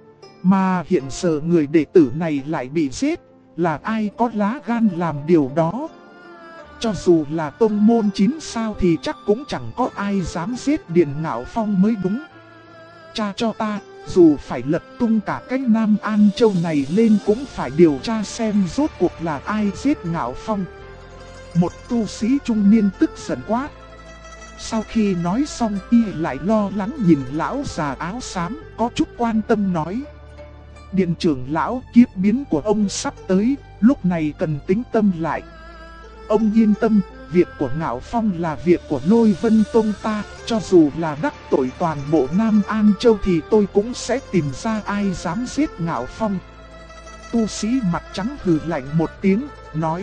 Mà hiện giờ người đệ tử này lại bị giết, là ai có lá gan làm điều đó? Cho dù là tông môn 9 sao thì chắc cũng chẳng có ai dám giết Điền Ngạo Phong mới đúng. Cha cho ta, dù phải lật tung cả cái Nam An Châu này lên cũng phải điều tra xem rốt cuộc là ai giết Ngạo Phong. Một tu sĩ trung niên tức giận quát. Sau khi nói xong y lại lo lắng nhìn lão già áo xám, có chút quan tâm nói: Điện trưởng lão, kiếp biến của ông sắp tới, lúc này cần tính tâm lại. Ông yên tâm, việc của Ngạo Phong là việc của Lôi Vân Tông ta, cho dù là đắc tội toàn bộ Nam An Châu thì tôi cũng sẽ tìm ra ai dám giết Ngạo Phong. Tu sĩ mặt trắng hừ lạnh một tiếng, nói: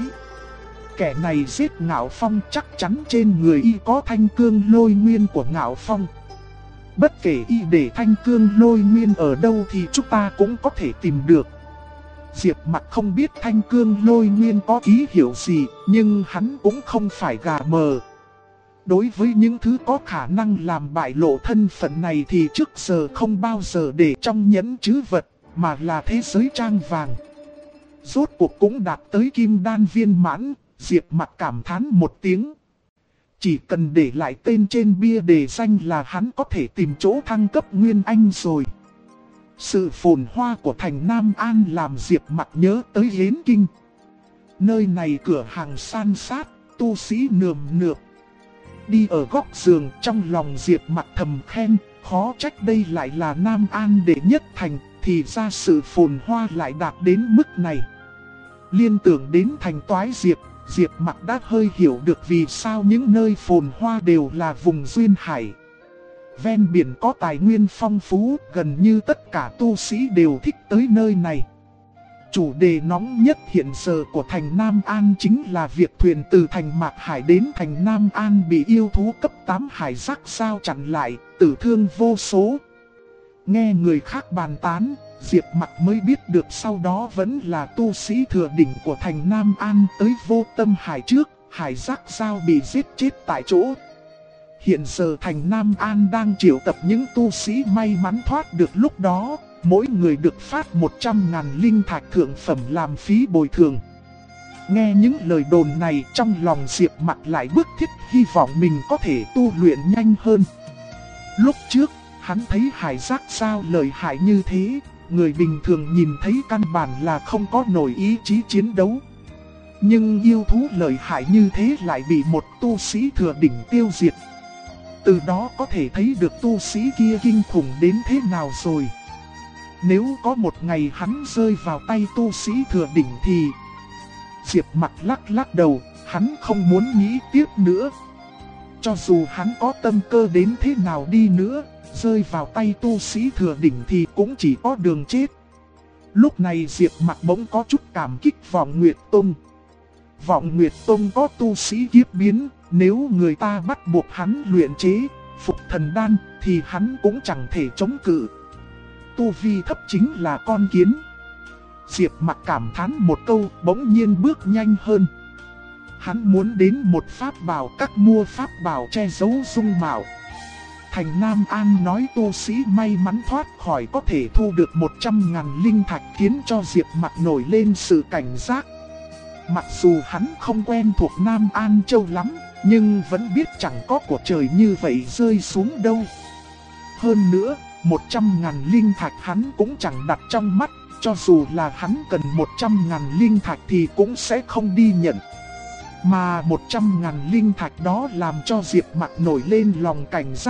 kẻ này giết Ngạo Phong chắc chắn trên người y có thanh cương lôi nguyên của Ngạo Phong. Bất kể y để thanh cương lôi nguyên ở đâu thì chúng ta cũng có thể tìm được. Diệp Mặc không biết thanh cương lôi nguyên có ký hiệu gì, nhưng hắn cũng không phải gà mờ. Đối với những thứ có khả năng làm bại lộ thân phận này thì trước giờ không bao giờ để trong nhẫn trữ vật, mà là thế giới trang vàng. Rốt cuộc cũng đạt tới kim đan viên mãn, Diệp Mặc cảm thán một tiếng. Chỉ cần để lại tên trên bia đề danh là hắn có thể tìm chỗ thăng cấp Nguyên Anh rồi. Sự phồn hoa của thành Nam An làm Diệp Mặc nhớ tới Yến Kinh. Nơi này cửa hàng san sát, tu sĩ nườm nượp. Đi ở góc giường, trong lòng Diệp Mặc thầm khen, khó trách đây lại là Nam An đệ nhất thành, thì ra sự phồn hoa lại đạt đến mức này. Liên tưởng đến thành Toái Diệp, Diệp Mặc đã hơi hiểu được vì sao những nơi phồn hoa đều là vùng duyên hải. Ven biển có tài nguyên phong phú, gần như tất cả tu sĩ đều thích tới nơi này. Chủ đề nóng nhất hiện giờ của thành Nam An chính là việc thuyền từ thành Mạc Hải đến thành Nam An bị yêu thú cấp 8 hải giác sao chặn lại, tử thương vô số. Nghe người khác bàn tán, Diệp Mặc mới biết được sau đó vẫn là tu sĩ thừa đỉnh của thành Nam An tới Vô Tâm Hải trước, hải giác sao bị giết chết tại chỗ. Hiện giờ thành Nam An đang triệu tập những tu sĩ may mắn thoát được lúc đó, mỗi người được phát 100.000 linh thạch thượng phẩm làm phí bồi thường. Nghe những lời đồn này, trong lòng Diệp Mặc lại bức thiết hy vọng mình có thể tu luyện nhanh hơn. Lúc trước, hắn thấy hải giác sao lợi hại như thế, người bình thường nhìn thấy căn bản là không có nổi ý chí chiến đấu. Nhưng yêu thú lợi hại như thế lại bị một tu sĩ thừa đỉnh tiêu diệt. Từ đó có thể thấy được tu sĩ kia kinh khủng đến thế nào rồi. Nếu có một ngày hắn rơi vào tay tu sĩ thừa đỉnh thì... Diệp Mặc lắc đầu, hắn không muốn nghĩ tiếp nữa. Cho dù hắn có tâm cơ đến thế nào đi nữa, rơi vào tay tu sĩ thừa đỉnh thì cũng chỉ có đường chết. Lúc này Diệp Mặc bỗng có chút cảm kích Vọng Nguyệt Tông. Vọng Nguyệt Tông có tu sĩ kiếp biến, nếu người ta bắt buộc hắn luyện chế phục thần đan thì hắn cũng chẳng thể chống cự. Tu vi thấp chính là con kiến. Diệp Mặc cảm thán một câu, bỗng nhiên bước nhanh hơn. Hắn muốn đến một pháp bảo các mua pháp bảo che giấu dung mạo. Thành Nam An nói tu sĩ may mắn thoát khỏi có thể thu được 100.000 linh thạch, khiến cho Diệp Mặc nổi lên sự cảnh giác. Mặc dù hắn không quen thuộc Nam An Châu lắm, nhưng vẫn biết chẳng có của trời như vậy rơi xuống đâu. Hơn nữa, 100.000 linh thạch hắn cũng chẳng đặt trong mắt, cho dù là hắn cần 100.000 linh thạch thì cũng sẽ không đi nhận. Mà 100.000 linh thạch đó làm cho Diệp Mặc nổi lên lòng cảnh giác,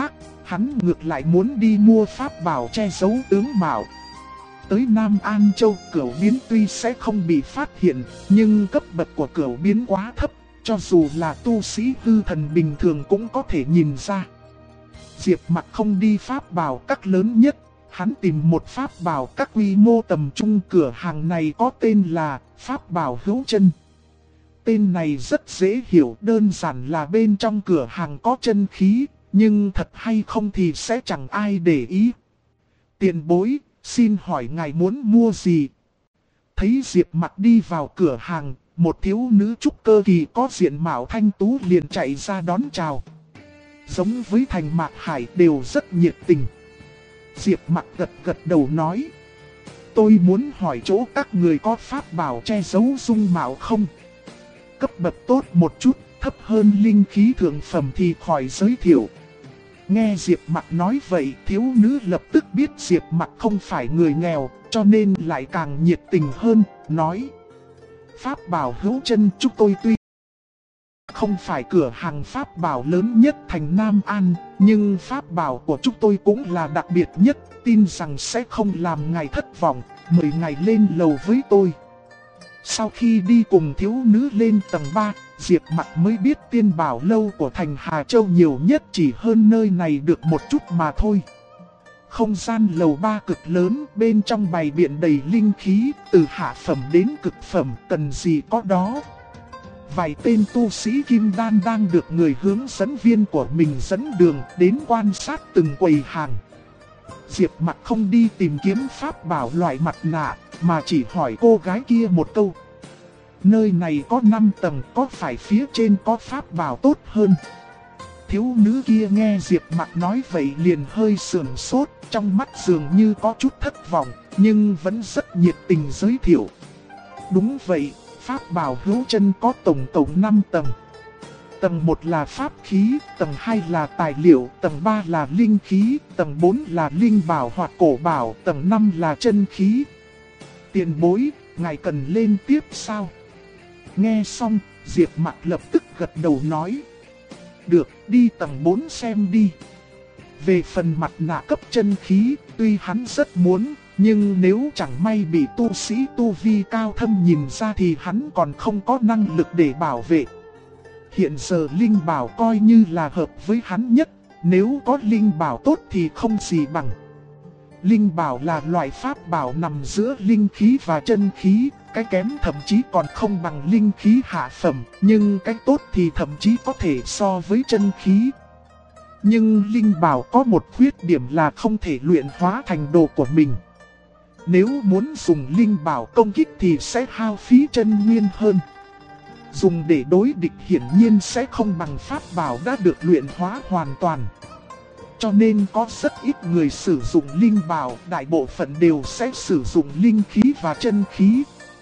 Hắn ngược lại muốn đi mua pháp bảo che giấu tướng mạo. Tới Nam An Châu, Cửu Biến tuy sẽ không bị phát hiện, nhưng cấp bậc của Cửu Biến quá thấp, cho dù là tu sĩ hư thần bình thường cũng có thể nhìn ra. Diệp Mặc không đi pháp bảo các lớn nhất, hắn tìm một pháp bảo các quy mô tầm trung. Cửa hàng này có tên là Pháp Bảo Hữu Chân. Tên này rất dễ hiểu, đơn giản là bên trong cửa hàng có chân khí, nhưng thật hay không thì sẽ chẳng ai để ý. Tiền bối, xin hỏi ngài muốn mua gì? Thấy Diệp Mặc đi vào cửa hàng, một thiếu nữ trúc cơ kỳ có diện mạo thanh tú liền chạy ra đón chào. Giống với Thành Mạc Hải đều rất nhiệt tình. Diệp Mặc gật gật đầu nói: tôi muốn hỏi chỗ các người có pháp bảo che giấu dung mạo không? Cấp bậc tốt một chút, thấp hơn linh khí thượng phẩm thì khỏi giới thiệu. Nghe Diệp Mặc nói vậy, thiếu nữ lập tức biết Diệp Mặc không phải người nghèo, cho nên lại càng nhiệt tình hơn, nói: Pháp Bảo Hữu Chân chúng tôi tuy không phải cửa hàng pháp bảo lớn nhất thành Nam An, nhưng pháp bảo của chúng tôi cũng là đặc biệt nhất, tin rằng sẽ không làm ngài thất vọng, mời ngài lên lầu với tôi. Sau khi đi cùng thiếu nữ lên tầng 3, Diệp Mặc mới biết tiên bảo lâu của thành Hà Châu nhiều nhất chỉ hơn nơi này được một chút mà thôi. Không gian lầu 3 cực lớn, bên trong bày biện đầy linh khí, từ hạ phẩm đến cực phẩm, cần gì có đó. Vài tên tu sĩ kim đan đang được người hướng dẫn viên của mình dẫn đường đến quan sát từng quầy hàng. Diệp Mặc không đi tìm kiếm pháp bảo loại mặt nạ, mà chỉ hỏi cô gái kia một câu: nơi này có 5 tầng, có phải phía trên có pháp bảo tốt hơn? Thiếu nữ kia nghe Diệp Mặc nói vậy liền hơi sườn sốt, trong mắt dường như có chút thất vọng, nhưng vẫn rất nhiệt tình giới thiệu: đúng vậy, Pháp Bảo Hữu Chân có tổng 5 tầng. Tầng 1 là pháp khí, tầng 2 là tài liệu, tầng 3 là linh khí, tầng 4 là linh bảo hoặc cổ bảo, tầng 5 là chân khí. Tiền bối, ngài cần lên tiếp sao? Nghe xong, Diệp Mặc lập tức gật đầu nói: được, đi tầng 4 xem đi. Về phần mặt nạ cấp chân khí, tuy hắn rất muốn, nhưng nếu chẳng may bị tu sĩ tu vi cao thâm nhìn ra thì hắn còn không có năng lực để bảo vệ. Hiện giờ linh bảo coi như là hợp với hắn nhất, nếu có linh bảo tốt thì không gì bằng. Linh bảo là loại pháp bảo nằm giữa linh khí và chân khí, cái kém thậm chí còn không bằng linh khí hạ phẩm, nhưng cái tốt thì thậm chí có thể so với chân khí. Nhưng linh bảo có một khuyết điểm là không thể luyện hóa thành đồ của mình. Nếu muốn dùng linh bảo công kích thì sẽ hao phí chân nguyên hơn. Dùng để đối địch hiển nhiên sẽ không bằng pháp bảo đã được luyện hóa hoàn toàn. Cho nên có rất ít người sử dụng linh bảo, đại bộ phận đều sẽ sử dụng linh khí và chân khí.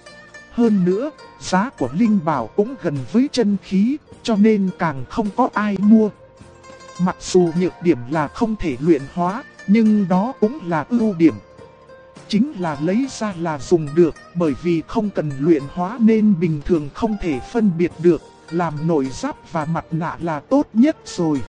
Hơn nữa, giá của linh bảo cũng gần với chân khí, cho nên càng không có ai mua. Mặc dù nhược điểm là không thể luyện hóa, nhưng đó cũng là ưu điểm. Chính là lấy ra là dùng được, bởi vì không cần luyện hóa nên bình thường không thể phân biệt được, làm nồi giáp và mặt nạ là tốt nhất rồi.